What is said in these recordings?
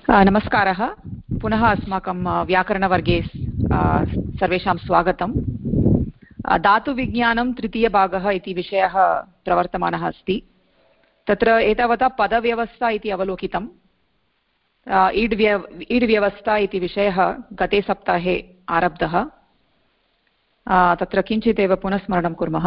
नमस्कारः। पुनः अस्माकं व्याकरणवर्गे सर्वेषां स्वागतम्। धातुविज्ञानं तृतीयभागः इति विषयः प्रवर्तमानः अस्ति। तत्र एतावता पदव्यवस्था इति अवलोकितम्। ईड् व्यवस्था इति विषयः गते सप्ताहे आरब्धः। तत्र किञ्चिदेव पुनस्मरणं कुर्मः।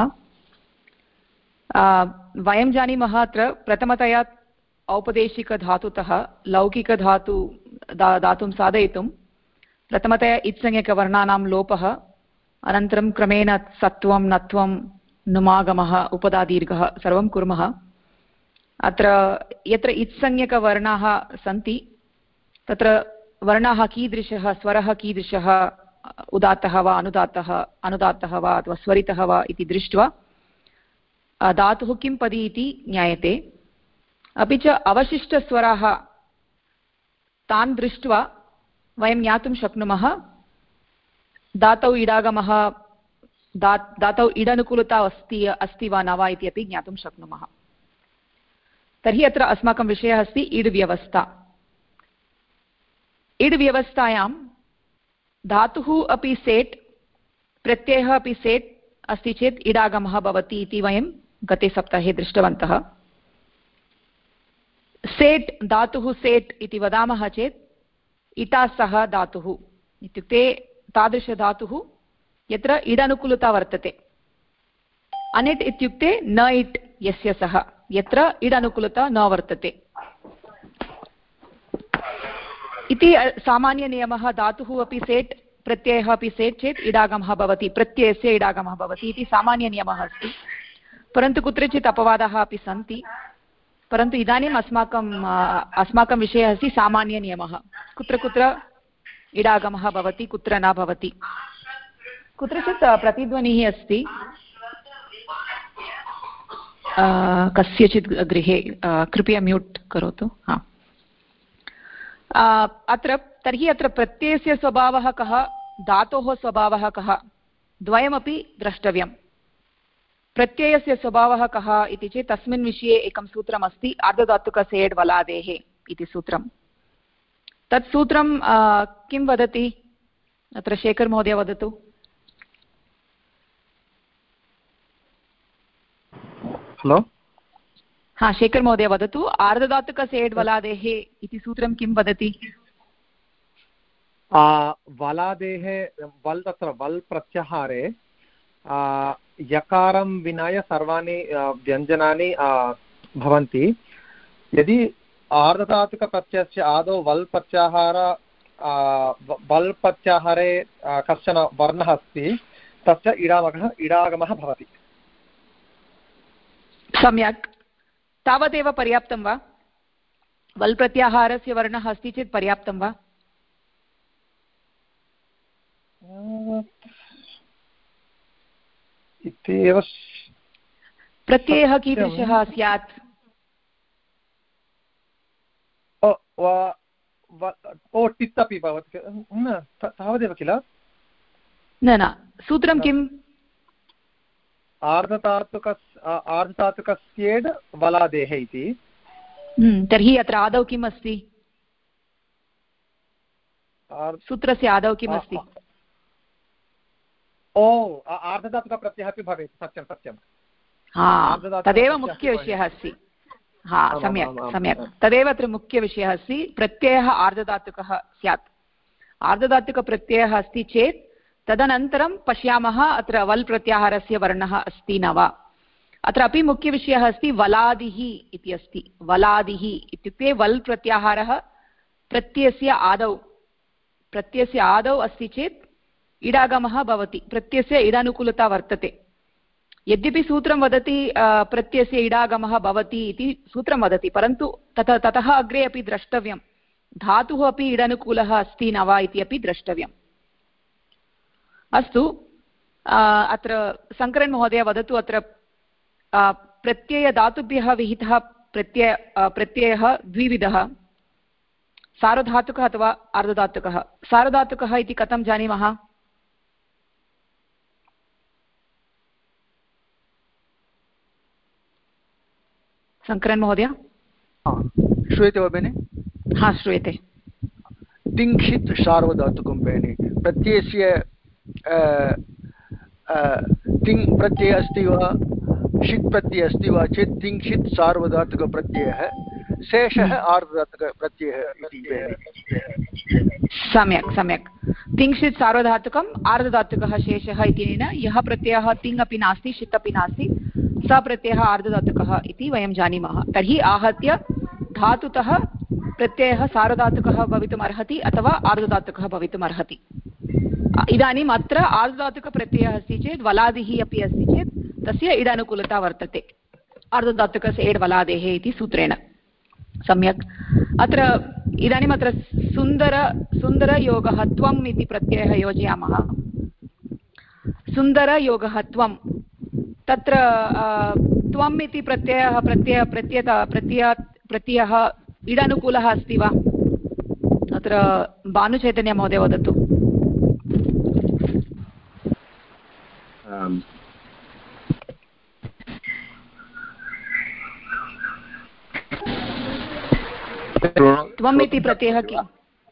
वयं जानीमः अत्र प्रथमतया औपदेशिकधातुतः लौकिकधातुं साधयितुं प्रथमतया इत्संज्ञकवर्णानां लोपः, अनन्तरं क्रमेण सत्वं नत्वं नुमागमः उपधादीर्घः सर्वं कुर्मः। अत्र यत्र इत्संज्ञकवर्णाः सन्ति तत्र वर्णाः कीदृशः, स्वरः कीदृशः, उदात्तः वा अनुदात्तः वा अथवा स्वरितः वा इति दृष्ट्वा धातुः किं पदी इति ज्ञायते। अपि च अवशिष्टस्वराः तान् दृष्ट्वा वयं ज्ञातुं शक्नुमः धातौ इडागमः, धातौ इडनुकूलता अस्ति वा न वा इति अपि ज्ञातुं शक्नुमः। तर्हि अत्र अस्माकं विषयः अस्ति इड् व्यवस्था। इड् व्यवस्थायां धातुः अपि सेट्, प्रत्ययः अपि सेट् अस्ति चेत् इडागमः भवति इति वयं गते सप्ताहे दृष्टवन्तः। सेट् धातुः सेट् इति वदामः चेत् इटा सह धातुः इत्युक्ते तादृशधातुः यत्र इडनुकूलता वर्तते। अनिट् इत्युक्ते न इट् यस्य सः, यत्र इडनुकूलता न वर्तते इति सामान्यनियमः। धातुः अपि सेट् प्रत्ययः अपि सेट् चेत् इडागमः भवति, प्रत्ययस्य इडागमः भवति इति सामान्यनियमः अस्ति। परन्तु कुत्रचित् अपवादाः अपि सन्ति। परन्तु इदानीम् अस्माकं विषयः अस्ति सामान्यनियमः। कुत्र कुत्र इडागमः भवति, कुत्र न भवति। कुत्रचित् प्रतिध्वनिः अस्ति कस्यचित् गृहे, कृपया म्यूट् करोतु। अत्र प्रत्ययस्य स्वभावः कः, धातोः स्वभावः कः, द्वयमपि द्रष्टव्यम्। प्रत्ययस्य स्वभावः कः इति चेत् तस्मिन् विषये एकं सूत्रमस्ति, आर्धधातुकसेड् वलादेः इति सूत्रं। तत् सूत्रं किं वदति? अत्र शेखर् महोदय वदतु। हलो, शेखर् महोदय वदतु। आर्धधातुकसेड् वलादेः इति सूत्रं किं वदति? वलादेः वल्, तत्र वल् प्रत्याहारे यकारं विनाय सर्वाणि व्यञ्जनानि भवन्ति। यदि आर्धधातुकप्रत्ययस्य आदौ वल् प्रत्याहारे कश्चन वर्णः अस्ति, तस्य इडागमः भवति। सम्यक्, तावदेव पर्याप्तं वा? वल् प्रत्याहारस्य वर्णः अस्ति चेत् पर्याप्तं वा? इत्येव। प्रत्ययः कीदृशः स्यात्? टित् अपि भवति न, तावदेव किल? न, सूत्रं किम्? आर्धधातुकस्येड् वलादेः इति। तर्हि अत्र आदौ किम् अस्ति? सूत्रस्य आदौ किम् अस्ति? आर्धधातुकप्रत्ययः अपि भवेत्। सत्यं सत्यं, तदेव मुख्यविषयः अस्ति। सम्यक्, तदेव अत्र मुख्यविषयः अस्ति। प्रत्ययः आर्धधातुकः स्यात्। आर्धधातुकप्रत्ययः अस्ति चेत् तदनन्तरं पश्यामः अत्र वल् प्रत्याहारस्य वर्णः अस्ति न वा। अत्र अपि मुख्यविषयः अस्ति वलादिः इति अस्ति। वलादिः इत्युक्ते वल् प्रत्याहारः प्रत्ययस्य आदौ अस्ति चेत् इडागमः भवति, प्रत्ययस्य इडानुकूलता वर्तते। यद्यपि सूत्रं वदति प्रत्ययस्य इडागमः भवति इति सूत्रं वदति, परन्तु ततः अग्रे अपि द्रष्टव्यं धातुः अपि इडानुकूलः अस्ति न वा इति अपि द्रष्टव्यम्। अस्तु, अत्र शङ्करन् महोदय वदतु। अत्र प्रत्ययधातुभ्यः विहितः प्रत्ययः द्विविधः, सार्वधातुकः अथवा आर्धधातुकः। सार्वधातुकः इति कथं जानीमः? शङ्करन् महोदय श्रूयते वा भगिनि? श्रूयते। तिङ्क्षित् सार्वधातुकं बेनि प्रत्ययस्य तिङ् प्रत्ययः अस्ति वा षित् प्रत्ययः अस्ति वा चेत् तिङ्क्षित् सार्वधातुकप्रत्ययः शेषः आर्धधातुकप्रत्ययः इति बेनि। सम्यक् सम्यक् तिङ्क्षित् सार्वधातुकम् आर्धधातुकः शेषः इत्यनेन यः प्रत्ययः तिङ् अपि नास्ति षित् अपि नास्ति सः प्रत्ययः आर्धधातुकः इति वयं जानीमः। तर्हि आहत्य धातुतः प्रत्ययः सार्वधातुकः भवितुम् अर्हति अथवा आर्धधातुकः भवितुम् अर्हति। इदानीम् अत्र आर्धधातुकप्रत्ययः अस्ति चेत् वलादिः अपि अस्ति चेत् तस्य इडानुकूलता वर्तते आर्धधातुकस्य एड् वलादेः इति सूत्रेण। सम्यक् अत्र इदानीम् अत्र सुन्दरयोगः त्वम् इति प्रत्ययः योजयामः। सुन्दरयोगः त्वं तत्र त्वम् इति प्रत्ययः इडानुकूलः अस्ति वा? अत्र भानुचैतन्यमहोदय वदतु। त्वम् इति प्रत्ययः किम्?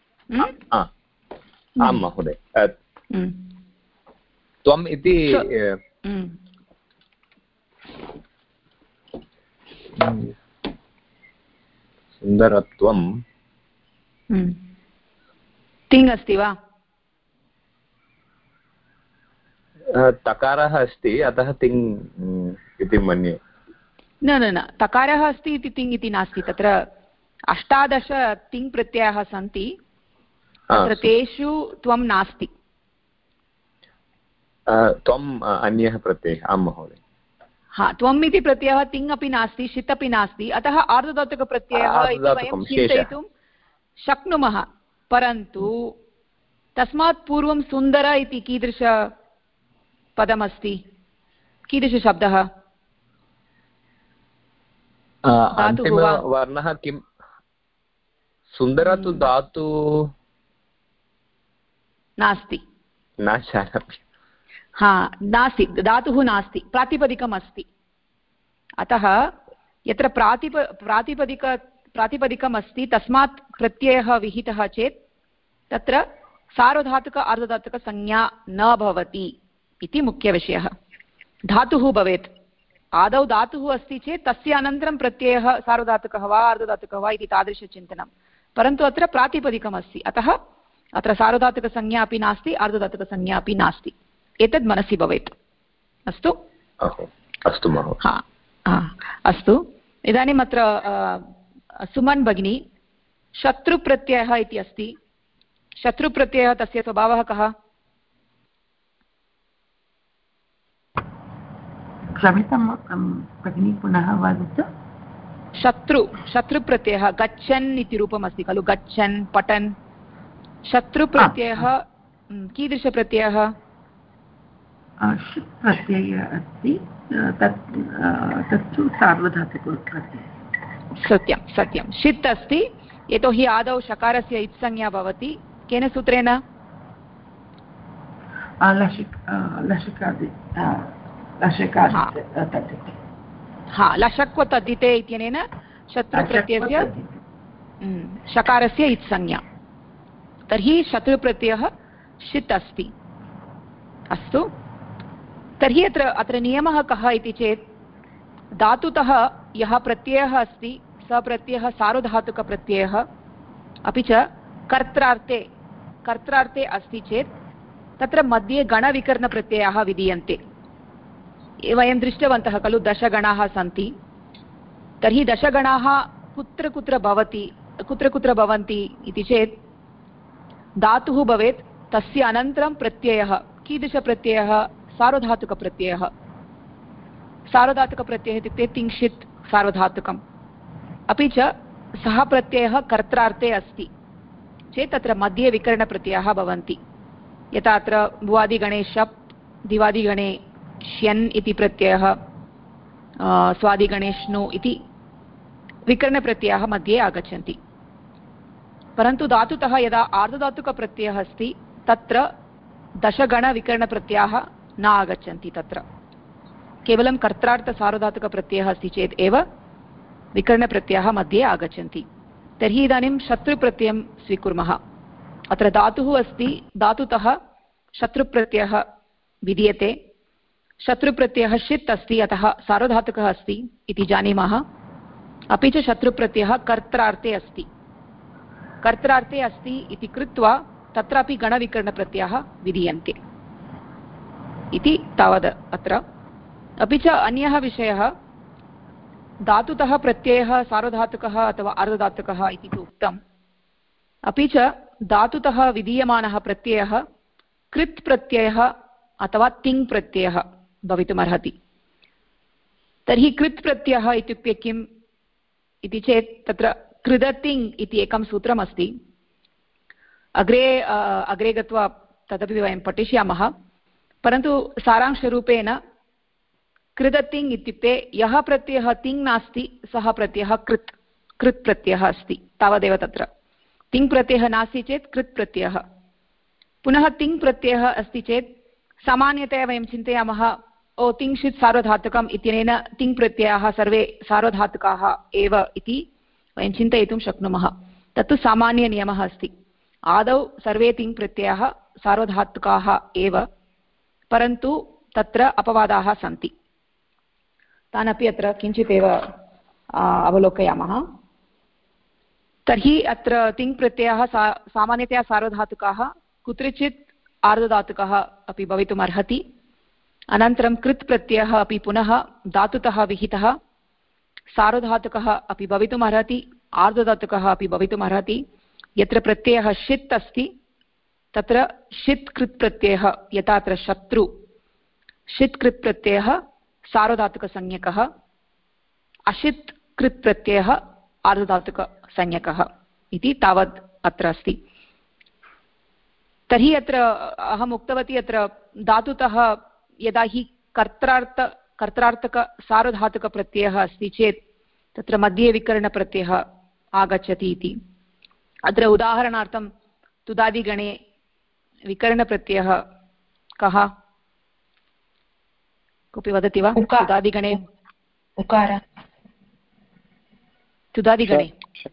आं महोदय त्वम् इति सुन्दरत्वं तिङ् अस्ति वा? तकारः अस्ति अतः तिङ् इति मन्ये। न न न तकारः अस्ति इति तिङ् इति नास्ति। तत्र 18 तिङ् प्रत्ययाः सन्ति तत्र तेषु त्वं नास्ति। त्वम् अन्यः प्रत्ययः। आं महोदय। हा त्वम् इति प्रत्ययः तिङ् अपि नास्ति षित् अपि नास्ति अतः आर्धधातुकप्रत्ययः इति वयं चिन्तयितुं शक्नुमः। परन्तु तस्मात् पूर्वं सुन्दर इति कीदृशपदमस्ति? कीदृशशब्दः? अन्तिमवर्णः किं? सुन्दर तु धातु नास्ति। न जानामि। हा नास्ति धातुः नास्ति प्रातिपदिकम् अस्ति। अतः यत्र प्रातिपदिकम् अस्ति तस्मात् प्रत्ययः विहितः चेत् तत्र सार्वधातुक अर्धधातुकसंज्ञा न भवति इति मुख्यविषयः। धातुः भवेत्। आदौ धातुः अस्ति चेत् तस्य अनन्तरं प्रत्ययः सार्वधातुकः वा अर्धधातुकः वा इति तादृशचिन्तनं। परन्तु अत्र प्रातिपदिकम् अस्ति अतः अत्र सार्वधातुकसंज्ञा अपि नास्ति अर्धधातुकसंज्ञा अपि नास्ति। एतद् मनसि भवेत्। अस्तु अस्तु महोदय। अस्तु इदानीम् अत्र सुमन् भगिनी शत्रुप्रत्ययः इति अस्ति। शत्रुप्रत्ययः तस्य स्वभावः कः? क्षम्यतां भगिनी पुनः वदतु। शत्रुप्रत्ययः गच्छन् इति रूपमस्ति खलु गच्छन् पठन्। शत्रुप्रत्ययः कीदृशप्रत्ययः? षित् प्रत्ययः अस्ति तत्तु सार्वधातुकप्रत्ययः। सत्यं सत्यं षित् अस्ति यतोहि आदौ शकारस्य इत्संज्ञा भवति। केन सूत्रेण? लशक्व तद्धिते इत्यनेन शत्रुप्रत्ययस्य शकारस्य इत्संज्ञा। तर्हि शत्रुप्रत्ययः षित् अस्ति। अस्तु तर्हि अत्र नियमः कः इति चेत् धातुतः यः प्रत्ययः अस्ति सः प्रत्ययः सार्वधातुकप्रत्ययः अपि च कर्त्रार्थे अस्ति चेत् तत्र मध्ये गणविकरणप्रत्ययाः विधीयन्ते। वयं दृष्टवन्तः खलु 10 गणाः सन्ति। तर्हि 10 गणाः कुत्र कुत्र भवन्ति इति चेत् धातुः भवेत् तस्य अनन्तरं प्रत्ययः। कीदृशप्रत्ययः? सार्वधातुकप्रत्ययः। सार्वधातुकप्रत्ययः इत्युक्ते तिङ्क्षित् सार्वधातुकम्। अपि च सः प्रत्ययः कर्त्रार्थे अस्ति चेत् तत्र मध्ये विकरणप्रत्ययाः भवन्ति। यथा अत्र भुवादिगणे शप्, दिवादिगणे श्यन् इति प्रत्ययः, स्वादिगणे श्नु इति विकरणप्रत्ययाः मध्ये आगच्छन्ति। परन्तु धातुतः यदा आर्धधातुकप्रत्ययः अस्ति तत्र 10 गणविकरणप्रत्ययाः न आगच्छन्ति। तत्र केवलं कर्त्रार्थसार्वधातुकप्रत्ययः अस्ति चेत् एव विकरणप्रत्ययाः मध्ये आगच्छन्ति। तर्हि इदानीं शत्रुप्रत्ययं स्वीकुर्मः। अत्र धातुः अस्ति, धातुतः शत्रुप्रत्ययः विधीयते। शत्रुप्रत्ययः षित् अस्ति, अतः सार्वधातुकः अस्ति इति जानीमः। अपि च शत्रुप्रत्ययः कर्त्रार्थे अस्ति। कर्त्रार्थे अस्ति इति कृत्वा तत्रापि गणविकरणप्रत्ययाः विधीयन्ते इति तावद् अत्र। अपि च अन्यः विषयः, धातुतः प्रत्ययः सार्वधातुकः अथवा अर्धधातुकः इति तु उक्तम्। अपि च धातुतः विधीयमानः प्रत्ययः कृत् प्रत्ययः अथवा तिङ् प्रत्ययः भवितुमर्हति। तर्हि कृत् प्रत्ययः इत्युक्ते किम् इति चेत् तत्र कृदतिङ् इति एकं सूत्रमस्ति। अग्रे गत्वा तदपि वयं पठिष्यामः, परन्तु सारांशरूपेण कृदतिङ् इत्युक्ते यः प्रत्ययः तिङ् नास्ति सः प्रत्ययः कृत् प्रत्ययः अस्ति, तावदेव। तत्र तिङ् प्रत्ययः नास्ति चेत् कृत् प्रत्ययः। पुनः तिङ् प्रत्ययः अस्ति चेत् सामान्यतया वयं चिन्तयामः ओ तिङ्क्षित् सार्वधातुकम् इत्यनेन तिङ् प्रत्ययाः सर्वे सार्वधातुकाः एव इति वयं चिन्तयितुं शक्नुमः। तत्तु सामान्यनियमः अस्ति। आदौ सर्वे तिङ् प्रत्ययाः सार्वधातुकाः एव, परन्तु तत्र अपवादाः सन्ति। तानपि अत्र किञ्चिदेव अवलोकयामः। तर्हि अत्र तिङ् प्रत्ययाः सामान्यतया सार्वधातुकाः, कुत्रचित् आर्धधातुकः अपि भवितुमर्हति। अनन्तरं कृत् प्रत्ययः अपि पुनः धातुतः विहितः, सार्वधातुकः अपि भवितुमर्हति, आर्धधातुकः अपि भवितुमर्हति। यत्र प्रत्ययः षित् अस्ति तत्र षित् कृत् प्रत्ययः, यथा अत्र शत्रु, षित् कृत् प्रत्ययः सार्वधातुकसंज्ञकः, अषित् कृत् प्रत्ययः आर्धधातुकसंज्ञकः इति तावत् अत्र अस्ति। तर्हि अत्र अहम् उक्तवती, अत्र धातुतः यदा हि कर्त्रार्थकसार्वधातुकप्रत्ययः अस्ति चेत् तत्र मध्ये विकरणप्रत्ययः आगच्छति इति। अत्र उदाहरणार्थं तुदादिगणे विकरणप्रत्ययः कः? कोऽपि वदति वा? तुदादिगणे उकार, तुदादिगणे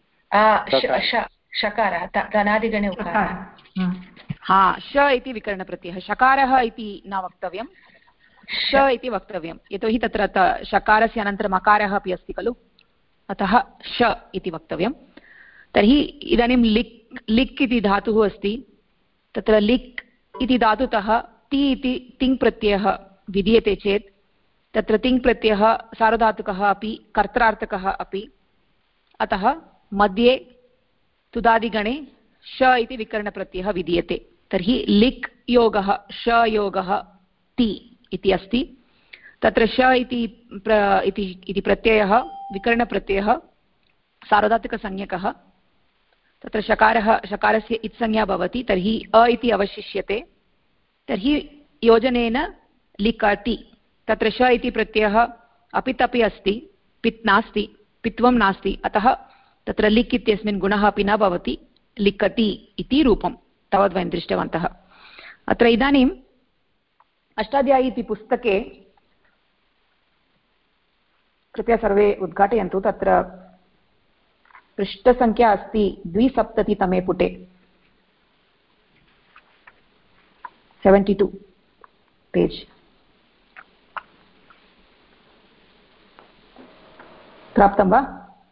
शकारः, तनादिगणे उकारः। हा, श इति विकरणप्रत्ययः। शकारः इति न वक्तव्यं, श इति वक्तव्यं, यतोहि तत्र शकारस्य अनन्तरम् अकारः अपि अस्ति खलु, अतः श इति वक्तव्यं। तर्हि इदानीं लिक् इति धातुः अस्ति। तत्र लिक् इति धातुतः ति इति तिङ् प्रत्ययः विधीयते चेत् तत्र तिङ् प्रत्ययः सार्वधातुकः अपि कर्त्रार्थकः अपि, अतः मध्ये तुदादिगणे श इति विकरणप्रत्ययः विधीयते। तर्हि लिक् योगः श योगः ति इति अस्ति। तत्र श इति प्रत्ययः विकरणप्रत्ययः सार्वधातुकसंज्ञकः। तत्र शकारस्य इत्संज्ञा भवति, तर्हि अ इति अवशिष्यते। तर्हि योजनेन लिकति। तत्र श इति प्रत्ययः अपित् अपि अस्ति, पित् नास्ति, पित्वं नास्ति, अतः तत्र लिक् इत्यस्मिन् गुणः अपि न भवति, लिकति इति रूपं। तावद् वयं दृष्टवन्तः। अत्र इदानीम् अष्टाध्यायी इति पुस्तके कृपया सर्वे उद्घाटयन्तु। तत्र पृष्ठसङ्ख्या अस्ति 270 पुटे, 72 पेज्। प्राप्तं वा?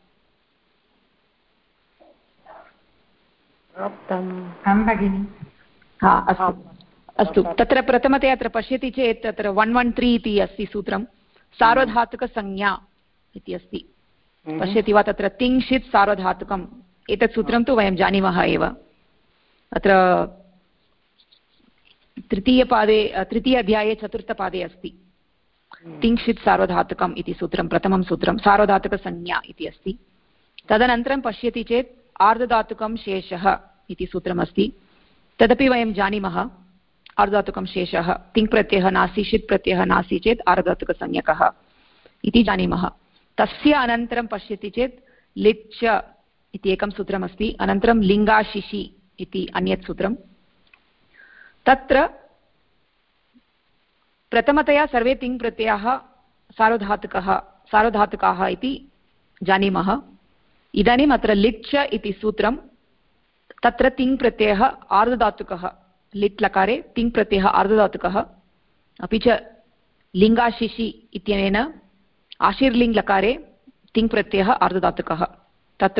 हा, अस्तु। तत्र प्रथमतया अत्र पश्यति चेत् तत्र 113 इति अस्ति सूत्रं, सार्वधातुकसंज्ञा इति अस्ति। पश्यति वा? तत्र तिङ्क्षित् सार्वधातुकम्, एतत् सूत्रं तु वयं जानीमः एव। अत्र तृतीय अध्याये 4th पादे अस्ति तिङ्क्षित् सार्वधातुकम् इति सूत्रं, प्रथमं सूत्रं सार्वधातुकसंज्ञा इति अस्ति। तदनन्तरं पश्यति चेत् आर्धधातुकं शेषः इति सूत्रमस्ति, तदपि वयं जानीमः। आर्धधातुकं शेषः, तिङ् प्रत्ययः नास्ति, षित् प्रत्ययः नास्ति चेत् आर्धधातुकसंज्ञकः इति जानीमः। तस्य अनन्तरं पश्यति चेत् लिच् इति एकं सूत्रमस्ति, अनन्तरं लिङ्गाशिशि इति अन्यत् सूत्रं। तत्र प्रथमतया सर्वे तिङ् प्रत्ययाः सार्वधातुकाः इति जानीमः। इदानीम् अत्र लिच् इति सूत्रं, तत्र तिङ् प्रत्ययः आर्धधातुकः लिट् लकारे तिङ् प्रत्ययः आर्धधातुकः अपि च लिङ्गाशिशि इत्यनेन आशीर्लिङ्ग् लकारे तिङ् प्रत्ययः आर्धधातुकः तत्र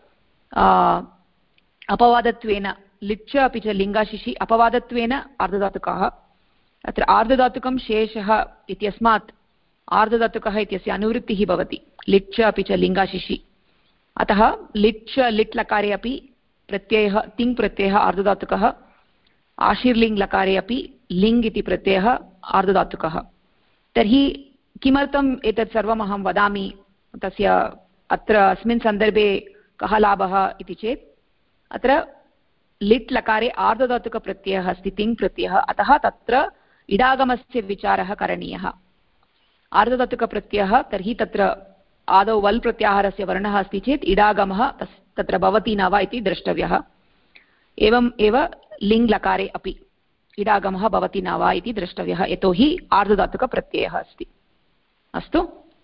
अपवादत्वेन लिट् च अपि च लिङ्गाशिशि अपवादत्वेन आर्धधातुकः अत्र आर्धधातुकं शेषः इत्यस्मात् आर्धधातुकः इत्यस्य अनुवृत्तिः भवति लिट् च अपि च लिङ्गाशिशि अतः लिट् च लिट् लकारे अपि प्रत्ययः तिङ् प्रत्ययः आर्धधातुकः आशीर्लिङ्ग् लकारे अपि लिङ् इति प्रत्ययः आर्धधातुकः तर्हि किमर्थम् एतत् सर्वम् अहं वदामि तस्य अत्र अस्मिन् सन्दर्भे कः लाभः इति चेत् अत्र लिट् लकारे आर्धधातुकप्रत्ययः अस्ति तिङ् प्रत्ययः अतः तत्र इडागमस्य विचारः करणीयः आर्धधातुकप्रत्ययः तर्हि तत्र आदौ वल् प्रत्याहारस्य वर्णः अस्ति चेत् इडागमः तत्र भवति न वा इति द्रष्टव्यः एवम् एव लिङ् लकारे अपि इडागमः भवति न वा इति द्रष्टव्यः यतोहि आर्धधातुकप्रत्ययः अस्ति अस्तु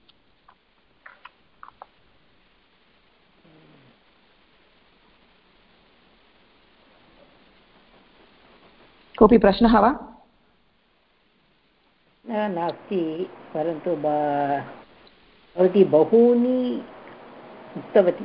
कोऽपि प्रश्नः वा नास्ति परन्तु भवती बहूनि उक्तवती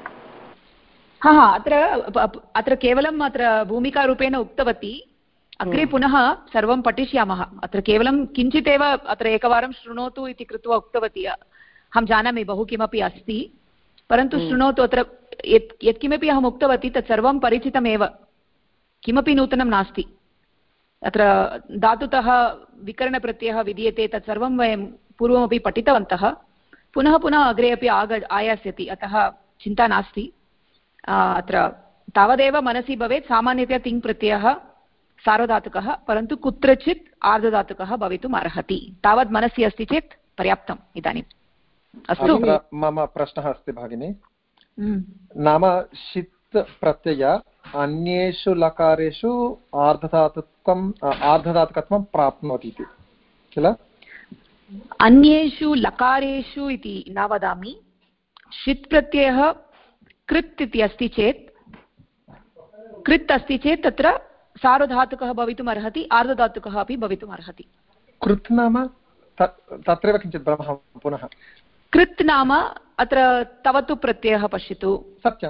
अत्र केवलम् अत्र भूमिकारूपेण उक्तवती अग्रे पुनः सर्वं पठिष्यामः अत्र केवलं किञ्चिदेव अत्र एकवारं शृणोतु इति कृत्वा उक्तवती अहं जानामि बहु किमपि अस्ति परन्तु शृणोतु अत्र यत्किमपि अहम् उक्तवती तत् सर्वं परिचितमेव किमपि नूतनं नास्ति अत्र धातुतः विकरणप्रत्ययः विधीयते तत् सर्वं वयं पूर्वमपि पठितवन्तः पुनः पुनः अग्रे अपि आयास्यति अतः चिन्ता नास्ति अत्र तावदेव मनसि भवेत् सामान्यतया तिङ् प्रत्ययः सार्वधातुकः परन्तु कुत्रचित् आर्धधातुकः भवितुम् अर्हति तावत् मनसि अस्ति चेत् पर्याप्तम् इदानीम् अस्तु मम प्रश्नः अस्ति भगिनी नाम षित् प्रत्यय अन्येषु लकारेषु आर्धधातुकत्वं प्राप्नोति इति किल अन्येषु लकारेषु इति न वदामि षित् प्रत्ययः कृत् इति अस्ति चेत् कृत् अस्ति चेत् तत्र सार्वधातुकः भवितुम् अर्हति आर्धधातुकः अपि भवितुम् अर्हति कृत् नाम तत्रैव किञ्चित् भ्रमः पुनः कृत् नाम अत्र तवतु प्रत्ययः पश्यतु सत्यं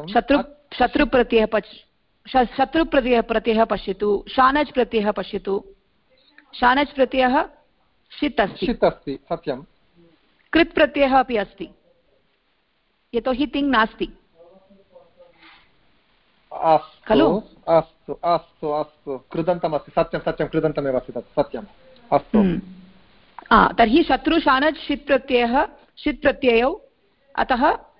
शत्रुप्रत्ययः पश्यतु शानच् प्रत्ययः पश्यतु शानच् प्रत्ययः षित् अस्ति सत्यं कृत् प्रत्ययः अपि अस्ति यतोहि तिङ् नास्ति खलु अस्तु अस्तु अस्तु कृदन्तमस्ति सत्यं कृदन्तमेव अस्ति तत् सत्यम् अस्तु तर्हि शत्रु शानच् षित् प्रत्ययौ अतः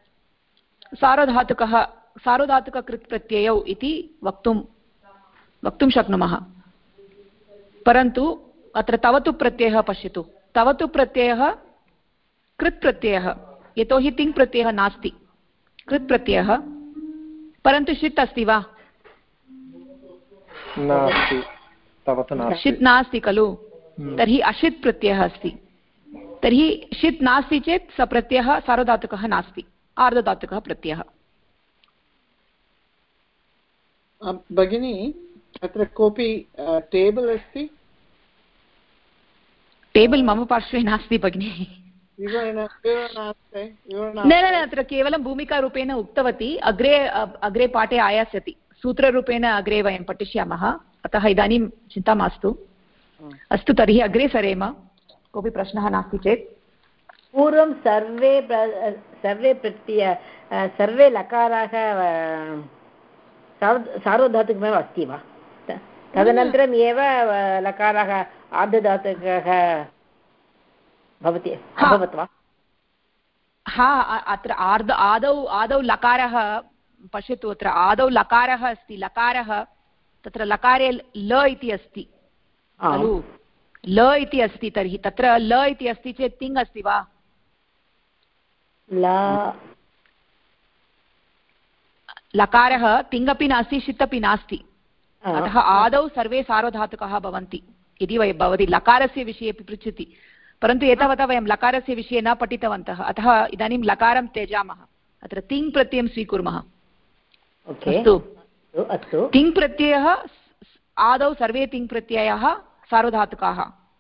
सार्वधातुककृत् प्रत्ययौ इति वक्तुं शक्नुमः परन्तु अत्र तवतु प्रत्ययः पश्यतु तवतु प्रत्ययः कृत् प्रत्ययः यतोहि तिङ् प्रत्ययः नास्ति कृत् प्रत्ययः परन्तु षित् अस्ति वा षित् नास्ति खलु तर्हि अषित् प्रत्ययः अस्ति तर्हि षित् नास्ति चेत् स प्रत्ययः सार्वधातुकः नास्ति आर्धधातुकः प्रत्ययः भगिनी अत्र कोऽपि टेबल् अस्ति टेबल् मम पार्श्वे नास्ति भगिनी न अत्र केवलं भूमिकारूपेण उक्तवती अग्रे पाठे आयास्यति सूत्ररूपेण अग्रे वयं पठिष्यामः अतः इदानीं चिन्ता मास्तु अस्तु तर्हि अग्रे सरेम कोऽपि प्रश्नः नास्ति चेत् पूर्वं सर्वे लकाराः सार्वधातुकमेव अस्ति वा तदनन्तरम् एव लकाराः आर्धधातुकः भवति अभवत् वा अत्र आदौ लकारः पश्यतु अत्र आदौ लकारः अस्ति लकारः तत्र लकारे ल इति अस्ति खलु ल इति अस्ति तर्हि तत्र ल इति अस्ति चेत् तिङ् अस्ति वा लकारः तिङपि नास्ति षित् अपि नास्ति अतः आदौ सर्वे सार्वधातुकाः भवन्ति यदि भवती लकारस्य विषये अपि पृच्छति परन्तु एतावता वयं लकारस्य विषये न पठितवन्तः अतः इदानीं लकारं त्यजामः अत्र तिङ् प्रत्ययं स्वीकुर्मः अस्तु अस्तु तिङ् प्रत्ययः आदौ सर्वे तिङ् प्रत्ययाः सार्वधातुकाः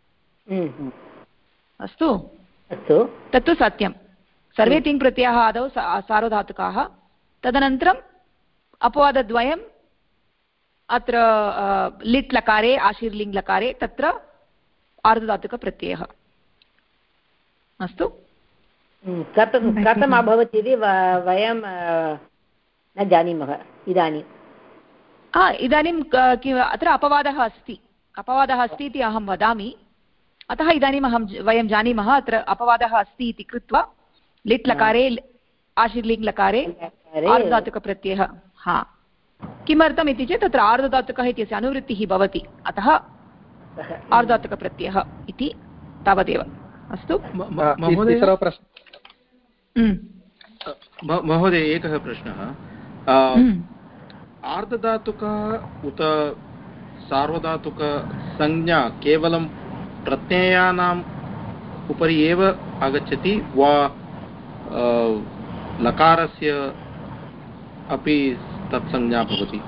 अस्तु अस्तु तत्तु सत्यं सर्वे तिङ् प्रत्ययाः आदौ सार्वधातुकाः तदनन्तरम् अपवादद्वयम् अत्र लिट् लकारे आशीर्लिङ्ग् लकारे तत्र आर्धधातुकप्रत्ययः अस्तु कथम् अभवत् इति वयं न जानीमः इदानीम् इदानीं अत्र अपवादः अस्ति इति अहं वदामि अतः इदानीम् वयं जानीमः अत्र अपवादः अस्ति इति कृत्वा लिट् लकारे आशीर्लिङ्ग् लकारे आर्धधातुकप्रत्ययः हा किमर्थम् इति चेत् तत्र आर्धधातुकः इत्यस्य अनुवृत्तिः भवति अतः आर्धधातुकप्रत्ययः इति तावदेव अस्तु महोदय एकः प्रश्नः आर्धधातुक उत सार्वधातुकसंज्ञा केवलं प्रत्ययानाम् उपरि एव आगच्छति वा लकारस्य अपि तत्संज्ञा भवति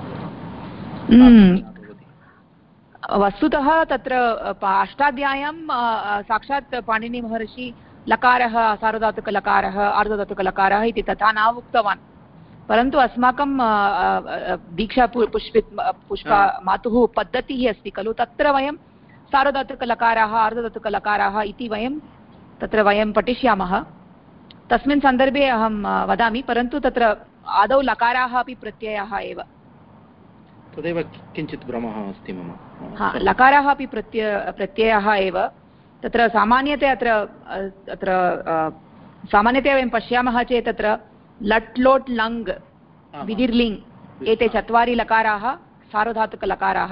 वस्तुतः तत्र अष्टाध्याय्यां साक्षात् पाणिनिमहर्षि लकारः सार्वधातुकलकारः आर्धधातुकलकारः इति तथा न उक्तवान् परन्तु अस्माकं दीक्षा पुष्पा मातुः पद्धतिः अस्ति खलु तत्र वयं सार्वधातुकलकाराः आर्धधातुकलकाराः इति तत्र वयं पठिष्यामः तस्मिन् सन्दर्भे अहं वदामि परन्तु तत्र आदौ लकाराः अपि प्रत्ययाः एव तदेव किञ्चित् भ्रमः अस्ति मम लकाराः अपि प्रत्ययाः एव तत्र सामान्यतया अत्र सामान्यतया वयं पश्यामः चेत् तत्र लट् लोट् लङ् विधिर्लिङ् एते चत्वारि लकाराः सार्वधातुकलकाराः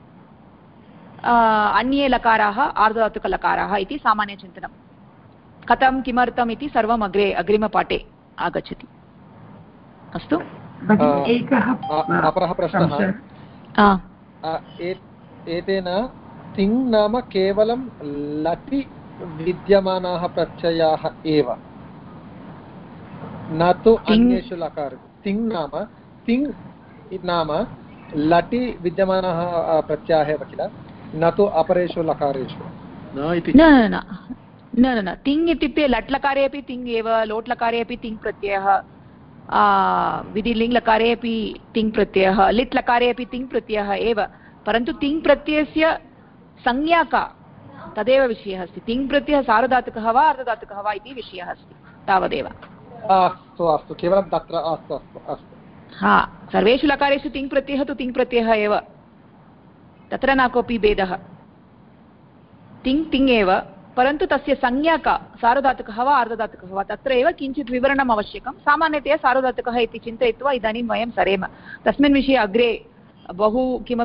अन्ये लकाराः आर्धधातुकलकाराः इति सामान्यचिन्तनं कथं किमर्थम् इति सर्वम् अग्रिमपाठे आगच्छति अस्तु अपरः प्रश्नः एतेन तिङ् नाम केवलं लटि विद्यमानाः प्रत्ययाः एव न तु अन्येषु लकार तिङ् नाम लटि विद्यमानः प्रत्ययः एव किल न तु अपरेषु लकारेषु न तिङ् इत्युक्ते लट् लकारे अपि तिङ् एव लोट् लकारे अपि तिङ् प्रत्ययः विधिलिङ् लकारे अपि तिङ् प्रत्ययः लिट् लकारे अपि तिङ् प्रत्ययः एव परन्तु तिङ् प्रत्ययस्य संज्ञा का तदेव विषयः अस्ति तिङ् प्रत्ययः सार्वधातुकः वा अर्धधातुकः वा इति विषयः अस्ति तावदेव अस्तु अस्तु केवलं तत्र अस्तु अस्तु अस्तु हा सर्वेषु लकारेषु तिङ् प्रत्ययः तु तिङ् प्रत्ययः एव तत्र न कोऽपि भेदः तिङ् एव परन्तु तस्य संज्ञा का सार्वधातुकः वा अर्धधातुकः वा तत्र एव किञ्चित् विवरणम् आवश्यकं सामान्यतया सार्वधातुकः इति चिन्तयित्वा इदानीं वयं सरेम तस्मिन् विषये अग्रे बहु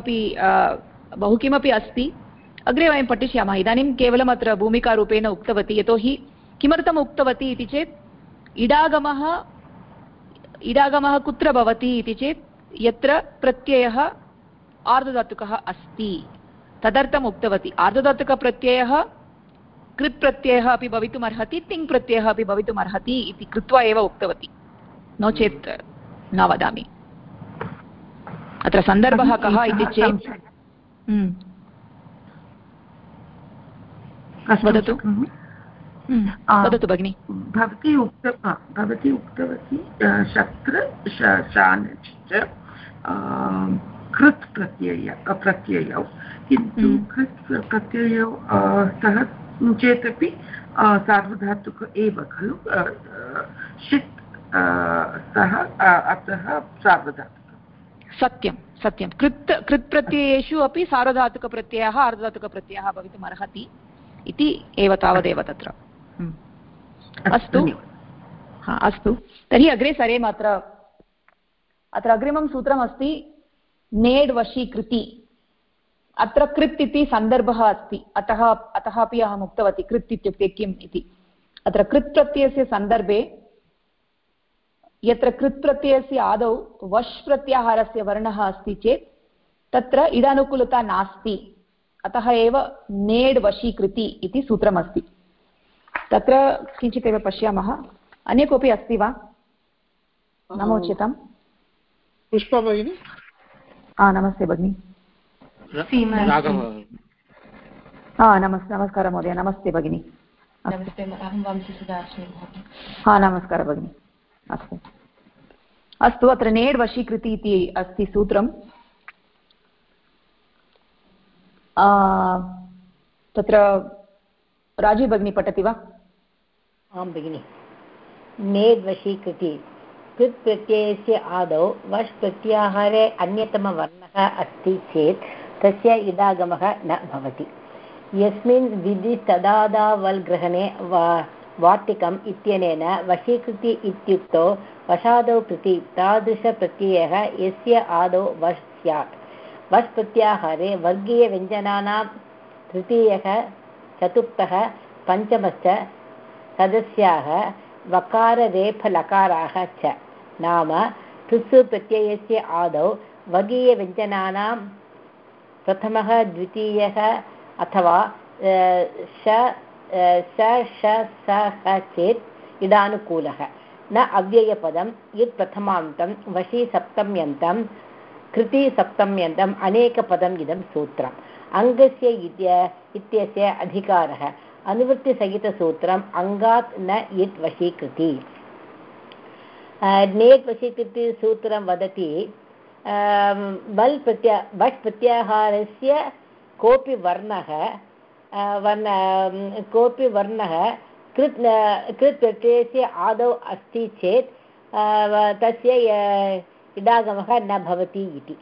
किमपि अस्ति अग्रे वयं पठिष्यामः इदानीं केवलम् अत्र भूमिकारूपेण उक्तवती यतोहि किमर्थम् उक्तवती इति चेत् इडागमः कुत्र भवति इति चेत् यत्र प्रत्ययः आर्धधातुकः अस्ति तदर्थम् उक्तवती आर्धधातुकप्रत्ययः कृत् प्रत्ययः अपि भवितुमर्हति तिङ् प्रत्ययः अपि भवितुमर्हति इति कृत्वा एव उक्तवती नो चेत् न वदामि अत्र सन्दर्भः कः इति चेत् वदतु भगिनि भवती उक्तवती शत्र कृत् प्रत्ययौ किन्तु कृत् प्रत्ययौ सः चेदपि सार्वधातुक एव खलु षित् सः अतः सार्वधातुक सत्यं कृत् प्रत्ययेषु अपि सार्वधातुकप्रत्ययः अर्धधातुकप्रत्ययः भवितुमर्हति इति एव तावदेव तत्र अस्तु अस्तु तर्हि अग्रे सरेम अत्र अग्रिमं सूत्रमस्ति नेड् वशीकृति अत्र कृत् इति सन्दर्भः अस्ति अतः अपि अहम् उक्तवती कृत् इत्युक्ते किम् इति अत्र कृत् प्रत्ययस्य सन्दर्भे यत्र कृत् प्रत्ययस्य आदौ वश् प्रत्याहारस्य वर्णः अस्ति चेत् तत्र इडानुकूलता नास्ति अतः एव नेड् वशीकृति इति सूत्रमस्ति तत्र किञ्चित् एव पश्यामः अन्य कोऽपि अस्ति वा नमोच्यताम् पुष्पा भगिनी नमस्ते भगिनि। नमस्कारः महोदय। नमस्ते भगिनि। नमस्ते, अहं वंशीसुधा अस्मि। नमस्कारः भगिनि। अस्तु, अत्र नेड् वशीकृति इति अस्ति सूत्रं। तत्र राजी भगिनी पठति वा? आं भगिनि। नेड् वशीकृति कृत् प्रत्ययस्य आदौ वश् प्रत्याहारे अन्यतमवर्णः अस्ति चेत् तस्य इडागमः न भवति। यस्मिन् विधि तदादावल् ग्रहणे वार्तिकम् इत्यनेन वशीकृति इत्युक्तौ वशादौ कृति तादृशप्रत्ययः यस्य आदौ वश् स्यात्। वश् प्रत्याहारे वर्गीयव्यञ्जनानां तृतीयः चतुर्थः पञ्चमश्च सदस्याः वकाररेफलकाराः च नाम तुसु प्रत्ययस्य आदौ वर्गीयव्यञ्जनानां प्रथमः द्वितीयः अथवा श चेत् इडानुकूलः न अव्ययपदं यत् प्रथमान्तं वशी सप्तम्यन्तं कृति सप्तम्यन्तम् अनेकपदम् इदं सूत्रम्। अङ्गस्य इत्यस्य अधिकारः अनुवृत्तिसहितसूत्रम् अङ्गात् न यत् वशीकृति। नेट् वशीकृतिसूत्रं वदति वश् प्रत्याहारस्य कोऽपि वर्णः कृत् प्रत्ययस्य आदौ अस्ति चेत् तस्य इडागमः न भवति इति।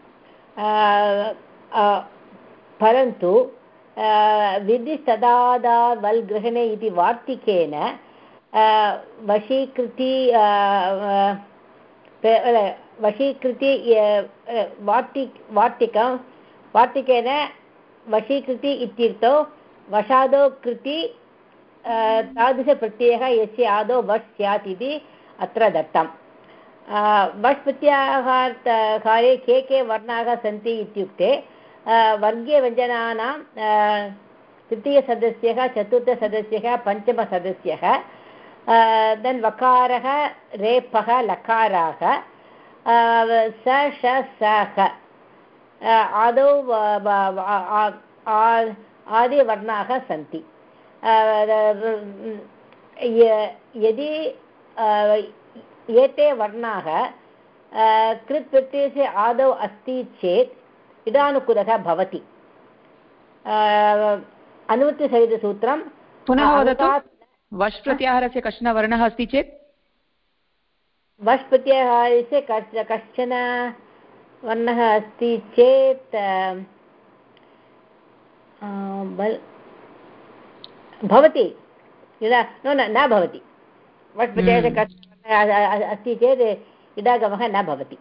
परन्तु विधिस्तदादावल् ग्रहणे इति वार्तिकेन वार्तिकेन वशीकृति इत्युक्तौ वशादौ कृति तादृशप्रत्ययः यस्य आदौ वश् स्यात् इति अत्र दत्तं। वश् प्रत्याहारे के वर्णाः सन्ति इत्युक्ते वर्गीयव्यञ्जनानां तृतीयसदस्यः चतुर्थसदस्यः पञ्चमसदस्यः देन् वकारः रेफः लकाराः सः आदौ आदिवर्णाः सन्ति। यदि एते वर्णाः कृत् प्रत्ययस्य आदौ अस्ति चेत् इडानुकूलः भवति। अनुवृत्तिसहितसूत्रं पुनः वदतु। वश् प्रत्याहारस्य कश्चन वर्णः अस्ति चेत् वश् प्रत्याहारस्य कश्चन वर्णः अस्ति चेत् भवति न भवति। वश् प्रत्याहारस्य कश्चन वर्णः अस्ति चेत् इडागमः न भवति।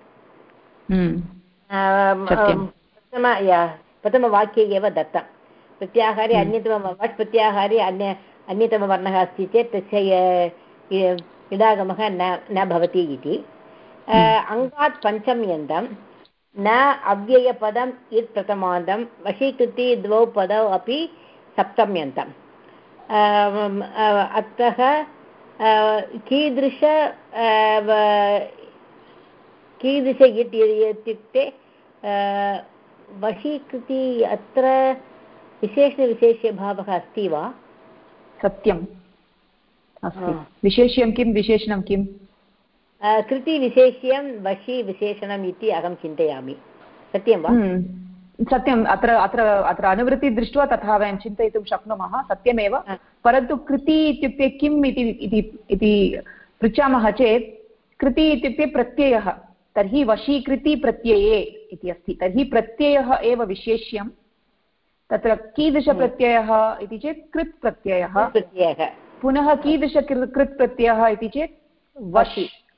प्रथमवाक्ये एव दत्तं प्रत्याहारे अन्यतम वश् प्रत्याहारे अन्यतमवर्णः अस्ति चेत् तस्य इडागमः न भवति इति। अङ्गात् पञ्चम्यन्तं न अव्ययपदं यत् प्रथमान्तं वशीकृति द्वौ पदौ अपि सप्तम्यन्तम्। अतः कीदृश इट् इत्युक्ते वशीकृति अत्र विशेषभावः अस्ति वा? सत्यम् अस्ति। विशेष्यं किं विशेषणं किं? कृतिविशेष्यं वशी विशेषणम् इति अहं चिन्तयामि। सत्यं वा? सत्यम्। अत्र अनुवृत्ति दृष्ट्वा तथा वयं चिन्तयितुं शक्नुमः। सत्यमेव। परन्तु कृति इत्युक्ते किम् इति पृच्छामः चेत् कृति इत्युक्ते प्रत्ययः। तर्हि वशीकृति प्रत्यये इति अस्ति। तर्हि प्रत्ययः एव विशेष्यं। तत्र कीदृशप्रत्ययः इति चेत् कृत् प्रत्ययः। पुनः कीदृश कृत् प्रत्ययः इति चेत् वश्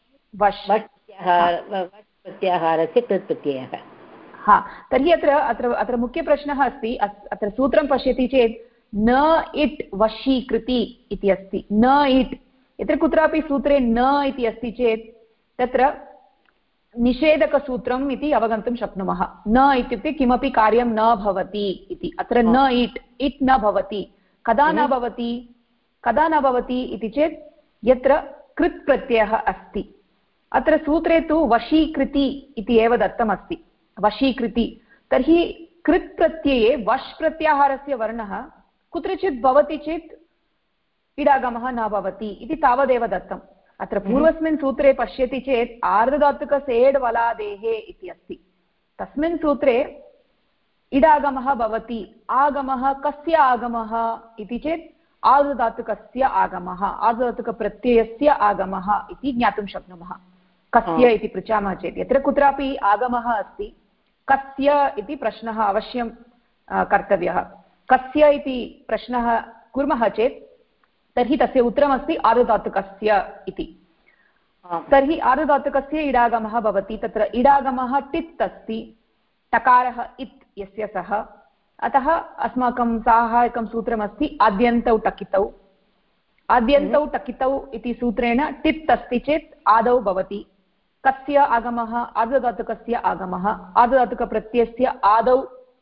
प्रत्याहारस्य कृत् प्रत्ययः। तर्हि अत्र मुख्यप्रश्नः अस्ति। अत्र सूत्रं पश्यति चेत् न इट् वशीकृति इति अस्ति। न इट् यत्र कुत्रापि सूत्रे न इति अस्ति चेत् तत्र निषेधकसूत्रम् इति अवगन्तुं शक्नुमः। न इत्युक्ते किमपि कार्यं न भवति इति। अत्र न इट् न भवति। कदा न भवति इति चेत् यत्र कृत् प्रत्ययः अस्ति। अत्र सूत्रे तु वशीकृति इति एव दत्तमस्ति। वशीकृति, तर्हि कृत् प्रत्यये वश् प्रत्याहारस्य वर्णः कुत्रचित् भवति चेत् इडागमः न भवति इति तावदेव दत्तम्। अत्र पूर्वस्मिन् सूत्रे पश्यति चेत् आर्धधातुकसेड् वलादेः इति अस्ति, तस्मिन् सूत्रे इडागमः भवति। आगमः कस्य आगमः इति चेत् आर्धधातुकस्य आगमः, आर्धधातुकप्रत्ययस्य आगमः इति ज्ञातुं शक्नुमः। कस्य इति पृच्छामः चेत् यत्र कुत्रापि आगमः अस्ति, कस्य इति प्रश्नः अवश्यं कर्तव्यः। कस्य इति प्रश्नः कुर्मः चेत् तर्हि तस्य उत्तरमस्ति आर्धधातुकस्य इति। तर्हि आर्धधातुकस्य इडागमः भवति। तत्र इडागमः टित् अस्ति, टकारः इत् यस्य सः, अतः अस्माकं साहाय्यकं सूत्रमस्ति आद्यन्तौ टकितौ। आद्यन्तौ टकितौ इति सूत्रेण टित् अस्ति चेत् आदौ भवति। कस्य आगमः? आर्धधातुकस्य आगमः। आर्धधातुकप्रत्ययस्य आदौ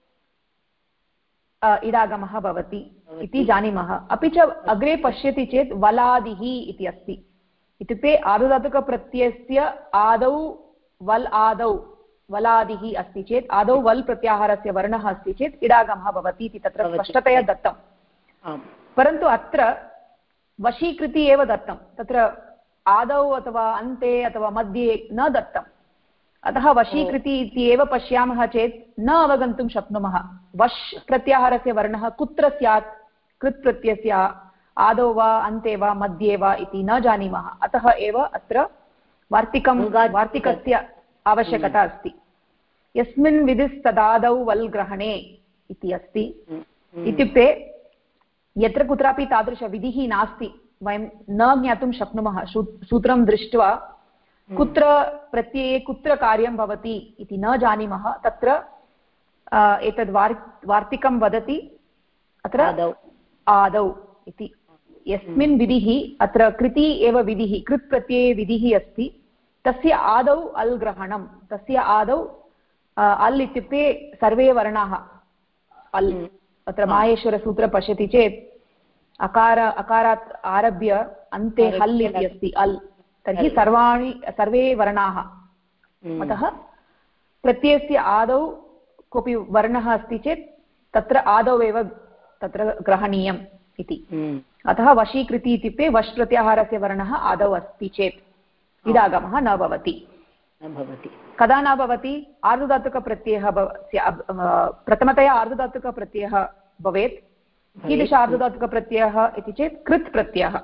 इडागमः भवति इति जानीमः। अपि च अग्रे पश्यति चेत् वलादिः इति अस्ति, इत्युक्ते आर्धधातुकप्रत्ययस्य आदौ वल् आदौ वलादिः अस्ति चेत् आदौ वल् प्रत्याहारस्य वर्णः अस्ति चेत् इडागमः भवति इति तत्र स्पष्टतया दत्तं। परन्तु अत्र वशीकृति एव दत्तं, तत्र आदौ अथवा अन्ते अथवा मध्ये न दत्तम्। अतः वशीकृति इति एव पश्यामः चेत् न अवगन्तुं शक्नुमः वश् प्रत्याहारस्य वर्णः कुत्र स्यात्, कृत् प्रत्ययस्य आदौ वा अन्ते वा मध्ये वा इति न जानीमः। अतः एव अत्र वार्तिकस्य आवश्यकता अस्ति। यस्मिन् विधिस्तदादौ वल् ग्रहणे इति अस्ति, इत्युक्ते यत्र कुत्रापि तादृशविधिः नास्ति, वयं न ज्ञातुं शक्नुमः। सूत्रं दृष्ट्वा कुत्र प्रत्यये कुत्र कार्यं भवति इति न जानीमः, तत्र एतद् वार्तिकं वदति अत्र आदौ इति। यस्मिन् विधिः, अत्र कृति एव विधिः, कृत् प्रत्यये विधिः अस्ति, तस्य आदौ अल् ग्रहणं। तस्य आदौ अल् इत्युक्ते सर्वे वर्णाः अल्। अत्र माहेश्वरसूत्र पश्यति चेत् अकारात् आरभ्य अन्ते हल् इति अस्ति अल्, तर्हि सर्वे वर्णाः। अतः प्रत्ययस्य आदौ कोऽपि वर्णः अस्ति चेत् तत्र आदौ एव तत्र ग्रहणीयम् इति। अतः वशीकृति इत्युक्ते वश् प्रत्याहारस्य वर्णः आदौ अस्ति चेत् इडागमः न भवति। कदा न भवति? आर्धधातुकप्रत्ययः प्रथमतया आर्धधातुकप्रत्ययः भवेत्। कीदृश आर्धधातुकप्रत्ययः इति चेत् कृत् प्रत्ययः।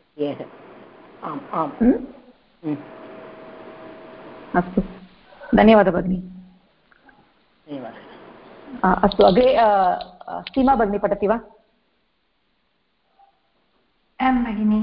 अस्तु, धन्यवादः भगिनी। अस्तु, अग्रे सीमा भगिनी पठति वा? आं भगिनि।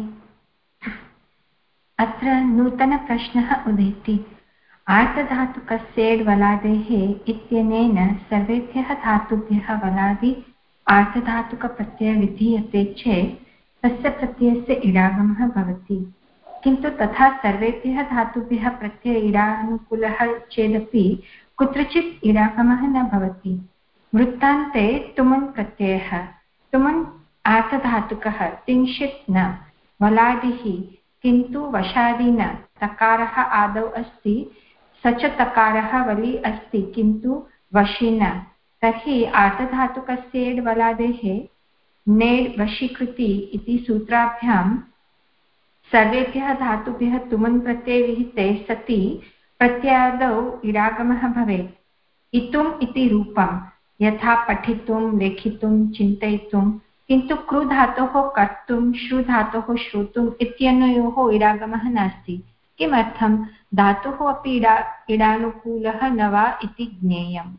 अत्र नूतनप्रश्नः उदेति। आर्धधातुकस्येड् वलादेः इत्यनेन सर्वेभ्यः धातुभ्यः वलादि आर्धधातुकप्रत्ययः विधीयते चेत् तस्य प्रत्ययस्य इडागमः भवति, किन्तु तथा सर्वेभ्यः धातुभ्यः प्रत्यय इडानुकूलः चेदपि कुत्रचित् इडागमः न भवति। वृत्तान्ते तुमुन् प्रत्ययः, तुमुन् आर्धधातुकः, तिंशित् न, वलादिः किन्तु वशादि न, तकारः आदौ अस्ति, स च तकारः वलि अस्ति किन्तु वशि न। तर्हि आर्धधातुकस्येड् वलादेः नेड् वशीकृति इति सूत्राभ्यां सर्वेभ्यः धातुभ्यः तुमुन् प्रत्यये विहिते सति प्रत्यादौ इडागमः भवेत्। इतुम् इति रूपं यथा पठितुं, लेखितुं, चिन्तयितुं, किन्तु कृ धातोः कर्तुं, श्रु धातोः श्रोतुम् इत्यनयोः इडागमः नास्ति। किमर्थं? धातुः अपि इडानुकूलः न वा इति ज्ञेयम्।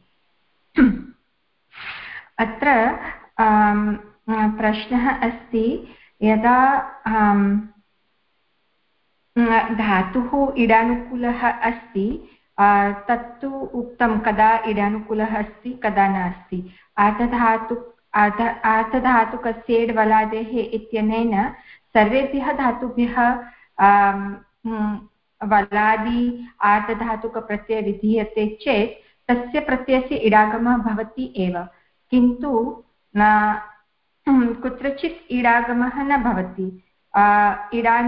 अत्र प्रश्नः अस्ति, यदा धातुः इडानुकूलः अस्ति तत्तु उक्तं कदा इडानुकूलः अस्ति कदा नास्ति। आर्धधातुकस्येड् वलादेः इत्यनेन सर्वेभ्यः धातुभ्यः वलादि आर्धधातुकप्रत्ययः विधीयते चेत् तस्य प्रत्ययस्य इडागमः भवति एव, किन्तु कुत्रचित् इडागमः न भवति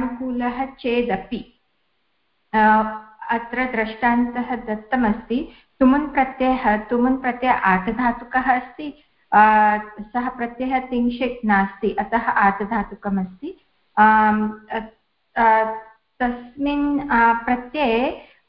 इडानुकूलः चेदपि। अत्र दृष्टान्तः दत्तमस्ति, तुमुन् प्रत्ययः आर्धधातुकः अस्ति, सः प्रत्ययः तिङ्क्षित् नास्ति, अतः आर्धधातुकम् अस्ति। तस्मिन् प्रत्यये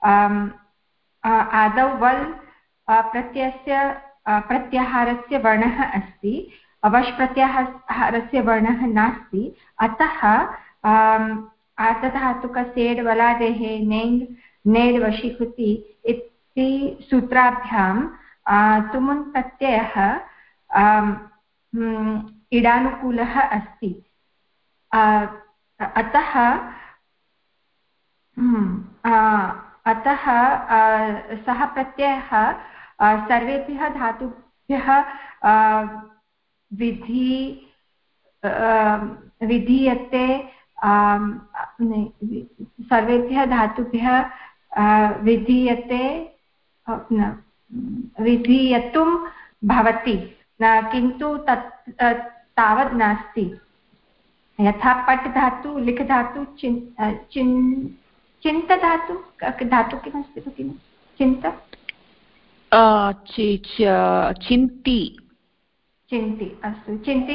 आदौ वल् प्रत्ययस्य प्रत्याहारस्य वर्णः अस्ति, वश् प्रत्याहारस्य वर्णः नास्ति, अतः आर्धधातुकसेड् वलादेः नेङ् नेड् वशीकृति इति सूत्राभ्यां तुमुन् प्रत्ययः इडानुकूलः अस्ति। अतः सः प्रत्ययः सर्वेभ्यः धातुभ्यः विधीयते, सर्वेभ्यः धातुभ्यः विधीयतुं भवति, किन्तु तावत् नास्ति। यथा पट् धातु, लिख् धातु, चिन्त धातु, धातु किमस्ति भगिनि? चिन्त चिन्ति, अस्तु। चिन्ति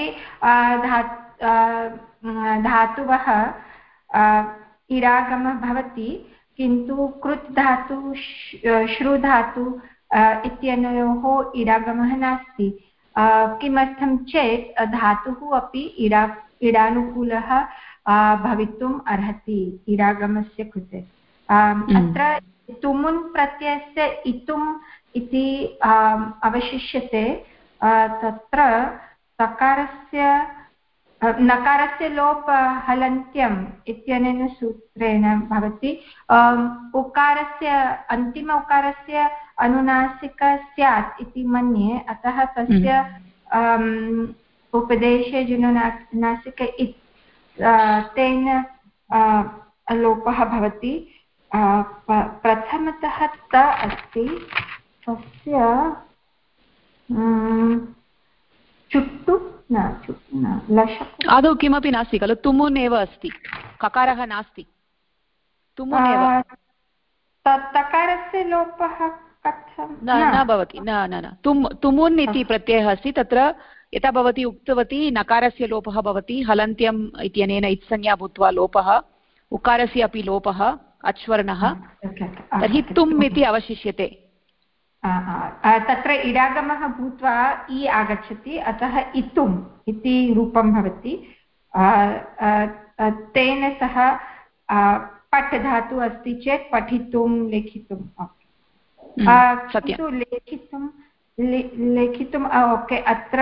धातुवः इडागमः भवति, किन्तु कृत् धातु श्रु धातु इत्यनयोः इडागमः नास्ति। किमर्थं चेत् धातुः अपि इडानुकूलः भवितुम् अर्हति इडागमस्य कृते। अत्र तुमुन् प्रत्ययस्य इतुम् इति अवशिष्यते। तत्र नकारस्य लोप हलन्त्यम् इत्यनेन सूत्रेण भवति। उकारस्य अन्तिम उकारस्य अनुनासिक स्यात् इति मन्ये, अतः तस्य उपदेशे जुनुनासिक तेन लोपः भवति। प्रथमतः त अस्ति, तस्य चुट्टु न लशक् आदौ किमपि नास्ति खलु, तुमुन् एव अस्ति, ककारः नास्ति, तुमुन् एव। तकारस्य लोपः कथं न भवति? न तुमुन् इति प्रत्ययः अस्ति, तत्र यथा भवती उक्तवती नकारस्य लोपः भवति, हलन्त्यम् इत्यनेन इत्संज्ञा भूत्वा लोपः, उकारस्य अपि लोपः, अच्वर्णः, तर्हि तुम् इति अवशिष्यते। तत्र इडागमः भूत्वा इ आगच्छति, अतः इतुम् इति रूपं भवति। तेन सह पठ् धातु अस्ति चेत् पठितुं, लेखितुं, लेखितुम् ओके। अत्र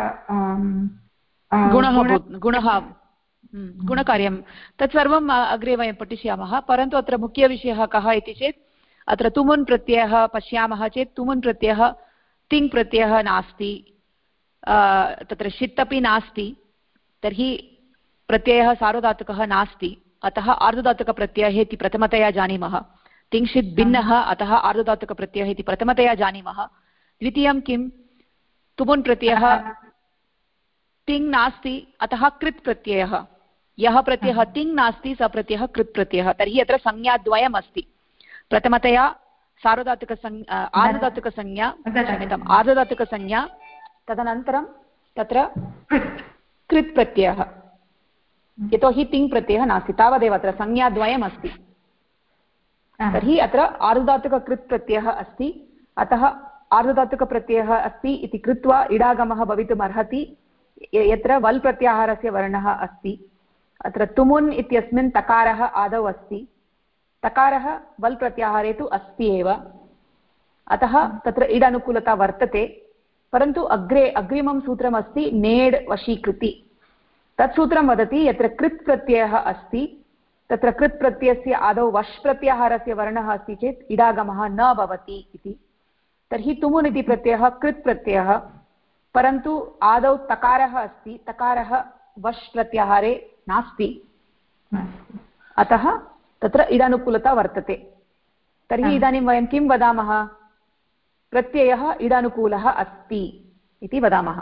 गुणकार्यं तत्सर्वम् अग्रे वयं पठिष्यामः। परन्तु अत्र मुख्यविषयः कः इति चेत्, अत्र तुमुन् प्रत्ययः पश्यामः चेत् तुमुन् प्रत्ययः तिङ् प्रत्ययः नास्ति, तत्र षित् अपि नास्ति, तर्हि प्रत्ययः सार्वधातुकः नास्ति, अतः आर्धधातुकप्रत्ययः इति प्रथमतया जानीमः। तिङ्षित् भिन्नः, अतः आर्धधातुकप्रत्ययः इति प्रथमतया जानीमः। द्वितीयं किं, तुमुन् प्रत्ययः तिङ् नास्ति, अतः कृत् प्रत्ययः। यः प्रत्ययः तिङ् नास्ति सः प्रत्ययः कृत् प्रत्ययः। तर्हि अत्र संज्ञाद्वयम् अस्ति। प्रथमतया आर्धधातुकसंज्ञा, क्षम्यताम्, आर्धधातुकसंज्ञा, तदनन्तरं तत्र कृत् प्रत्ययः, यतोहि तिङ् प्रत्ययः नास्ति, तावदेव अत्र संज्ञाद्वयम् अस्ति। तर्हि अत्र आर्धधातुककृत् प्रत्ययः अस्ति, अतः आर्धधातुकप्रत्ययः अस्ति इति कृत्वा इडागमः भवितुम् अर्हति, यत्र वल् प्रत्याहारस्य वर्णः अस्ति। अत्र तुमुन् इत्यस्मिन् तकारः आदौ अस्ति, तकारः वल् प्रत्याहारे तु अस्ति एव, अतः तत्र इडानुकूलता वर्तते। परन्तु अग्रिमं सूत्रमस्ति नेड् वशीकृति। तत् सूत्रं वदति यत्र कृत् प्रत्ययः अस्ति, तत्र कृत् प्रत्ययस्य आदौ वश् प्रत्याहारस्य वर्णः अस्ति चेत् इडागमः न भवति इति। तर्हि तुमुन् इति प्रत्ययः कृत् प्रत्ययः, परन्तु आदौ तकारः अस्ति, तकारः वश् प्रत्याहारे नास्ति, अतः तत्र इडानुकूलता वर्तते। तर्हि इदानीं वयं किं वदामः? प्रत्ययः इडानुकूलः अस्ति इति वदामः।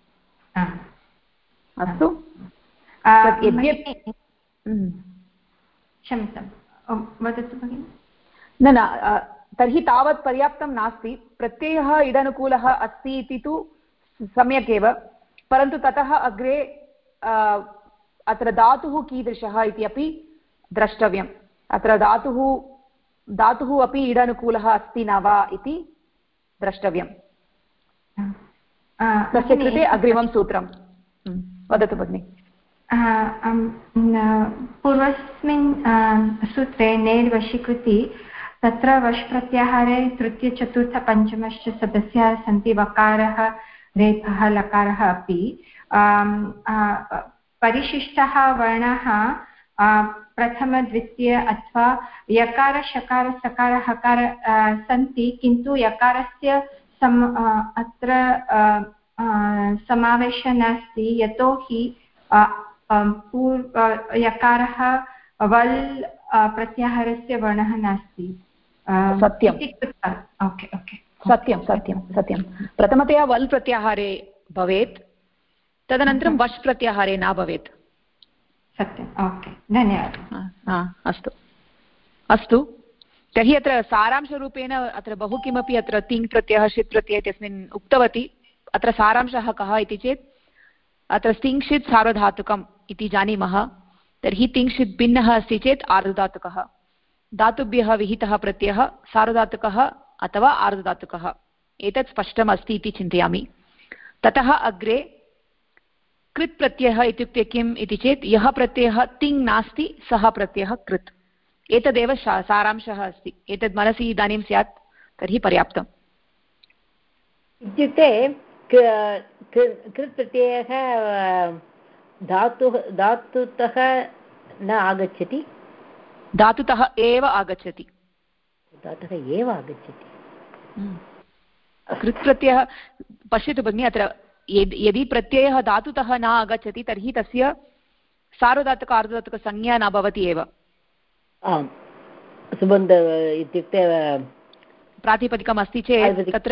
अस्तु, क्षम्यतां, वदतु भगिनि। न तर्हि तावत् पर्याप्तं नास्ति। प्रत्ययः इडनुकूलः अस्ति इति तु सम्यक् एव, परन्तु ततः अग्रे अत्र धातुः कीदृशः इति अपि द्रष्टव्यम्। अत्र धातुः अपि इडनुकूलः अस्ति न वा इति द्रष्टव्यम्। तस्य कृते अग्रिमं सूत्रं वदतु भगिनि। पूर्वस्मिन् सूत्रे नेर् वशीकृति तत्र वश् प्रत्याहारे तृतीयचतुर्थपञ्चमश्च सदस्याः सन्ति, वकारः रेफः लकारः अपि। परिशिष्टः वर्णः प्रथम द्वितीय अथवा यकार शकार सकार हकार सन्ति, किन्तु यकारस्य अत्र समावेशः नास्ति, यतोहि यकारः वल् प्रत्याहारस्य वर्णः नास्ति। सत्यं सत्यं प्रथमतया वल् प्रत्याहारे भवेत्, तदनन्तरं वश् प्रत्याहारे न भवेत्। सत्यम्, ओके, धन्यवादः। अस्तु तर्हि अत्र सारांशरूपेण अत्र बहु किमपि अत्र तिङ् प्रत्ययः षित् प्रत्ययः इत्यस्मिन् उक्तवती। अत्र सारांशः कः इति चेत् अत्र तिङ्क्षित् सार्वधातुकम् इति जानीमः। तर्हि तिङ्क्षित् भिन्नः अस्ति चेत् आर्धधातुकः, धातुभ्यः विहितः प्रत्ययः सार्वधातुकः अथवा आर्धधातुकः, एतत् स्पष्टम् अस्ति इति चिन्तयामि। ततः अग्रे कृत् प्रत्ययः इत्युक्ते किम् इति चेत् यः प्रत्ययः तिङ् नास्ति सः प्रत्ययः कृत्, एतदेव सारांशः अस्ति। एतद् मनसि इदानीं स्यात् तर्हि पर्याप्तम्। इत्युक्ते कृत् प्रत्ययः धातुतः न आगच्छति, धातुतः एव आगच्छति। कृत् प्रत्ययः पश्यतु भगिनि, अत्र यदि प्रत्ययः धातुतः न आगच्छति तर्हि तस्य सार्वधातुक आर्धधातुकसंज्ञा न भवति एव। आम्, सुबन्ध इत्युक्ते प्रातिपदिकम् अस्ति चेत् तत्र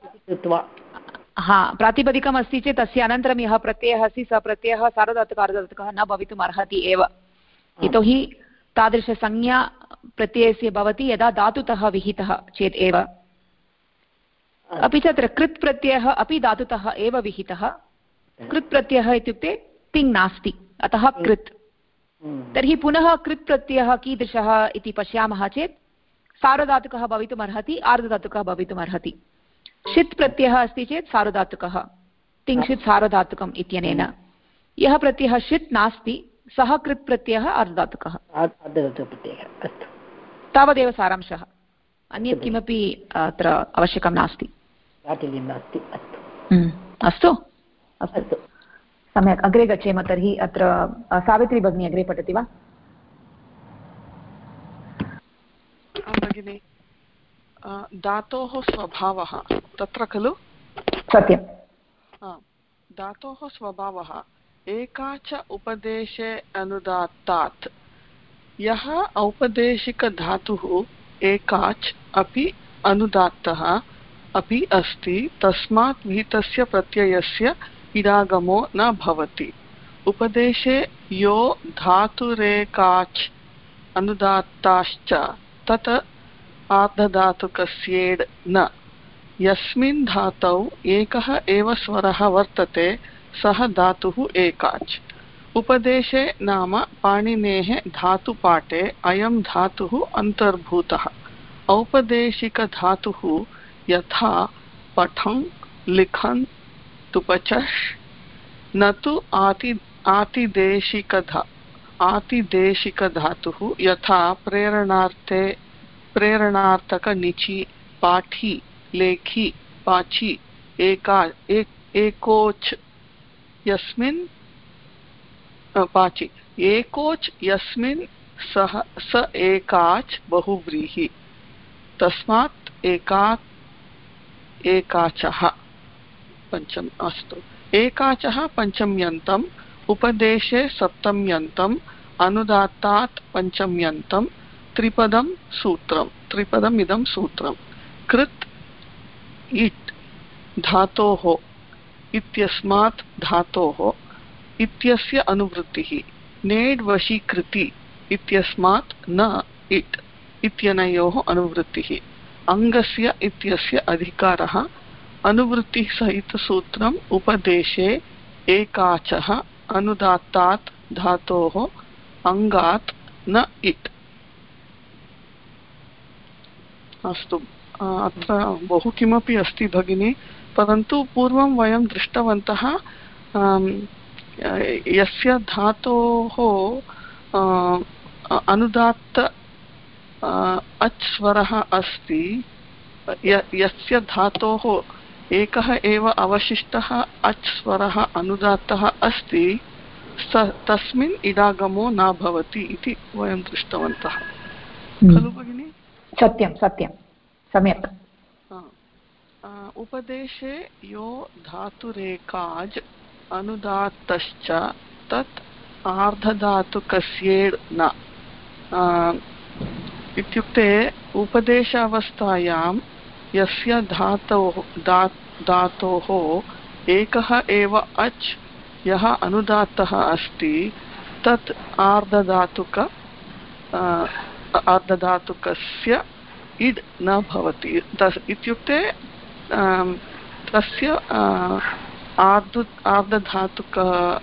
प्रातिपदिकम् अस्ति चेत् तस्य अनन्तरं यः प्रत्ययः अस्ति सः प्रत्ययः सार्वधातुक आर्धधातुकः न भवितुम् अर्हति एव, यतोहि तादृशसंज्ञा प्रत्ययस्य भवति यदा धातुतः विहितः चेत् एव। अपि च अत्र कृत् प्रत्ययः अपि धातुतः एव विहितः। कृत् प्रत्ययः इत्युक्ते तिङ् नास्ति, अतः कृत्। तर्हि पुनः कृत् प्रत्ययः कीदृशः इति पश्यामः चेत् सार्वधातुकः भवितुम् अर्हति, आर्धधातुकः भवितुम् अर्हति। षित् प्रत्ययः अस्ति चेत् सार्वधातुकः, तिङ्क्षित् सार्वधातुकम् इत्यनेन। यः प्रत्ययः षित् नास्ति सः कृत् प्रत्ययः आर्धधातुकः। तावदेव सारांशः, अन्यत् किमपि अत्र आवश्यकं नास्ति। अस्तु अस्तु, सम्यक्, अग्रे गच्छेम। तर्हि अत्र सावित्री भगिनी अग्रे पठति वा? भगिनि, धातोः स्वभावः तत्र खलु? सत्यं। धातोः स्वभावः एकाच उपदेशे अनुदात्तात्। यः औपदेशिकधातुः एकाच् अपि अनुदात्तः अपि अस्ति, तस्मात् विहितस्य प्रत्ययस्य इडागमो न भवति। उपदेशे यो धातुरेकाच् अनुदात्ताश्च तत् आर्धधातुकस्येड् न। यस्मिन् धातौ एकः एव स्वरः वर्तते सः धातुः एकाच्। उपदेशे नाम पाणिनेः धातुपाठे अयं धातुः अन्तर्भूतः। औपदेशिकधातुः यथा पठन् लिखन् तुपचष्, न तु आतिदेशिकधातुः यथा प्रेरणार्थे प्रेरणार्थकनिचि पाठी लेखी पाची एकोच् यस्मिन् पाची एकोच् यस्मिन् स एकाच् बहुव्रीहि, तस्मात् एकाचः पञ्चम। अस्तु, एकाचः पञ्चम्यन्तम्, उपदेशे सप्तम्यन्तम्, अनुदात्तात् पञ्चम्यन्तम्, त्रिपदं सूत्रं। त्रिपदमिदं सूत्रं कृत् इट् धातोः इत्यस्मात् धातोः इत्यस्य अनुवृत्तिः, नेड् वशीकृति इत्यस्मात् न इट् इत्यनयोः अनुवृत्तिः, अङ्गस्य इत्यस्य अधिकारः अनुवृत्तिसहितसूत्रम् उपदेशे एकाचः अनुदात्तात् धातोः अङ्गात् न इट्। अस्तु, अत्र बहु किमपि अस्ति भगिनी, परन्तु पूर्वं वयं दृष्टवन्तः यस्य धातोः अनुदात्त अच् स्वरः अस्ति, यस्य धातोः एकः एव अवशिष्टः अच् स्वरः अनुदात्तः अस्ति, तस्मिन् इडागमो न भवति इति वयं दृष्टवन्तः खलु भगिनि? सत्यं सत्यं, सम्यक्। उपदेशे यो धातुरेकाज् अनुदात्तश्च तत् आर्धधातुकस्येड् न। इत्युक्ते उपदेशावस्थायां यस्य धातोः एकः एव अच् यः अनुदात्तः अस्ति तत् आर्धधातुकस्य इड् न भवति। इत्युक्ते तस्य आर्धधातुक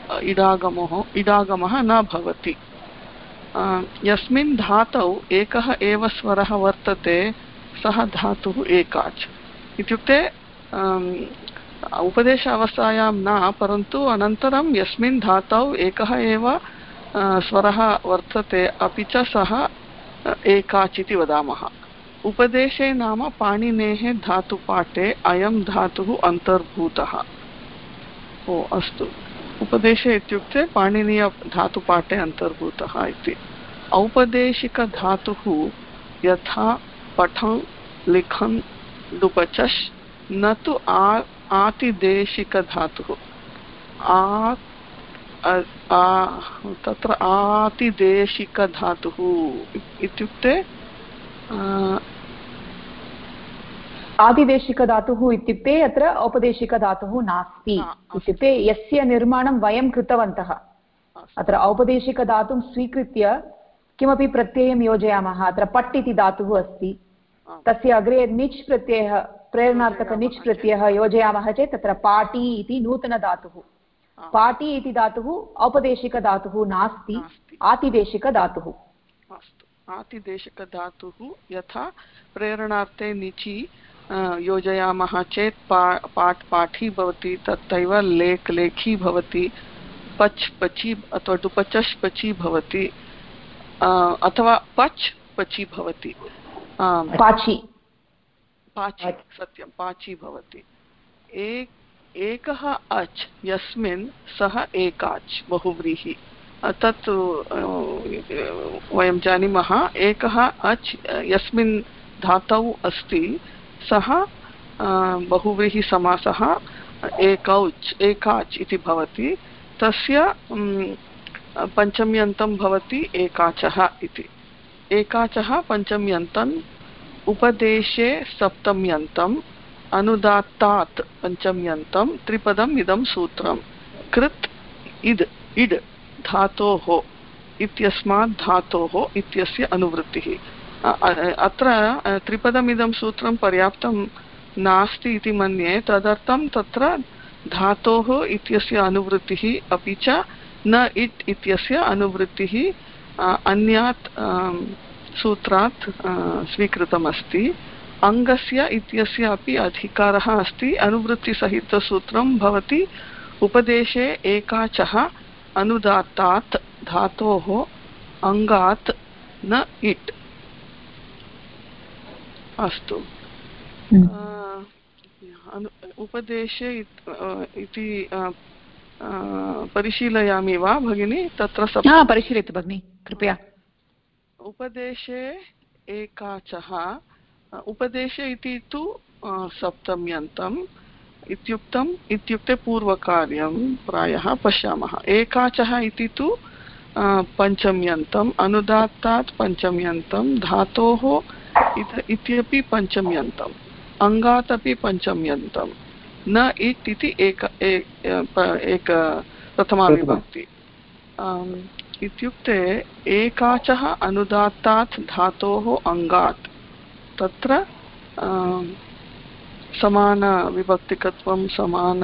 इडागमः न भवति। यस्मिन् धातौ एकः एव स्वरः वर्तते सः धातुः एकाच्। इत्युक्ते उपदेश अवस्थायां न, परन्तु अनन्तरं यस्मिन् धातौ एकः एव स्वरः वर्तते अपि च सः एकाच् इति वदामः। उपदेशे नाम पाणिनेः धातुपाठे अयं धातुः अन्तर्भूतः। अस्तु, उपदेशे इत्युक्ते पाणिनीय धातुपाठे अन्तर्भूतः इति। औपदेशिकधातुः यथा पठन् लिखन् डुपचश् न तु आतिदेशिकधातुः। तत्र आतिदेशिकधातुः इत्युक्ते आदिदेशिकधातुः इत्युक्ते अत्र औपदेशिकधातुः नास्ति। इत्युक्ते यस्य निर्माणं वयं कृतवन्तः, अत्र औपदेशिकधातुं स्वीकृत्य किमपि प्रत्ययं योजयामः। अत्र पट् इति धातुः अस्ति, तस्य अग्रे निच् प्रत्ययः, प्रेरणार्थक निच् प्रत्ययः योजयामः चेत् तत्र पाटी इति नूतनधातुः। पाटी इति धातुः औपदेशिकधातुः नास्ति, आतिदेशिकधातुः। आतिदेशिकधातुः यथा प्रेरणार्थे निचि योजयामः चेत् पाठ पाठी भवति, तथैव लेख लेखी भवति, पच् पचि अथवा डुपचश् पचि भवति, अथवा पच् पचि भवति, पाचि पाचि, सत्यं पाचि भवति। एकः अच् यस्मिन् सः एकाच् बहुव्रीहि, तत् वयं जानीमः। एकः अच् यस्मिन् धातौ अस्ति सः बहुव्रीहि समासः एकाच् इति भवति। तस्य पञ्चम्यन्तं भवति एकाचः इति। एकाचः पञ्चम्यन्तम् उपदेशे सप्तम्यन्तम् अनुदात्तात् पञ्चम्यन्तं त्रिपदम् इदं सूत्रं कृत् इड् धातोः इत्यस्मात् धातोः इत्यस्य अनुवृत्तिः। अत्र त्रिपदमिदं सूत्रं पर्याप्तं नास्ति इति मन्ये, तदर्थं तत्र धातोः इत्यस्य अनुवृत्तिः अपि च न इट् इत्यस्य अनुवृत्तिः अन्यात् सूत्रात् स्वीकृतमस्ति। अङ्गस्य इत्यस्य अपि अधिकारः अस्ति। अनुवृत्तिसहितसूत्रं भवति उपदेशे एकाचः अनुदात्तात् धातोः अङ्गात् न इट्। अस्तु, उपदेशे इति परिशीलयामि वा भगिनी? तत्र परिशीलयतु भगिनी कृपया। उपदेशे एकाचः, उपदेशे इति तु सप्तम्यन्तम् इत्युक्ते पूर्वकार्यं प्रायः पश्यामः। एकाचः इति तु पञ्चम्यन्तम्, अनुदात्तात् पञ्चम्यन्तं, धातोः इत्यपि पञ्चम्यन्तम्, अङ्गात् अपि पञ्चम्यन्तं, न इट् इति एक प्रथमा विभक्ति। इत्युक्ते एकाचः अनुदात्तात् धातोः अङ्गात्, तत्र समानविभक्तिकत्वं समान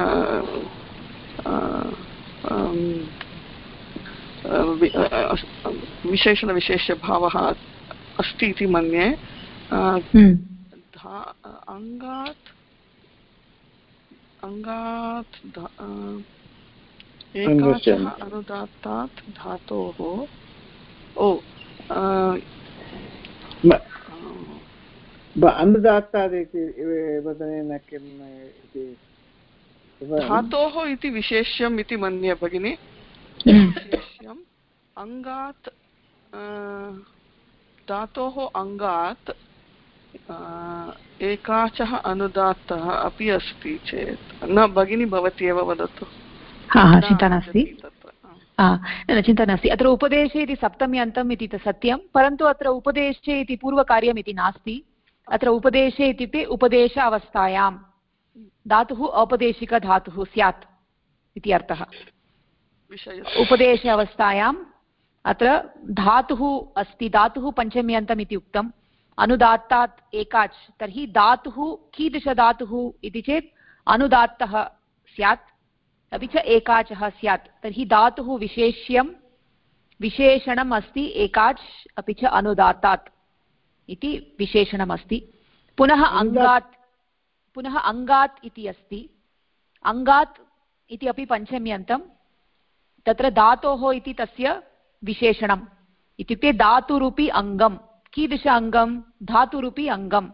विशेषणविशेष्यभावः अस्ति इति मन्ये। अङ्गात् एकाचः अनुदात्तात् धातोः अनुदात्तात् इति वदनेन किम् इति धातोः इति विशेष्यम् इति मन्ये भगिनि। विशेष्यम् अङ्गात् धातोः अङ्गात् एकाचः अनुदात्तः अपि अस्ति चेत् न भगिनी भवती एव वदतु। चिन्ता नास्ति, चिन्ता नास्ति। अत्र उपदेशे इति सप्तम्यन्तम् इति सत्यं, परन्तु अत्र उपदेशे इति पूर्वकार्यम् इति नास्ति। अत्र उपदेशे इत्युक्ते उपदेश अवस्थायां धातुः औपदेशिकधातुः स्यात् इति अर्थः। उपदेश अवस्थायाम् अत्र धातुः अस्ति, धातुः पञ्चम्यन्तम् इति उक्तम्, अनुदात्तात् एकाच्, तर्हि धातुः कीदृशधातुः इति चेत् अनुदात्तः स्यात् अपि च एकाचः स्यात्। तर्हि धातुः विशेष्यं विशेषणम् अस्ति एकाच् अपि च अनुदात्तात् इति विशेषणम् अस्ति। पुनः अङ्गात् इति अस्ति, अङ्गात् इति अपि पञ्चम्यन्तं, तत्र धातोः इति तस्य विशेषणम् इत्युक्ते धातुरूपी अङ्गं। कीदृश अङ्गं? धातुरूपी अङ्गम्।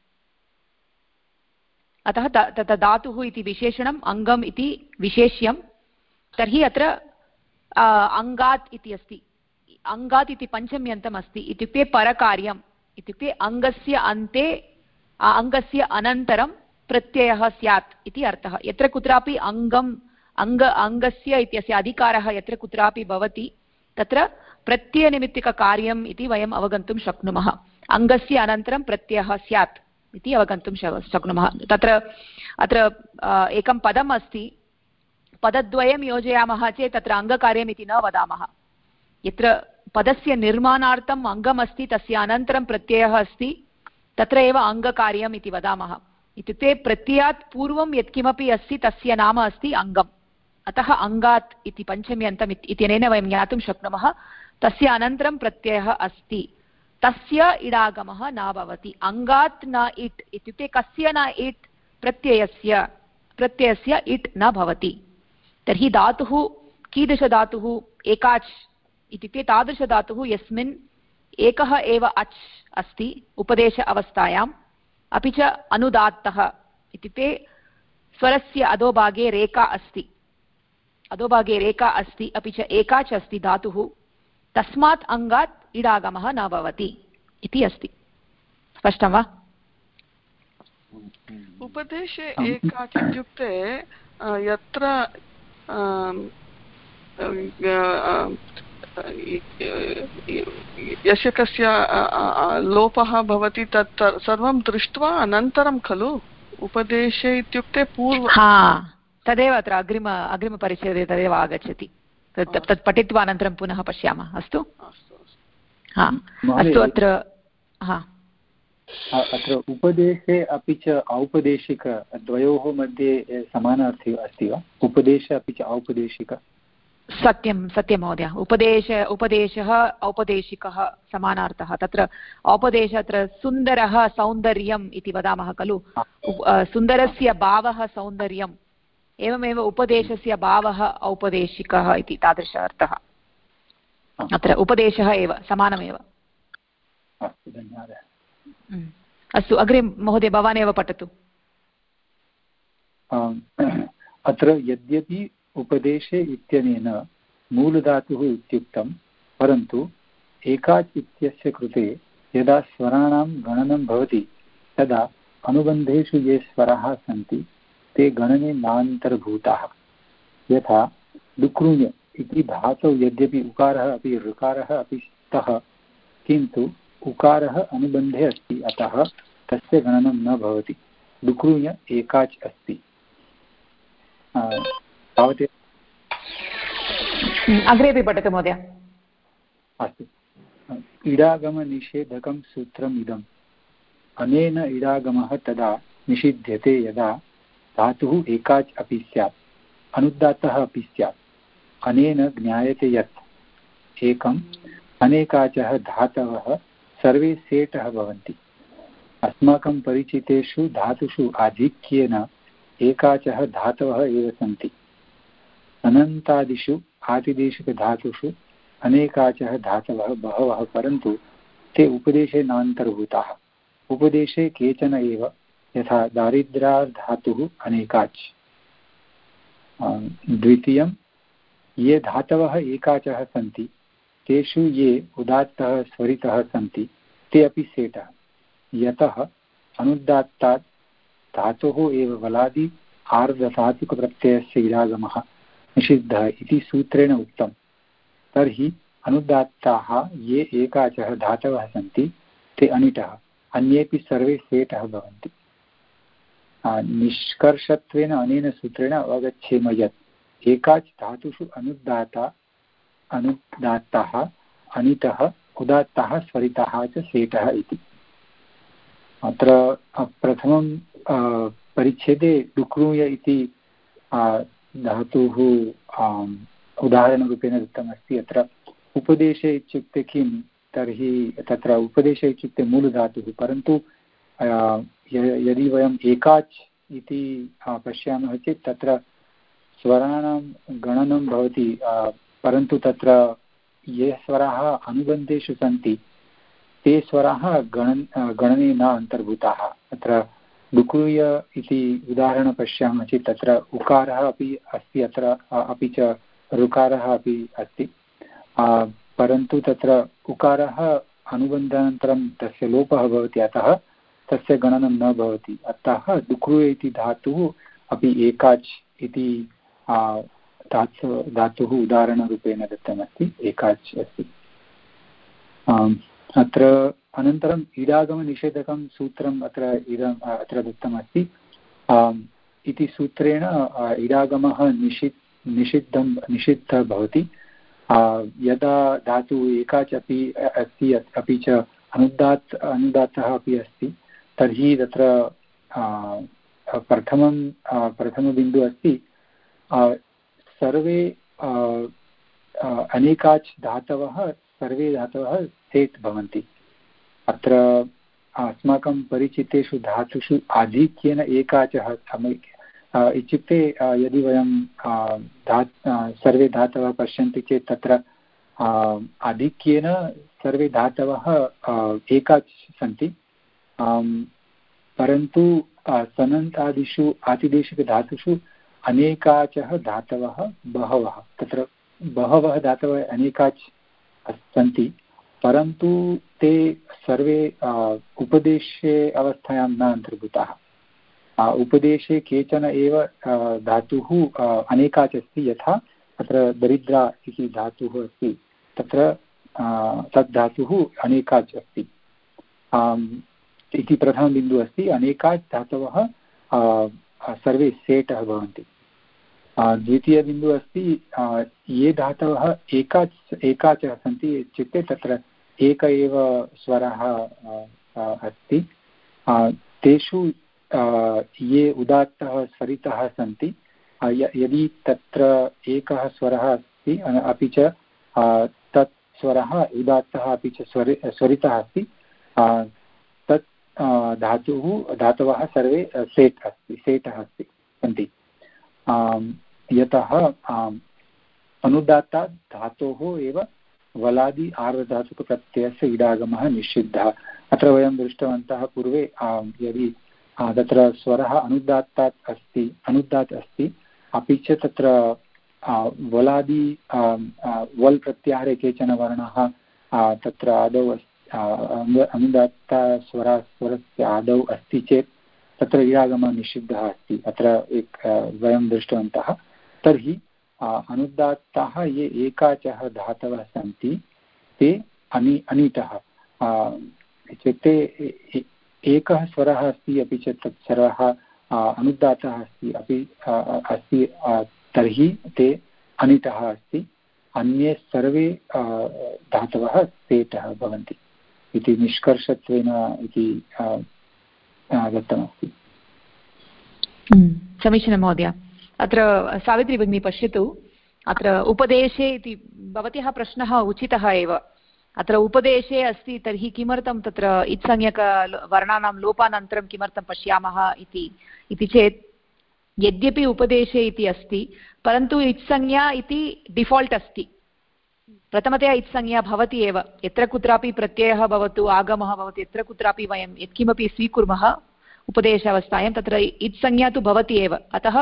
अतः तत्र धातुः इति विशेषणम्, अङ्गम् इति विशेष्यं। तर्हि अत्र अङ्गात् इति अस्ति, अङ्गात् इति पञ्चम्यन्तम् अस्ति, इत्युक्ते परकार्यम्, इत्युक्ते अङ्गस्य अन्ते अङ्गस्य अनन्तरं प्रत्ययः स्यात् इति अर्थः। यत्र कुत्रापि अङ्गस्य इत्यस्य अधिकारः यत्र कुत्रापि भवति तत्र प्रत्ययनिमित्तिककार्यम् इति वयम् अवगन्तुं शक्नुमः। अङ्गस्य अनन्तरं प्रत्ययः स्यात् इति अवगन्तुं शक्नुमः। अत्र एकं पदम् अस्ति, पदद्वयं योजयामः चेत् तत्र अङ्गकार्यम् इति न वदामः। यत्र पदस्य निर्माणार्थम् अङ्गम् अस्ति तस्य अनन्तरं प्रत्ययः अस्ति तत्र एव अङ्गकार्यम् इति वदामः। इत्युक्ते प्रत्ययात् पूर्वं यत्किमपि अस्ति तस्य नाम अस्ति अङ्गम्। अतः अङ्गात् इति पञ्चम्यन्तम् इत्यनेन वयं ज्ञातुं शक्नुमः तस्य अनन्तरं प्रत्ययः अस्ति, तस्य इडागमः न भवति। अङ्गात् न इट् इत्युक्ते कस्य न इट्? प्रत्ययस्य इट् न भवति। तर्हि धातुः कीदृशधातुः? एकाच् इत्युक्ते तादृशधातुः यस्मिन् एकः एव अच् अस्ति उपदेश अवस्थायाम्, अपि च अनुदात्तः इत्युक्ते स्वरस्य अधोभागे रेखा अस्ति, अधोभागे रेखा अस्ति, अपि च एकाच् अस्ति धातुः, तस्मात् अङ्गात् इडागमः न भवति इति अस्ति। स्पष्टं वा? उपदेशे एकाच् इत्युक्ते यत्र यस्य कस्य लोपः भवति तत् सर्वं दृष्ट्वा अनन्तरं खलु उपदेशे इत्युक्ते पूर्व। तदेव अत्र अग्रिमपरिच्छेदे तदेव आगच्छति। तत् पठित्वा अनन्तरं पुनः पश्यामः। अस्तु अस्तु। अत्र उपदेशे अपि च औपदेशिक द्वयोः मध्ये समानार्थी अस्ति वा? उपदेश अपि च औपदेशिक? सत्यं सत्यं महोदय। उपदेशः औपदेशिकः समानार्थः। तत्र औपदेश अत्र सुन्दरः सौन्दर्यम् इति वदामः खलु। सुन्दरस्य भावः सौन्दर्यम्, एवमेव उपदेशस्य भावः औपदेशिकः इति तादृश अर्थः। अत्र उपदेशः एव समानमेव। अस्तु, धन्यवादः। अस्तु, अग्रे महोदय भवान् एव पठतु। अत्र यद्यपि उपदेशे इत्यनेन मूलधातुः इत्युक्तं, परन्तु एकाच् इत्यस्य कृते यदा स्वराणां गणनं भवति तदा अनुबन्धेषु ये स्वराः सन्ति ते गणने नान्तर्भूताः। यथा डुक्रुञ् इति धातौ यद्यपि उकारः अपि ऋकारः अपि स्तः, किन्तु उकारः अनुबन्धे अस्ति, अतः तस्य गणनं न भवति। डुक्रुञ् एकाच् अस्ति। तावत्। अग्रेपि पठतु महोदय। अस्तु। इडागमनिषेधकं सूत्रम् इदम्। अनेन इडागमः तदा निषिध्यते यदा धातुः एकाच् अपि स्यात् अनुदात्तः अपि स्यात्। अनेन ज्ञायते यत् एकम् अनेकाचः धातवः सर्वे सेटः भवन्ति। अस्माकं परिचितेषु धातुषु आधिक्येन एकाचः धातवः एव सन्ति। अनन्तादिषु आतिदेशिकधातुषु अनेकाचः धातवः बहवः, परन्तु ते उपदेशे नान्तर्भूताः। उपदेशे केचन एव, यथा दारिद्र्यार्धातुः अनेकाच्। द्वितीयं, ये धातवः एकाचः सन्ति तेषु ये उदात्तः स्वरितः सन्ति ते अपि सेटः, यतः अनुदात्तात् धातोः एव वलादि आर्धधातुकप्रत्ययस्य इडागमः निषिद्धः इति सूत्रेण उक्तं। तर्हि अनुदात्ताः ये एकाचः धातवः सन्ति ते अनिटः, अन्येपि सर्वे सेटः भवन्ति। निष्कर्षत्वेन अनेन सूत्रेण अवगच्छेम यत् एकाच् धातुषु अनुदात्ताः अनिटः उदात्ताः स्वरिताः च सेटः इति। अत्र प्रथमं परिच्छेदे डुक्रूय इति धातुः उदाहरणरूपेण दत्तमस्ति। अत्र उपदेशे इत्युक्ते किं, तर्हि तत्र उपदेशे इत्युक्ते मूलधातुः, परन्तु यदि वयम् एकाच् इति पश्यामः चेत् तत्र स्वराणां गणनं भवति, परन्तु तत्र ये स्वराः अनुबन्धेषु सन्ति ते स्वराः गणने न अन्तर्भूताः। अत्र डुक्रूय इति उदाहरणं पश्यामः चेत् तत्र उकारः अपि अस्ति, अत्र अपि च ऋकारः अपि अस्ति, परन्तु तत्र उकारः अनुबन्धानन्तरं तस्य लोपः भवति, अतः तस्य गणनं न भवति। अतः डुक्रूय इति धातुः अपि एकाच् इति धातुः उदाहरणरूपेण दत्तमस्ति, एकाच् अस्ति। अत्र अनन्तरम् इडागमनिषेधकं सूत्रम् अत्र दत्तमस्ति। इति सूत्रेण इडागमः निषिद्धः भवति यदा धातुः एकाच् अपि अस्ति, अपि च अनुदात्तः अपि अस्ति, तर्हि तत्र प्रथमबिन्दुः अस्ति सर्वे अनेकाच् धातवः सर्वे धातवः सेट् भवन्ति। अत्र अस्माकं परिचितेषु धातुषु आधिक्येन एकाचः इत्युक्ते यदि वयं सर्वे धातवः पश्यन्ति चेत् तत्र आधिक्येन सर्वे धातवः एकाच् सन्ति, परन्तु सनन्तादिषु आतिदेशिकधातुषु अनेकाचः धातवः बहवः, तत्र बहवः धातवः अनेकाच् सन्ति, परन्तु ते सर्वे उपदेशे अवस्थायां न अन्तर्भूताः। उपदेशे केचन एव धातुः अनेकाच् अस्ति, यथा अत्र दरिद्रा इति धातुः अस्ति, तत्र तद् धातुः अनेकाच् अस्ति इति प्रथमबिन्दुः अस्ति। अनेकाच् धातवः सर्वे सेटः भवन्ति। द्वितीयबिन्दुः अस्ति ये धातवः एकाचः सन्ति इत्युक्ते तत्र एक एव स्वरः अस्ति, तेषु ये उदात्तः स्वरितः सन्ति, यदि तत्र एकः स्वरः अस्ति अपि च तत् स्वरः उदात्तः अपि च स्वरितः अस्ति, तत् धातवः सर्वे सेटः अस्ति सन्ति। यतः अनुदात्तात् धातोः एव वलादि आर्धधातुकप्रत्ययस्य इडागमः निषिद्धः। अत्र वयं दृष्टवन्तः पूर्वे, यदि तत्र स्वरः अनुदात्त अस्ति, अपि च तत्र वलादि वल् प्रत्याहारे केचन वर्णाः तत्र आदौ अनुदात्तस्वरस्य आदौ अस्ति चेत् तत्र इडागमः निषिद्धः अस्ति। अत्र वयं दृष्टवन्तः। तर्हि अनुदात्ताः ये एकाचः धातवः सन्ति ते अनिटः, इत्युक्ते एकः स्वरः अस्ति अपि च तत् स्वरः अनुदात्तः अस्ति, तर्हि ते अनिटः अस्ति। अन्ये सर्वे धातवः सेटः भवन्ति इति निष्कर्षत्वेन इति दत्तमस्ति। समीचीनं महोदय। अत्र सावित्री भगिनी पश्यतु, अत्र उपदेशे इति भवत्याः प्रश्नः उचितः एव। अत्र उपदेशे अस्ति तर्हि किमर्थं तत्र इत्संज्ञकवर्णानां लोपानन्तरं किमर्थं पश्यामः इति चेत् यद्यपि उपदेशे इति अस्ति परन्तु इत्संज्ञा इति डिफाल्ट् अस्ति। प्रथमतया इत्संज्ञा भवति एव, यत्र कुत्रापि प्रत्ययः भवतु आगमः भवतु यत्र कुत्रापि वयं यत्किमपि स्वीकुर्मः उपदेशावस्थायां तत्र इत्संज्ञा तु भवति एव। अतः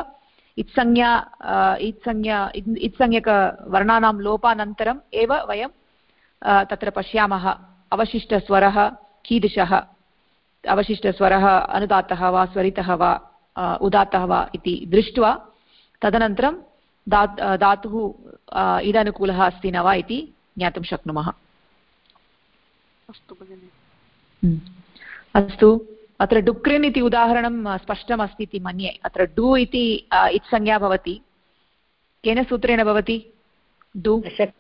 इत्संज्ञकवर्णानां लोपानन्तरम् एव वयं तत्र पश्यामः अवशिष्टस्वरः कीदृशः, अवशिष्टस्वरः अनुदात्तः वा स्वरितः वा उदात्तः वा इति दृष्ट्वा तदनन्तरं धातुः इडानुकूलः अस्ति न वा इति ज्ञातुं शक्नुमः। अस्तु, अत्र डुक्रिन् इति उदाहरणं स्पष्टमस्ति इति मन्ये। अत्र डु इति इत्संज्ञा भवति, केन सूत्रेण भवति? डु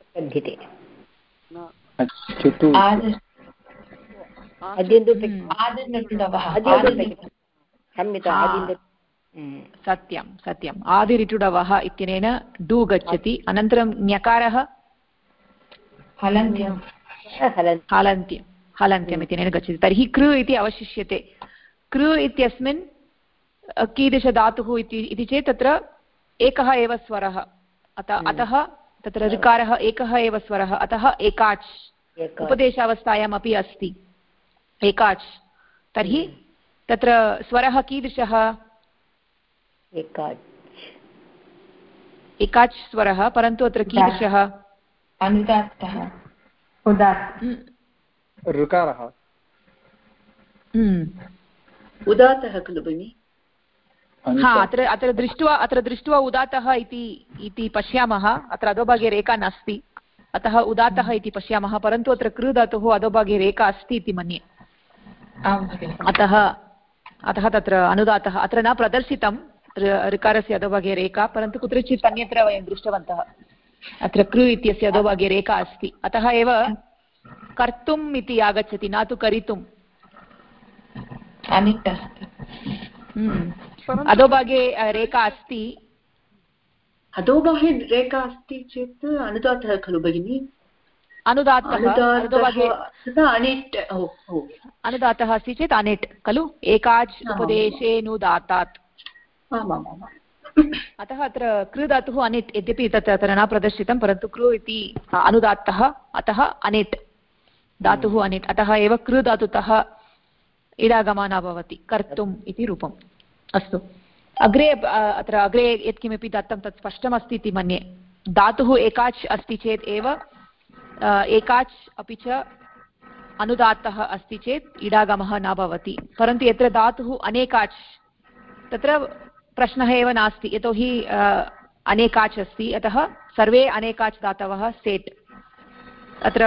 सत्यं सत्यम्, आदिरिटुडवः इत्यनेन डु गच्छति। अनन्तरं ञकारः हलन्त्यम् इत्यनेन गच्छति। तर्हि कृ इति अवशिष्यते। कृ इत्यस्मिन् कीदृशधातुः इति चेत् तत्र एकः एव स्वरः, अतः तत्र ऋकारः एकः एव स्वरः, अतः एकाच् उपदेशावस्थायाम् अपि अस्ति एकाच्। तर्हि तत्र स्वरः कीदृशः? एकाच् स्वरः, परन्तु अत्र कीदृशः? अनुदात्तः ऋकारः उदात्तः खलु भगिनि? अत्र दृष्ट्वा उदात्तः इति पश्यामः। अत्र अधोभागे रेखा नास्ति, अतः उदात्तः इति पश्यामः, परन्तु अत्र कृ धातुः अधोभागे रेखा अस्ति इति मन्ये। अतः तत्र अनुदात्तः अत्र न प्रदर्शितं, ऋकारस्य अधोभागे रेखा, परन्तु कुत्रचित् अन्यत्र वयं दृष्टवन्तः अत्र कृ इत्यस्य अधोभागे रेखा अस्ति। अतः एव कर्तुम् इति आगच्छति, न तु करितुम्। अधोभागे रेखा अस्ति, अधोभागे रेखा अस्ति चेत् अनुदात्तः खलु भगिनि? अनुदात्तः अस्ति चेत् अनिट् खलु, एकाच् उपदेशेऽनुदात्तात्। अतः अत्र कृ धातुः अनिट्, यद्यपि तत्र न प्रदर्शितं, परन्तु कृ इति अनुदात्तः, अतः अनिट् धातुः अनिट्, अतः एव कृ धातुतः इडागमः न भवति, कर्तुम् इति रूपम्। अस्तु, अग्रे यत्किमपि दत्तं तत् स्पष्टमस्ति इति मन्ये। धातुः एकाच् अस्ति चेत् एव एकाच् अपि च अनुदात्तः अस्ति चेत् इडागमः न भवति, परन्तु यत्र धातुः अनेकाच् तत्र प्रश्नः एव नास्ति, यतोहि अनेकाच् अस्ति, अतः सर्वे अनेकाच् धातवः सेट्। अत्र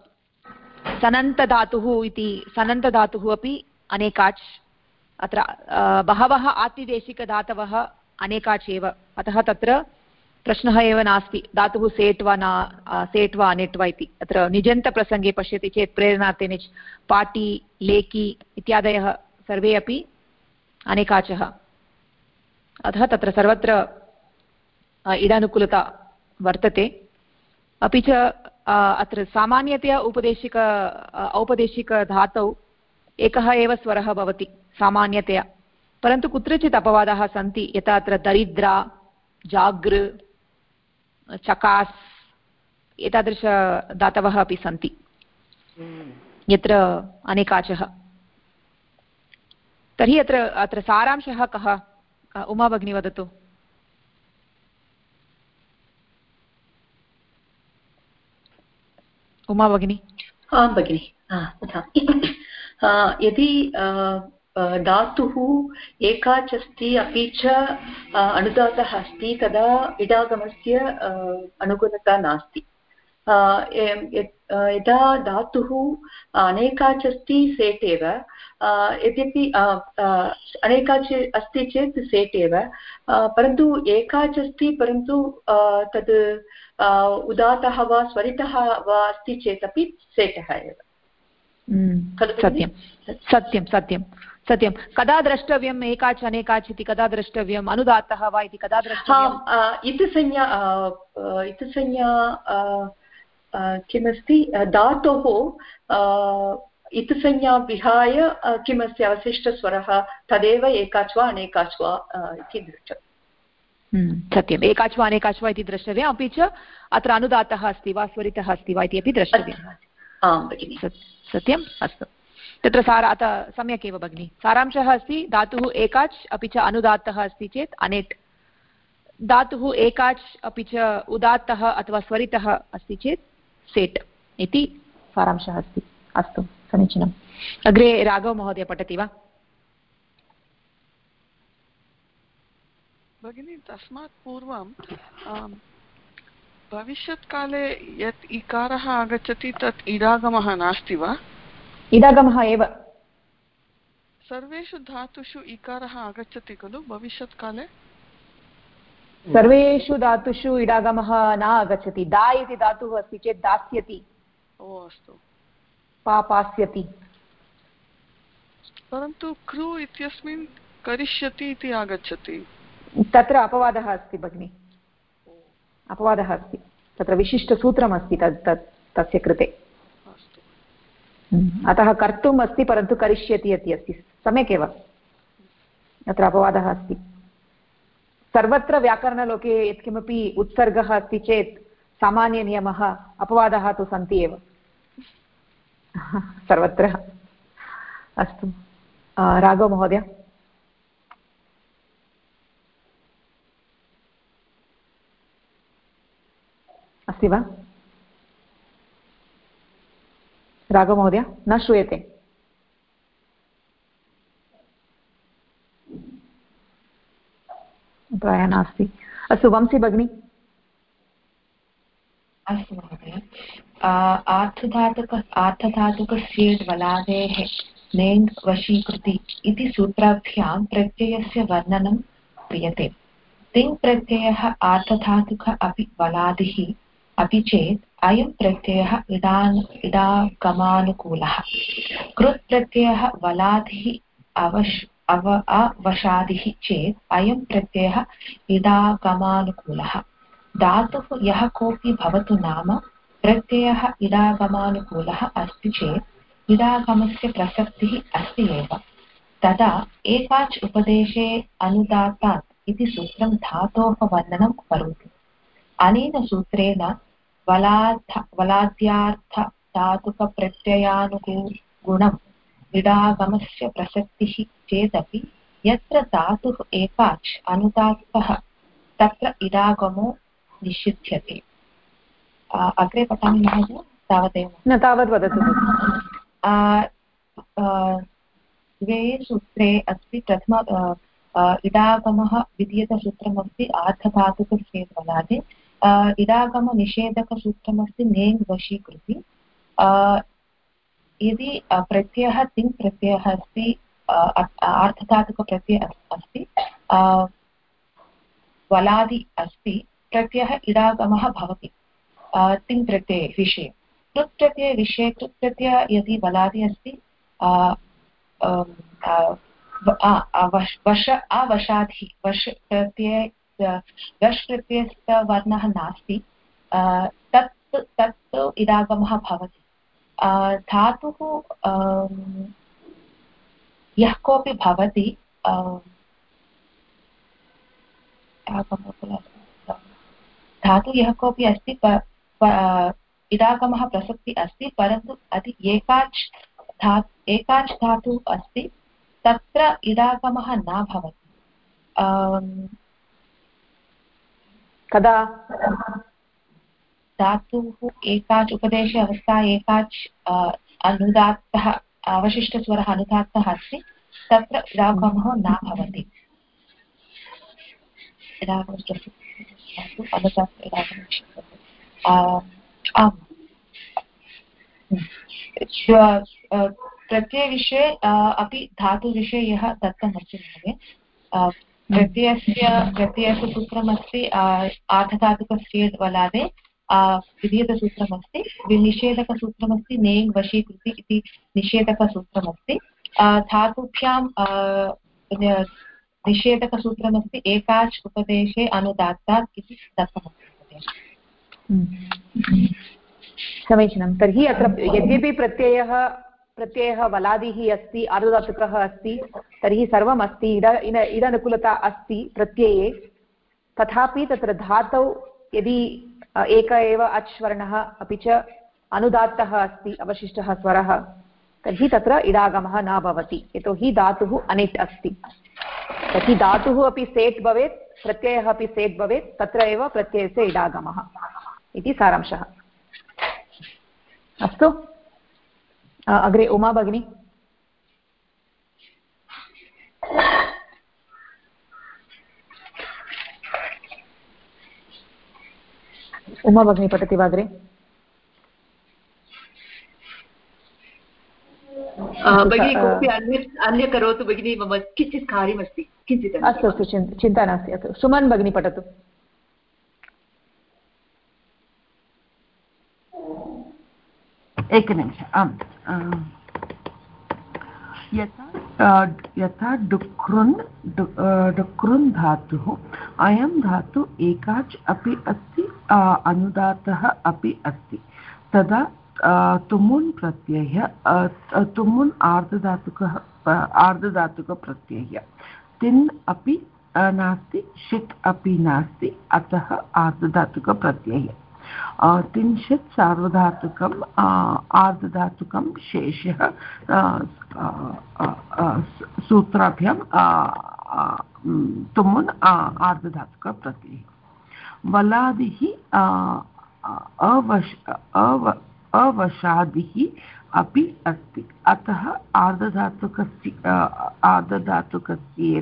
सनन्तधातुः अपि अनेकाच्, अत्र बहवः आतिदेशिकधातवः अनेकाच् एव, अतः तत्र प्रश्नः एव नास्ति धातुः सेट् वा अनिट् वा इति। अत्र निजन्तप्रसङ्गे पश्यति चेत् प्रेरणार्थे निच्, पाटी, लेखि इत्यादयः सर्वे अपि अनेकाचः, अतः तत्र सर्वत्र इडानुकूलता वर्तते। अपि च अत्र सामान्यतया औपदेशिकधातौ एकः एव स्वरः भवति सामान्यतया, परन्तु कुत्रचित् अपवादाः सन्ति, यथा अत्र दरिद्रा, जागृ, चकास् एतादृशधातवः अपि सन्ति यत्र अनेकाचः। तर्हि अत्र सारांशः कः? उमा भगिनी वदतु। उमा भगिनी। आं भगिनि, यदि धातुः एकाच् अस्ति अपि च अनुदातः अस्ति तदा इडागमस्य अनुगुणता नास्ति। यदा धातुः अनेकाच् अस्ति सेट् एव, यद्यपि अनेकाच् अस्ति चेत् सेट् एव, परन्तु एकाच् अस्ति परन्तु तद् उदातः वा स्वरितः वा अस्ति चेत् अपि सेटः एव। सत्यं सत्यं सत्यं सत्यं कदा द्रष्टव्यम् एकाच् अनेकाच् इति कदा द्रष्टव्यम् अनुदात्तः वा इति कदा द्रष्टव्यम् इतसंज्ञा किमस्ति धातोः इतसंज्ञा विहाय किमस्ति अवशिष्टस्वरः तदेव एकाच् वा अनेकाच् वा इति द्रष्टव्यम् सत्यम् एकाच् वा अनेकाच् वा इति द्रष्टव्यम् अपि च अत्र अनुदात्तः अस्ति वा स्वरितः अस्ति वा इति अपि द्रष्टव्यम् आम् भगिनि सत्यम् अस्तु तत्र सम्यक् एव भगिनि सारांशः अस्ति धातुः एकाच् अपि च अनुदात्तः अस्ति चेत् अनेट् धातुः एकाच् अपि च उदात्तः अथवा स्वरितः अस्ति चेत् सेट् इति सारांशः अस्ति अस्तु समीचीनम् अग्रे राघव महोदय पठति वा भगिनी तस्मात् पूर्वं भविष्यत्काले यत् इकारः आगच्छति तत् इडागमः नास्ति वा इडागमः एव सर्वेषु धातुषु इकारः आगच्छति खलु भविष्यत्काले सर्वेषु धातुषु इडागमः न आगच्छति दा इति धातुः अस्ति चेत् दास्यति ओ अस्तु पास्यति परन्तु कृ इत्यस्मिन् करिष्यति इति आगच्छति तत्र अपवादः अस्ति भगिनि अपवादः अस्ति तत्र विशिष्टसूत्रमस्ति तस्य कृते अतः कर्तुम् अस्ति परन्तु करिष्यति इति अस्ति सम्यक् एव अत्र अपवादः अस्ति सर्वत्र व्याकरणलोके यत्किमपि उत्सर्गः अस्ति चेत् सामान्यनियमः अपवादाः तु सन्ति एव सर्वत्र अस्तु राघव महोदय अस्ति वा राघव महोदय न श्रूयते प्रायः नास्ति अस्तु वंशी भगिनी अस्तु महोदय आर्थधातुकस्येड् वलादेः नेङ् वशीकृति इति सूत्राभ्यां प्रत्ययस्य वर्णनं क्रियते तिङ् प्रत्ययः आर्थधातुकः अपि वलादिः अपि चेत् अयं प्रत्ययः इडागमानुकूलः कृत् प्रत्ययः वलादिः अवशादिः चेत् अयं प्रत्ययः इडागमानुकूलः धातुः यः कोऽपि भवतु नाम प्रत्ययः इडागमानुकूलः अस्ति चेत् इडागमस्य प्रसक्तिः अस्ति एव तदा एकाच् उपदेशे अनुदात्तात् इति सूत्रं धातोः वर्णनं करोति अनेन सूत्रेण वलाद्यार्थधातुकप्रत्ययानुगुणम् इडागमस्य प्रसक्तिः चेदपि यत्र धातुः एकाच् अनुदात्तः तत्र इडागमो निषिध्यते अग्रे पठामि महोदय तावदेव न तावत् वदतु द्वे सूत्रे अस्ति प्रथम इडागमः द्वितीयसूत्रमस्ति आर्थधातुकस्य वलादे इडागमनिषेधकसूत्रमस्ति नेङ् वशीकृति यदि प्रत्ययः तिङ् प्रत्ययः अस्ति आर्थधातुकप्रत्ययः अस्ति वलादि अस्ति प्रत्ययः इडागमः भवति तिङ् प्रत्यये विषये कृत् प्रत्यये विषये कृत् प्रत्ययः यदि वलादि अस्ति अवशाधि वश् प्रत्ययस्य वर्णः नास्ति तत् इडागमः भवति धातुः यः कोऽपि भवति धातु यः कोऽपि अस्ति इडागमः प्रसक्ति अस्ति परन्तु अति एकाच् धातुः अस्ति तत्र इडागमः न भवति कदा धातुः एकाच् उपदेशे अवस्था एकाच् अनुदात्तः अवशिष्टस्वरः अनुदात्तः अस्ति तत्र इडागमः न भवति प्रत्ययविषये अपि धातुविषये यः दत्तमस्ति महोदय प्रत्ययस्य सूत्रमस्ति आर्थधातुकस्य वलादे द्वितीयसूत्रमस्ति निषेधकसूत्रमस्ति नेङ् वशीकृति इति निषेधकसूत्रमस्ति धातुभ्यां निषेधकसूत्रमस्ति एकाच् उपदेशे अनुदात्तात् इति दत्तमस्ति। समीचीनं। तर्हि अत्र यद्यपि प्रत्ययः वलादिः अस्ति, आर्धधातुकः अस्ति, तर्हि सर्वम् अस्ति, इडानुकूलता अस्ति प्रत्यये, तथापि तत्र धातौ यदि एक एव अच् वर्णः अपि च अनुदात्तः अस्ति अवशिष्टः स्वरः, तर्हि तत्र इडागमः न भवति, यतोहि धातुः अनिट् अस्ति। तर्हि धातुः अपि सेट् भवेत्, प्रत्ययः अपि सेट् भवेत्, तत्र एव प्रत्ययस्य इडागमः इति सारांशः। अस्तु, अग्रे उमा भगिनी। उमा भगिनी पठति वा अग्रे? भगिनी कोऽपि अन्य करोतु भगिनी, मम किञ्चित् कार्यमस्ति किञ्चित्। अस्तु अस्तु, चिन्ता नास्ति। अस्तु, सुमन् भगिनी पठतु। एकनिमिषम्। आम्, यथा डुक्रुन् धातुः, अयं धातु एकाच् अपि अस्ति, अनुदातः अपि अस्ति। तदा तुमुन् प्रत्ययः, तुमुन् आर्धधातुकप्रत्ययः। तिन् अपि नास्ति, षित् अपि नास्ति, अतः आर्धधातुकप्रत्ययः। तिंशित् सार्वधातुकम् आर्धधातुकं शेषः सूत्राभ्यां तुमुन् आर्धधातुकप्रत्ययः। वलादिः अवशादिः अपि अस्ति, अतः आर्धधातुकस्य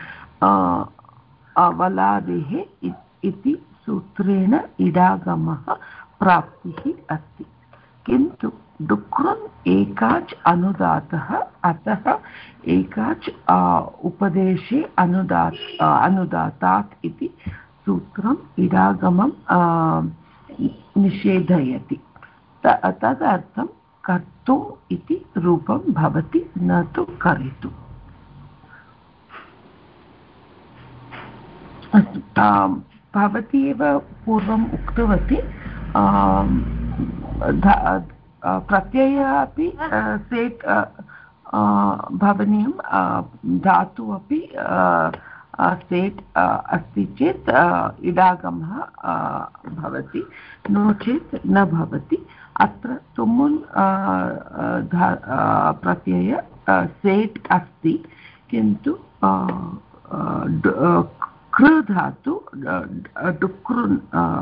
वलादेः इति सूत्रेण इडागमः प्राप्तिः अस्ति। किन्तु डुक्रुन् एकाच् अनुदातः, अतः एकाच् उपदेशे अनुदातात् इति सूत्रम् इडागमं निषेधयति। तदर्थं कर्तुम् इति रूपं भवति, न तु करितुम्। भवती एव पूर्वम् उक्तवती, प्रत्ययः अपि सेट् भवनीयं, धातु अपि सेट् अस्ति चेत् इडागमः भवति, नो चेत् न भवति। अत्र तुमुन् प्रत्यय सेट् अस्ति, किन्तु कृ धातु डुक्रुन्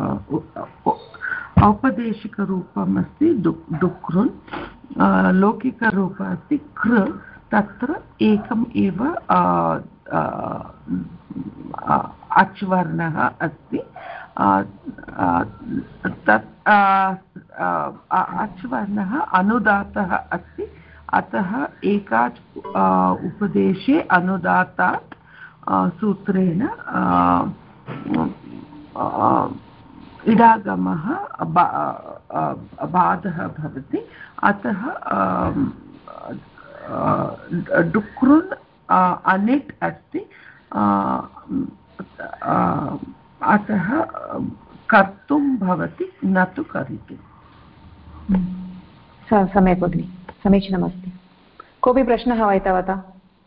औपदेशिकरूपम् अस्ति डुक्रुन्, लौकिकरूपम् अस्ति कृ। तत्र एकम् एव अच् वर्णः अस्ति। तत् अच् वर्णः अनुदातः अस्ति, अतः एकाच् उपदेशे अनुदातात् सूत्रेण इडागमः बाधः भवति। अतः डुक्रुन् अनिट् अस्ति, अतः कर्तुं भवति, न तु करितुम्। सम्यक् भगिनि, समीचीनमस्ति। कोऽपि प्रश्नः वा एतावता?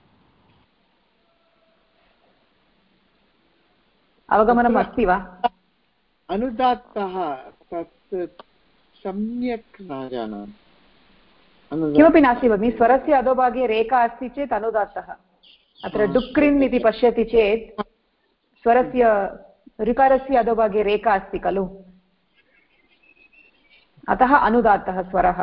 अवगमनम् अस्ति वा? अनुदात्तः तत् सम्यक् न जानामि। किमपि नास्ति भगिनि, स्वरस्य अधोभागे रेखा अस्ति चेत् अनुदात्तः। अत्र डुक्रिन् इति पश्यति चेत् स्वरस्य ऋकारस्य अधोभागे रेखा अस्ति खलु, अतः अनुदात्तः स्वरः।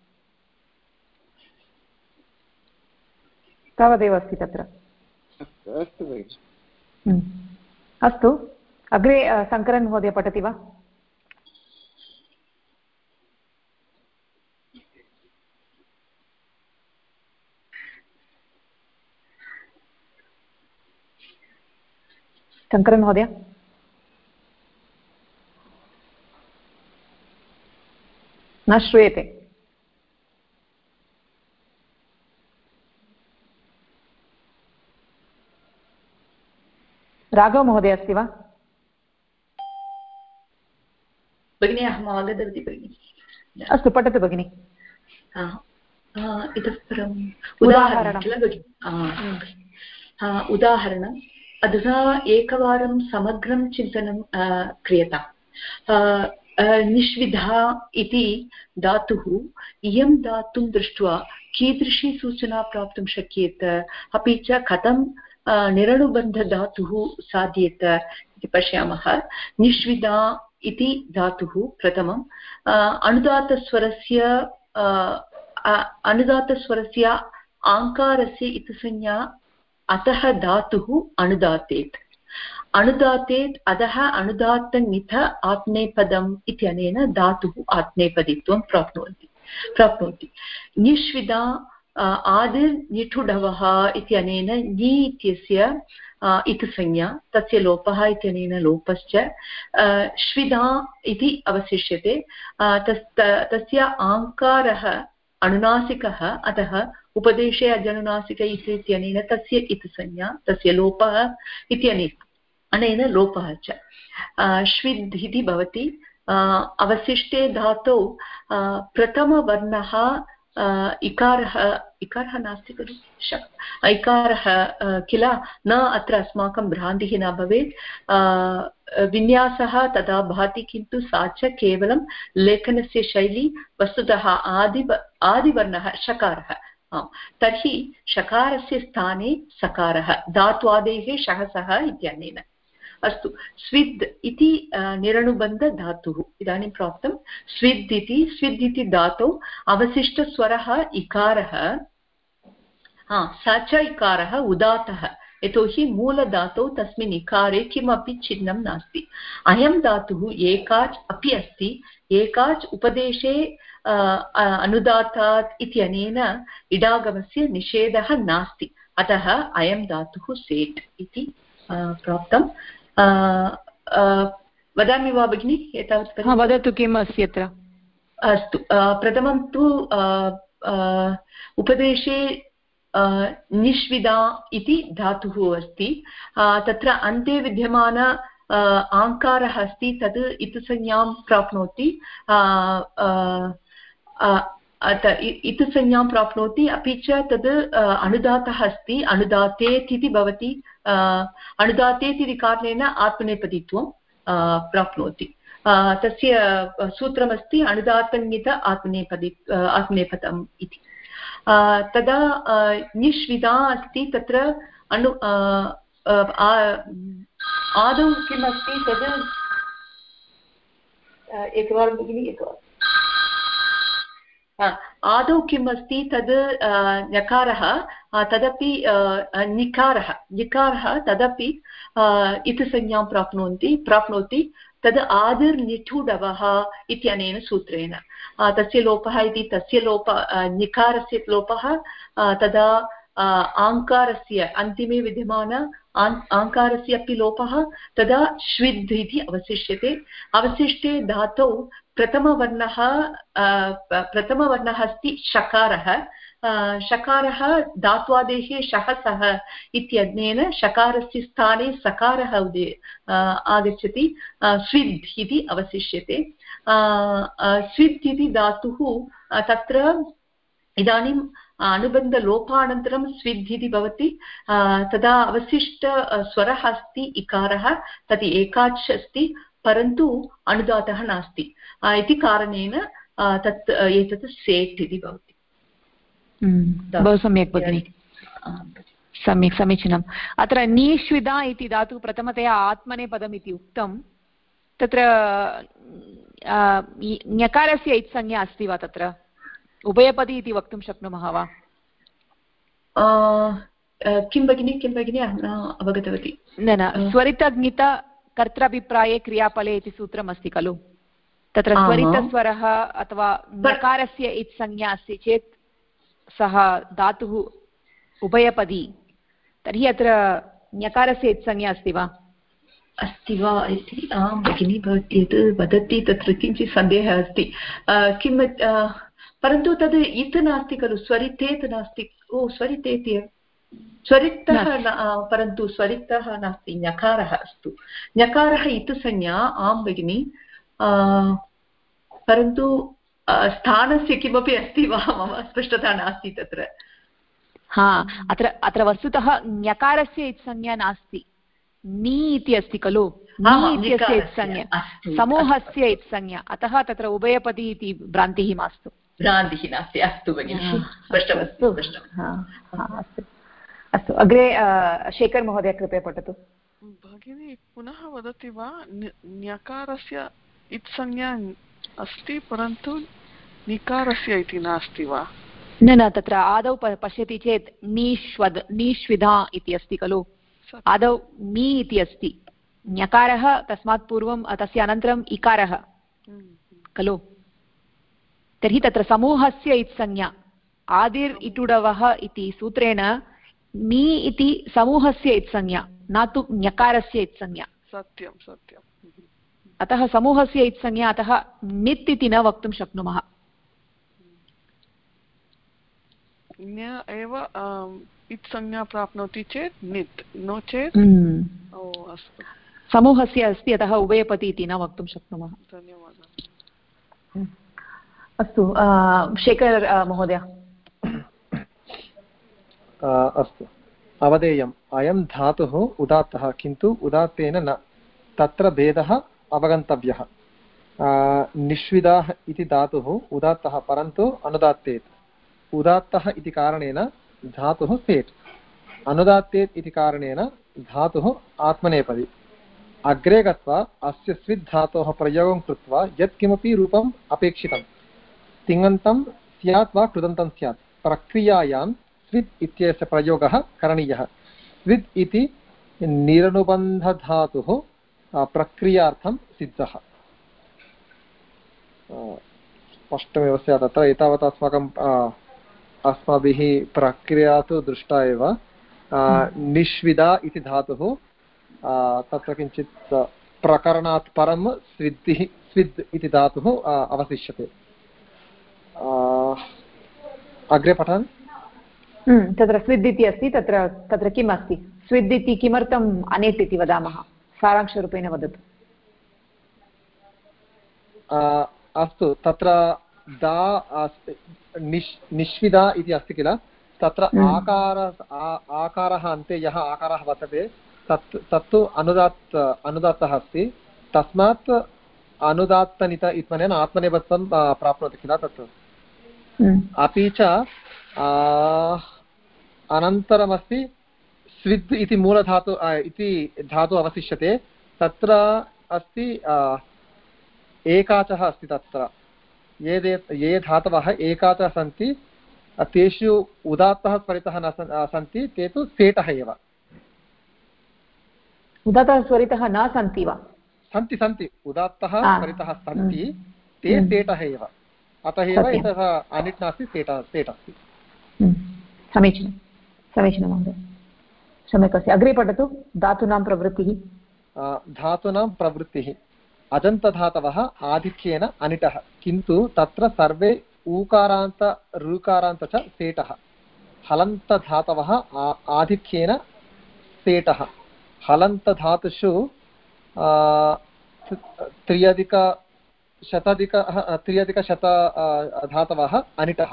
तावदेव अस्ति तत्र। अस्तु भगिनि। अस्तु, अग्रे शङ्करन् महोदय पठति वा? शङ्करन् महोदय, न श्रूयते। राघव महोदय अस्ति वा? भगिनी अहम् आगतवती भगिनि। अस्तु पठतु भगिनि। इतः परम् उदाहरणं किल भगिनि? उदाहरणम् अधुना एकवारं समग्रं चिन्तनं क्रियताम्। निष्विधा इति धातुः इयं धातुं दृष्ट्वा कीदृशी सूचना प्राप्तुं शक्येत, अपि च कथं निरनुबन्धधातुः साध्येत इति पश्यामः। निष्विधा इति धातुः प्रथमम् अनुदातस्वरस्य आङ्कारस्य इतिसंज्ञा अतः धातुः अनुदातेत् अधः अनुदात्तङिथ आत्नेपदम् इत्यनेन धातुः आत्नेपदित्वं प्राप्नोति। निष्विधा आदिर्निठुडवः इत्यनेन नि इत्यस्य इतिसंज्ञा तस्य लोपः इत्यनेन लोपश्च श्विधा इति अवशिष्यते। तस्य आङ्कारः अनुनासिकः अतः उपदेशे अजनुनासिक इत्यनेन तस्य इतिसंज्ञा तस्य लोपः इत्यनेन लोपः च श्विद् इति भवति। अवशिष्टे धातौ प्रथमवर्णः इकारः नास्ति खलु, इकारः किल न, अत्र अस्माकं भ्रान्तिः न भवेत्। विन्यासः तदा भाति, किन्तु सा च केवलं लेखनस्य शैली। वस्तुतः आदिवर्णः शकारः। तर्हि शकारस्य स्थाने सकारः धात्वादेः शहसः इत्यनेन। अस्तु, स्विद् इति निरनुबन्धधातुः इदानीं प्राप्तं। स्विद् इति धातौ अवशिष्टस्वरः इकारः, स च इकारः उदात्तः, यतोहि मूलधातौ तस्मिन् इकारे किमपि चिह्नं नास्ति। अयं धातुः एकाच् अपि अस्ति। एकाच् उपदेशे अनुदातात् इत्यनेन इडागमस्य निषेधः नास्ति, अतः अयं धातुः सेट् इति प्राप्तं। वदामि वा भगिनि? एतावत् वदतु किम् अस्ति अत्र। अस्तु, प्रथमं तु उपदेशे निष्विधा इति धातुः अस्ति। तत्र अन्ते विद्यमान आङ्कारः अस्ति, तद् इतिसंज्ञां प्राप्नोति। इतिसंज्ञां प्राप्नोति, अपि च तद् अनुदातः अस्ति, अनुदातेत् इति भवति। अनुदातेत् इति कारणेन आत्मनेपदित्वं प्राप्नोति। तस्य सूत्रमस्ति अनुदातङित आत्मनेपदम् इति। तदा निष्विधा अस्ति, तत्र आदौ किम् अस्ति तद् एकवारं भगिनि आदौ किम् अस्ति तद् ञकारः, तदपि निकारः तदपि इतिसंज्ञां प्राप्नोति। तद् आदिर्निठुडवः इत्यनेन सूत्रेण तस्य लोपः इति, तस्य निकारस्य लोपः, तदा आङ्कारस्य अन्तिमे विद्यमान आङ्कारस्य अपि लोपः, तदा श्विद् इति अवशिष्यते। अवशिष्टे धातौ प्रथमवर्णः अस्ति शकारः। शकारः धात्वादेः शहसः इत्यनेन शकारस्य स्थाने सकारः आगच्छति। स्विद् इति अवशिष्यते। स्विद् इति धातुः तत्र इदानीम् अनुबन्धलोपानन्तरं स्विद् इति भवति। तदा अवशिष्टस्वरः अस्ति इकारः, तत् एकाच् अस्ति, परन्तु अनुदातः नास्ति इति कारणेन एतत् सेट् इति भवति। बहु सम्यक् भगिनि, सम्यक्, समीचीनम्। अत्र निष्विधा इति धातुः प्रथमतया आत्मनेपदम् इति उक्तं। तत्र ञकारस्य इत्संज्ञा अस्ति वा? तत्र उभयपदी इति वक्तुं शक्नुमः वा? किं भगिनि अहं न अवगतवती। न, स्वरितज्ञित कर्तृभिप्राये क्रियापले इति सूत्रम् अस्ति खलु। तत्र स्वरितस्वरः अथवा ञकारस्य इत्संज्ञा अस्ति चेत् सः धातुः उभयपदी, तर्हि अत्र ञकारस्य इत्संज्ञा अस्ति वा? अस्ति वा इति आं भगिनि भवती यत् वदति तत्र किञ्चित् सन्देहः अस्ति। किं परन्तु तद् इत् नास्ति खलु, स्वरितेत् नास्ति। ओ, स्वरितेत् स्वरिक्तः परन्तु स्वरिक्तः नास्ति, ञकारः अस्तु। ञकारः इतुसंज्ञा आं भगिनि, परन्तु स्थानस्य किमपि अस्ति वा? मम स्पष्टता नास्ति तत्र। हा, अत्र वस्तुतः ञकारस्य इत्संज्ञा नास्ति, नी इति अस्ति खलु, नी इत्यस्य इत्संज्ञा, समूहस्य इत्संज्ञा, अतः तत्र उभयपदी इति भ्रान्तिः मास्तु। भ्रान्तिः नास्ति, अस्तु भगिनि, स्पष्टमस्तु। अस्तु, अग्रे शेखर महोदय कृपया पठतु। भगिनी पुनः वदति वा? ञकारस्य इत्संज्ञा अस्ति परन्तु निकारस्य इति नास्ति वा? न, तत्र आदौ पश्यति चेत् नीष्विधा इति अस्ति खलु, आदौ नी इति अस्ति, ञकारः तस्मात् पूर्वं तस्य अनन्तरम् इकारः खलु, तर्हि तत्र समूहस्य इत्संज्ञा आदिर् इटुडवः इति सूत्रेण नी इति समूहस्य इत्संज्ञा, न तु ञकारस्य इत्संज्ञा। सत्यं सत्यम्। अतः समूहस्य इत्संज्ञा, अतः नित् इति न वक्तुं शक्नुमः। ञ एव इत्संज्ञा प्राप्नोति चेत् नित्, नो चेत् अस्तु, समूहस्य अस्ति, अतः उभयपति इति न वक्तुं शक्नुमः। धन्यवादः। अस्तु, शेखर महोदय। अस्तु, अवधेयम्, अयं धातुः उदात्तः किन्तु उदात्तेन न, तत्र भेदः अवगन्तव्यः। निष्विदाः इति धातुः उदात्तः परन्तु अनुदात्तेत्, उदात्तः इति कारणेन धातुः सेट्, अनुदात्तेत् इति कारणेन धातुः आत्मनेपदी। अग्रे गत्वा अस्य स्वित् धातोः प्रयोगं कृत्वा यत्किमपि रूपम् अपेक्षितं, तिङन्तं स्यात् वा कृदन्तं स्यात्, प्रक्रियायां स्वित् इत्यस्य प्रयोगः करणीयः। स्वित् इति निरनुबन्धधातुः प्रक्रियार्थं सिद्धः। स्पष्टमेव स्यात्, अत्र एतावत् अस्माभिः प्रक्रिया तु दृष्टा एव। निष्विदा इति धातुः तत्र किञ्चित् प्रकरणात् परं स्विद् इति धातुः अवशिष्यते। अग्रे पठामि। तत्र स्विद् इति अस्ति, तत्र किम् अस्ति? स्विद् इति किमर्थम् अनेट् इति वदामः? सारांशरूपेण वदतु। अस्तु, तत्र निष्विदा इति अस्ति किल, तत्र आकारः अन्ते यः आकारः वर्तते तत्तु अनुदात्तः अस्ति, तस्मात् अनुदात्तनित इत्यनेन आत्मनेपथ्यं प्राप्नोति किल तत्। अपि च अनन्तरमस्ति स्विद् इति मूलधातु इति धातु अवशिष्यते, तत्र अस्ति एकाचः अस्ति। तत्र ये धातवः एकाचः सन्ति तेषु उदात्तः स्वरितः न सन्ति, ते तु सेटः एव। उदात्तः स्वरितः न सन्ति वा? सन्ति उदात्तः स्वरितः सन्ति, ते सेटः एव, अतः एव एतः अनिट् नास्ति, सेट् अस्ति। समीचीनं महोदय, सम्यक् अस्ति। अग्रे पठतु। धातूनां प्रवृत्तिः। धातूनां प्रवृत्तिः, अजन्तधातवः आधिक्येन अनिटः, किन्तु तत्र सर्वे ऊकारान्त ऋकारान्त च सेटः। हलन्तधातवः आधिक्येन सेटः। हलन्तधातुषु 3,100 धातवः अनिटः।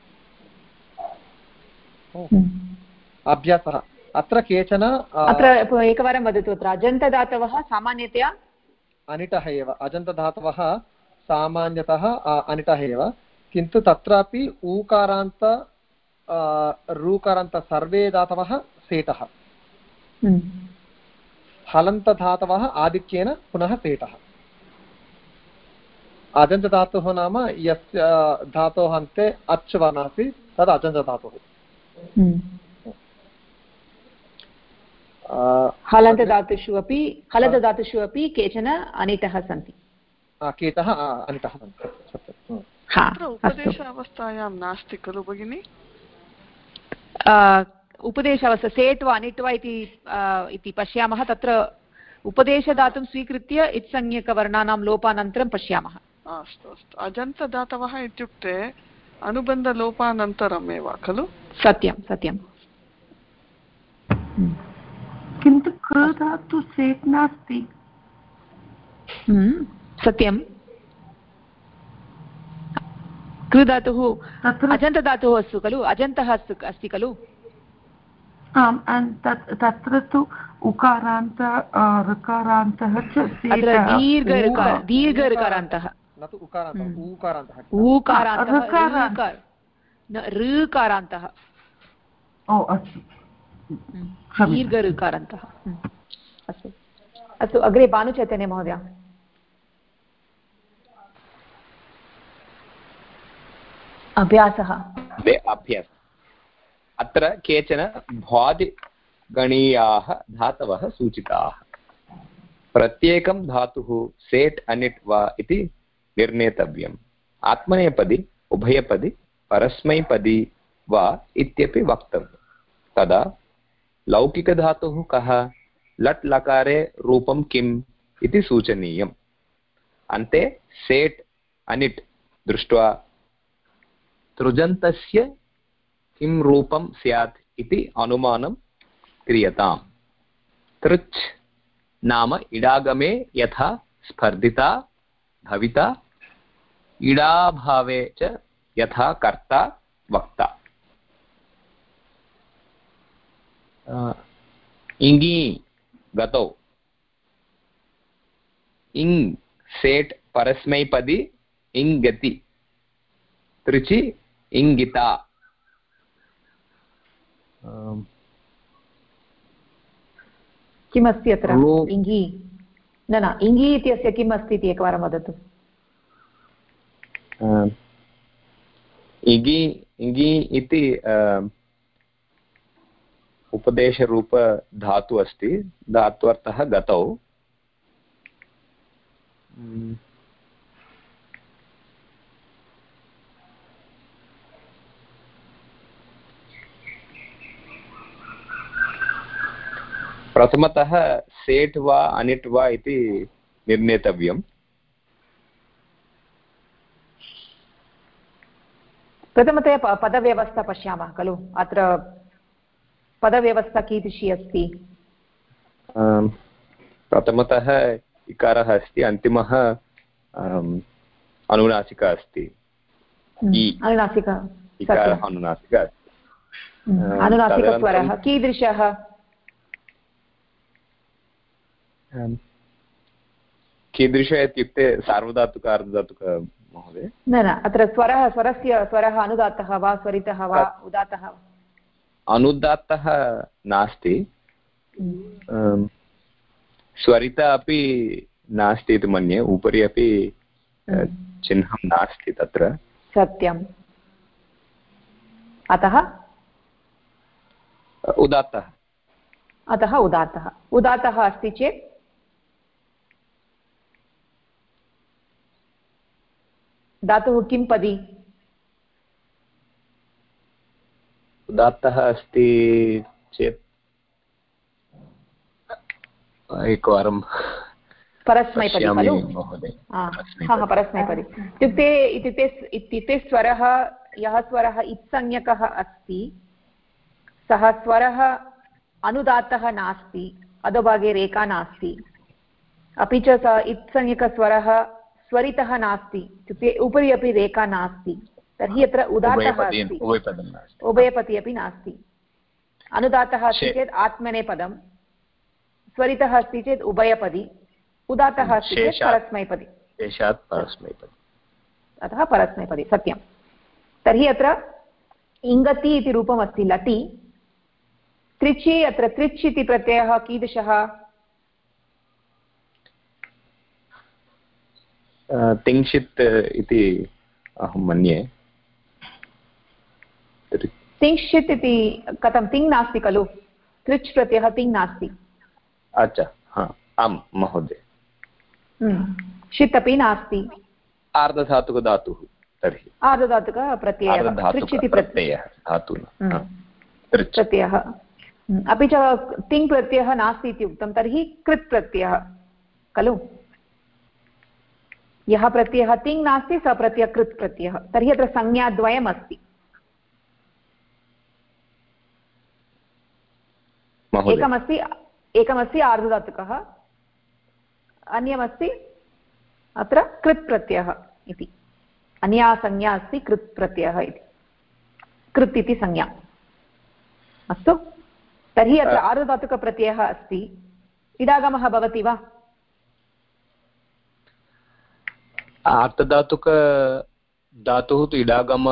अभ्यासः, अत्र केचन अत्र एकवारं वदतु। अत्र अजन्तधातवः सामान्यतया अनिटः एव, अजन्तधातवः सामान्यतः अनिटः एव, किन्तु तत्रापि ऊकारान्त ऋकारान्त सर्वे धातवः सेटः। हलन्तधातवः आधिक्येन पुनः सेटः। अजन्तधातुः नाम यस्य धातोः अन्ते अच् वर्णः अस्ति तद् अजन्तधातुः। हलन्तधातुषु अपि केचन अनिटः सन्ति। केचन अनिटः सन्ति। उपदेश अवस्थायां नास्ति खलु भगिनि? उपदेशावस्था सेट् वा अनिट् वा इति पश्यामः। तत्र उपदेशदातुं स्वीकृत्य इत्संज्ञकवर्णानां लोपानन्तरं पश्यामः। अस्तु अस्तु, अजन्तदातवः इत्युक्ते अनुबन्धलोपानन्तरम् एव खलु? सत्यं सत्यं। किन्तु कृ धातु सेट् नास्ति। सत्यं कृ धातुः अजन्तधातुः अस्ति खलु, अजन्तः अस्ति खलु। आम्, तत्र तु उकारान्त ऋकारान्तः च दीर्घ ऋकारान्तः ऋकारान्तः ओ अस्तु, दीर्घ ऋकारान्तः। अस्तु अस्तु, अग्रे भानुचैतन्य महोदय। अभ्यासः। अत्र केचन भ्वादिगणीयाः धातवः सूचिताः। प्रत्येकं धातुः सेट् अनिट् वा इति निर्णेतव्यम्। आत्मनेपदी, उभयपदी, परस्मैपदी वा इत्यपि वक्तव्यम्। तदा लौकिकधातुः कः, लट् लकारे रूपं किम् इति सूचनीयम्। अन्ते सेट् अनिट् दृष्ट्वा तृजन्तस्य किं रूपं स्यात् इति अनुमानं क्रियताम्। तृच् नाम इडागमे यथा स्पर्धिता भविता, इडाभावे च यथा कर्ता वक्ता। इङि गतौ, इङ् सेट् परस्मैपदी इङ्गति, तृचि इङ्गिता। किमस्ति अत्र इङ्गि? न इङ्गि इत्यस्य किम् अस्ति इति एकवारं वदतु। इङि इति उपदेशरूपधातु अस्ति। धात्वर्थः गतौ। प्रथमतः सेट् वा अनिट् वा इति निर्णेतव्यम्। प्रथमतया पदव्यवस्था पश्यामः खलु। अत्र पदव्यवस्था कीदृशी अस्ति? प्रथमतः इकारः अस्ति, अन्तिमः अनुनासिका अस्ति। इकारः अनुनासिका अस्ति। अनुनासिकस्वरः कीदृशः? कीदृश इत्युक्ते सार्वधातुक अर्धधातुक महोदय? न अत्र स्वरः अनुदात्तः वा स्वरितः वा उदात्तः? अनुदात्तः नास्ति, स्वरिता अपि नास्ति इति मन्ये। उपरि अपि चिह्नं नास्ति तत्र। सत्यम्। अतः उदात्तः अस्ति चेत् धातुः किं पदी? उदात्तः अस्ति चेत् एकवारं परस्मैपदी खलु महोदय? परस्मैपदी इत्युक्ते स्वरः, यः स्वरः इत्संज्ञकः अस्ति सः स्वरः अनुदात्तः नास्ति, अधोभागे रेखा नास्ति, अपि च सः इत्संज्ञकस्वरः स्वरितः नास्ति, इत्युक्ते उपरि अपि रेखा नास्ति, तर्हि अत्र उदात्तः अस्ति। उभयपदी अपि नास्ति। अनुदात्तः अस्ति चेत् आत्मनेपदं, स्वरितः अस्ति चेत् उभयपदी, उदात्तः अस्ति चेत् परस्मैपदी। अतः परस्मैपदी। सत्यं। तर्हि अत्र इङ्गति इति रूपमस्ति लटि। त्रिचि, अत्र त्रिच् इति प्रत्ययः कीदृशः? तिङ्क्षित् इति अहं मन्ये। तिङ्क्षित् इति कथं? तिङ् नास्ति खलु, त्रिच् प्रत्ययः तिङ् नास्ति। अच्छा, आम् महोदय। षित् अपि नास्ति। आर्धधातुकधातुः तर्हि। आर्धधातुकः प्रत्ययः त्रिच् इति प्रत्ययः प्रत्ययः। अपि च तिङ् प्रत्ययः नास्ति इति उक्तं, तर्हि कृत् प्रत्ययः खलु। यः प्रत्ययः तिङ् नास्ति सः प्रत्ययः कृत् प्रत्ययः। तर्हि अत्र संज्ञाद्वयम् अस्ति। एकमस्ति आर्धधातुकः, अन्यमस्ति अत्र कृत् प्रत्ययः इति। अन्या संज्ञा अस्ति कृत् प्रत्ययः इति, कृत् इति संज्ञा। अस्तु, तर्हि अत्र आर्धधातुकप्रत्ययः अस्ति, इडागमः भवति वा? आर्धधातुकधातुः तु इडागम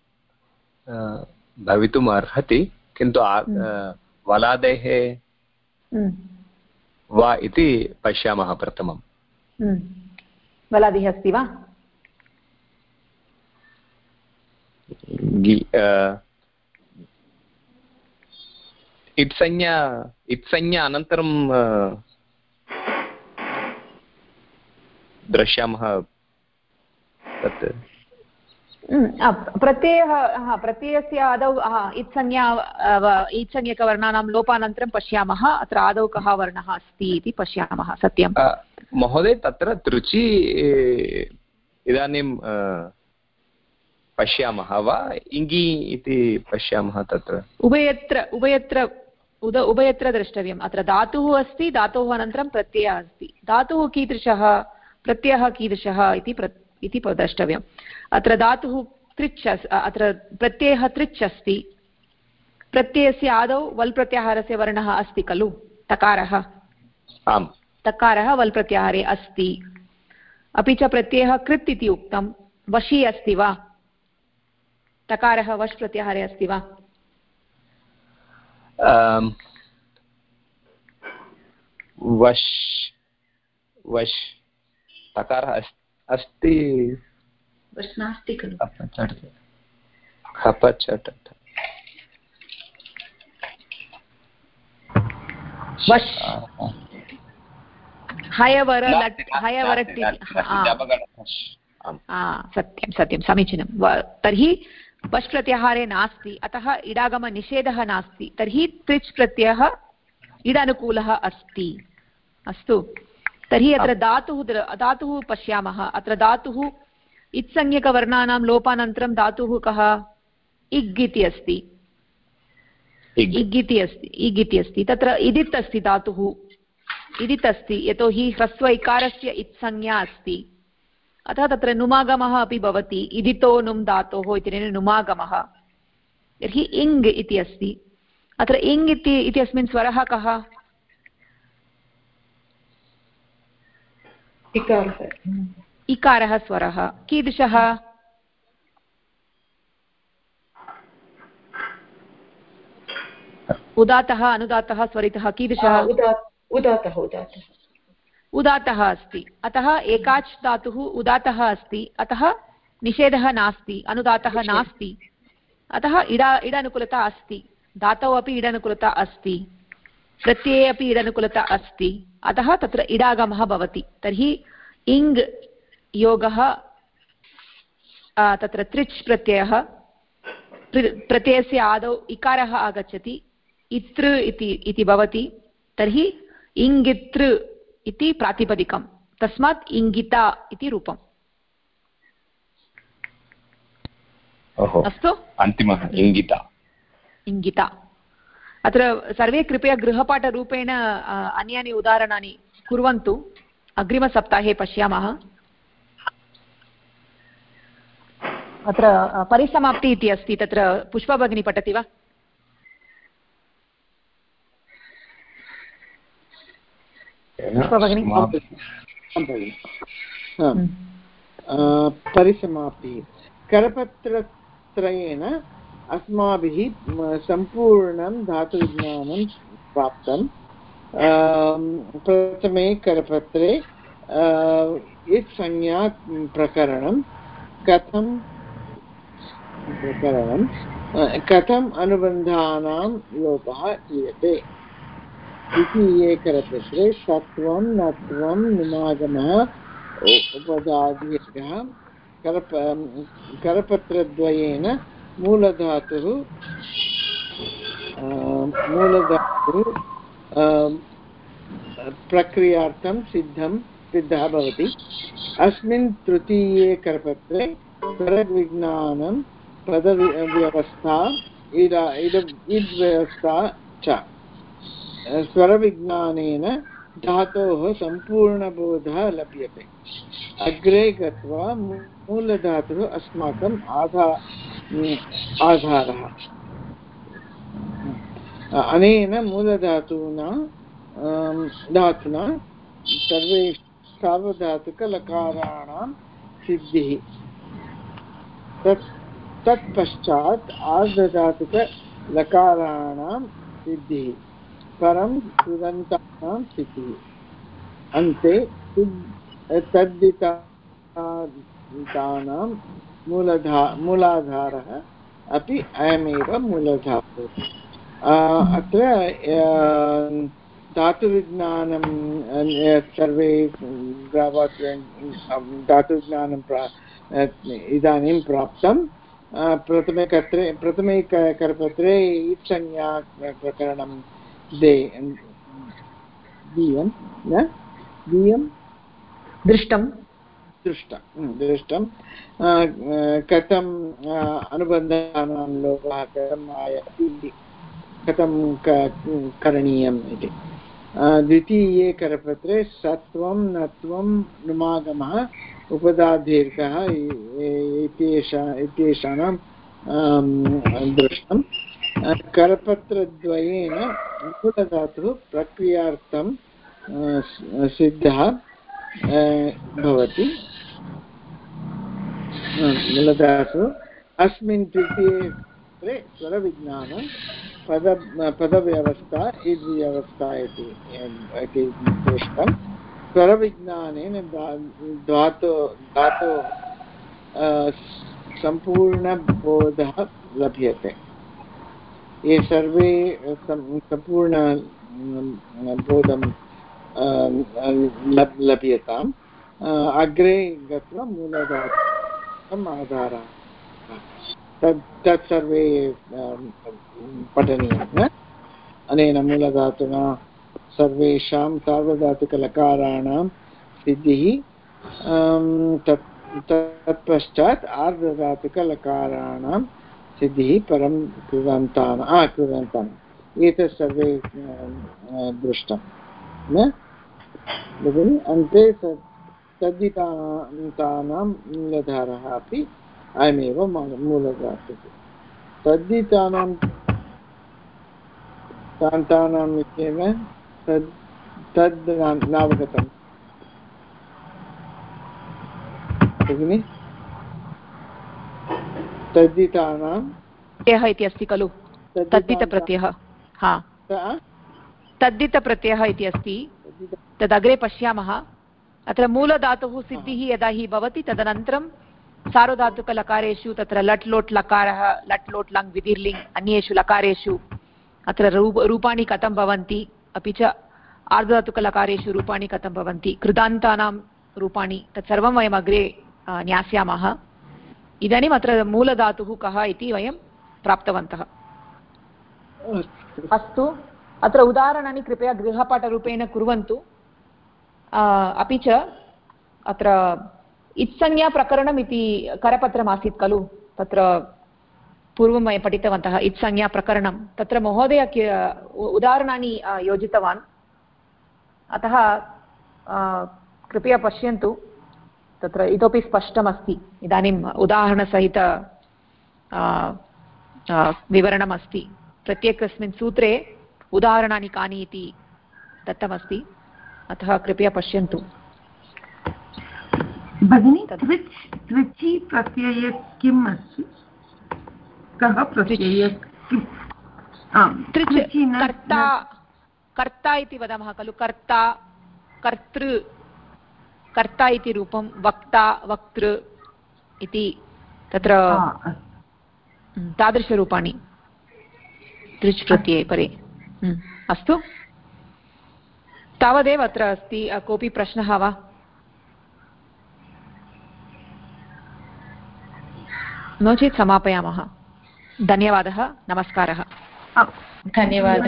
भवितुम् अर्हति, किन्तु वलादेः वा इति पश्यामः प्रथमं। वलादिः अस्ति वा? इत्संज्ञा अनन्तरं द्रक्ष्यामः तत् प्रत्ययस्य आदौ इत्संज्ञकवर्णानां लोपानन्तरं पश्यामः अत्र आदौ कः वर्णः अस्ति इति पश्यामः। सत्यं महोदय, तत्र तृचि इदानीं पश्यामः वा इङि इति पश्यामः? तत्र उभयत्र द्रष्टव्यम्। अत्र धातुः अस्ति, धातोः अनन्तरं प्रत्ययः अस्ति। धातुः कीदृशः, प्रत्ययः कीदृशः इति द्रष्टव्यम्। अत्र धातुः तृच्, अत्र प्रत्ययः तृच् अस्ति, प्रत्ययस्य आदौ वल् प्रत्याहारस्य वर्णः अस्ति खलु, तकारः। आम्, तकारः वल् प्रत्याहारे अस्ति। अपि च प्रत्ययः कृत् इति उक्तं, वशी अस्ति वा? तकारः वश् प्रत्याहारे अस्ति वा? वश् तकारः अस्ति, वश् नास्ति खलु। वश् सत्यं समीचीनं। तर्हि वश् प्रत्याहारे नास्ति, अतः इडागमनिषेधः नास्ति। तर्हि तृच् प्रत्ययः इडानुकूलः अस्ति। अस्तु, तर्हि अत्र धातुः पश्यामः। अत्र धातुः इत्संज्ञकवर्णानां लोपानन्तरं धातुः कः? इग् इति अस्ति। इग् इति अस्ति। तत्र इदित् अस्ति, धातुः इदित् अस्ति, यतोहि ह्रस्व इकारस्य इत्संज्ञा अस्ति, अतः तत्र नुमागमः अपि भवति। इदितो नुम् धातोः इत्यनेन नुमागमः। तर्हि इङ् इति अस्ति। अत्र इङ् इत्यस्मिन् स्वरः कः? इकारः स्वरः। कीदृशः? उदात्तः, अनुदात्तः, स्वरितः, कीदृशः? उदात्तः अस्ति। अतः एकाच् धातुः उदात्तः अस्ति, अतः निषेधः नास्ति, अनुदात्तः नास्ति, अतः इडानुकूलता अस्ति। धातौ अपि इडानुकूलता अस्ति, प्रत्यये अपि इडानुकूलता अस्ति, अतः तत्र इडागमः भवति। तर्हि इङ् योगः, तत्र तृच् प्रत्ययः, प्रत्ययस्य आदौ इकारः आगच्छति, इतृ इति भवति। तर्हि इङ्गितृ इति प्रातिपदिकं, तस्मात् इङ्गिता इति रूपम्। अस्तु, अन्तिमः इङ्गिता। अत्र सर्वे कृपया गृहपाठरूपेण अन्यानि उदाहरणानि कुर्वन्तु, अग्रिमसप्ताहे पश्यामः। अत्र परिसमाप्ति इति अस्ति, तत्र पुष्पा भगिनी पठति वा? परिसमाप्ति। करपत्रत्रयेन अस्माभिः सम्पूर्णं धातुविज्ञानं प्राप्तं। प्रथमे करपत्रे इत्संज्ञा प्रकरणं कथम् अनुबन्धानां लोपः क्रियते इति ये करपत्रे सत्वं नत्वं नुमागमः उपदादिभ्यः करपत्रद्वयेन मूलधातुः प्रक्रियार्थं सिद्धः भवति। अस्मिन् तृतीये करपत्रे करविज्ञानं पदव्यवस्था इड्व्यवस्था च स्वरविज्ञानेन धातोः सम्पूर्णबोधः लभ्यते। अग्रे गत्वा मूलधातुः अस्माकम् आधारः। अनेन मूलधातुना सर्वे सार्वधातुकलकाराणां सिद्धिः। तत्पश्चात् आर्धधातुकलकाराणां सिद्धिः, परं कृदन्तानां सिद्धिः, अन्ते तद्धितानां मूलाधारः अपि अयमेव मूलधातुः। अत्र धातुविज्ञानं सर्वे धातुविज्ञानं इदानीं प्राप्तं। प्रथमे करपत्रे इत्संज्ञा प्रकरणं दृष्टं कथम् अनुबन्धानां लोपः कथम् आयाति, कथं करणीयम् इति। द्वितीये करपत्रे सत्वं नत्वं नुमागमः उपधादीर्घः इत्येषां दृष्टं। करपत्रद्वयेन मूलधातुः प्रक्रियार्थं सिद्धः भवति। मूलधातुः अस्मिन् तृतीये स्वरविज्ञानं पदव्यवस्था ईद्व्यवस्था इति दृष्टं। स्वरविज्ञानेन धातो सम्पूर्णबोधः लभ्यते। ये सर्वे सम्पूर्ण बोधं लभ्यताम्। अग्रे गत्वा मूलधातुम् आधारः तत् सर्वे पठनीयम्। अनेन मूलधातुना सर्वेषां सार्वधातुकलकाराणां सिद्धिः, तत्पश्चात् आर्धधातुकलकाराणां सिद्धिः, परं कृदन्तानाम् एतत् सर्वे दृष्टं न भगिनि। अन्ते तद्धितानां मूलधारः अपि अयमेव मूलधातुः। तद्धितानां तान्तानाम् इत्येव तद् नावगतं भगिनि। तद्धितानां प्रत्ययः इति अस्ति खलु, तद्धितप्रत्ययः। हा, तद्धितप्रत्ययः इति अस्ति, तदग्रे पश्यामः। अत्र मूलधातुः सिद्धिः यदा हि भवति, तदनन्तरं सार्वधातुकलकारेषु तत्र लट् लोट् लकारः, लट् लोट् लङ् विधिर्लिङ्, अन्येषु लकारेषु अत्र रूपाणि कथं भवन्ति, अपि च आर्धधातुकलकारेषु रूपाणि कथं भवन्ति, कृदान्तानां रूपाणि, तत्सर्वं वयम् अग्रे ज्ञास्यामः। इदानीम् अत्र मूलधातुः कः इति वयं प्राप्तवन्तः। अस्तु, अत्र उदाहरणानि कृपया गृहपाठरूपेण कुर्वन्तु। अपि च अत्र इत्संज्ञाप्रकरणम् इति करपत्रमासीत् खलु, तत्र पूर्वं वयं पठितवन्तः इत्संज्ञाप्रकरणं। तत्र महोदय उदाहरणानि योजितवान्, अतः कृपया पश्यन्तु, तत्र इतोपि स्पष्टमस्ति। इदानीम् उदाहरणसहित विवरणमस्ति। प्रत्येकस्मिन् सूत्रे उदाहरणानि कानि इति दत्तमस्ति, अतः कृपया पश्यन्तु। भगिनी, त्रिचि प्रत्यये किम् अस्ति? कः प्रत्ययः? कर्ता, कर्ता इति वदामः खलु, कर्ता, कर्तृ, कर्ता इति रूपं, वक्ता, वक्तृ इति तत्र तादृशरूपाणि त्रिच् प्रत्यये परे। अस्तु, तावदेव अत्र अस्ति। कोऽपि प्रश्नः वा? नो चेत् समापयामः। धन्यवादः, नमस्कारः। धन्यवादः।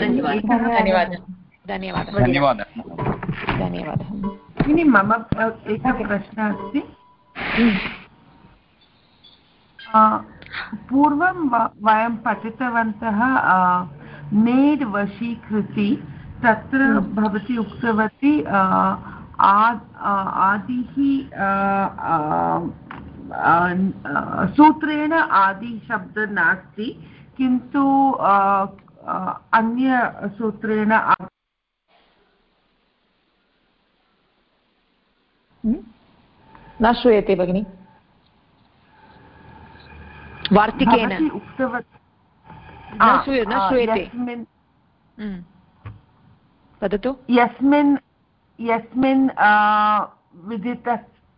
मम एकः प्रश्नः अस्ति। पूर्वं वयं पठितवन्तः नेड् वशीकृति तत्र भवती उक्तवती आदिः सूत्रेण आदिशब्दः नास्ति किन्तु अन्यसूत्रेण न श्रूयते भगिनि वार्तिकेन उक्तवती न श्रूयते वदतु यस्मिन् विदित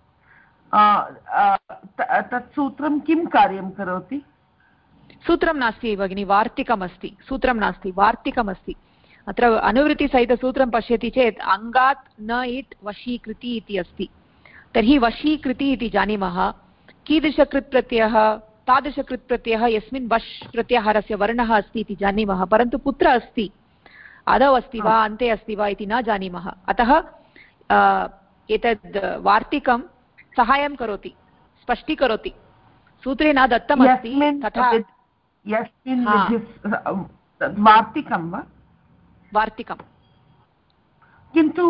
तत् सूत्रं किं कार्यं करोति सूत्रं नास्ति भगिनि वार्तिकमस्ति सूत्रं नास्ति वार्तिकमस्ति अत्र अनुवृत्तिसहितसूत्रं पश्यति चेत् अङ्गात् न इट् वशीकृति इति अस्ति तर्हि वशीकृति इति जानीमः कीदृशकृत्प्रत्ययः तादृशकृत्प्रत्ययः यस्मिन् वश् प्रत्याहारस्य वर्णः अस्ति इति जानीमः परन्तु कुत्र अस्ति आदौ अस्ति वा अन्ते अस्ति वा इति न जानीमः अतः एतद् वार्तिकं सहायं करोति स्पष्टीकरोति सूत्रे न दत्तमस्ति तथा वार्तिकं वा वार्तिकं किन्तु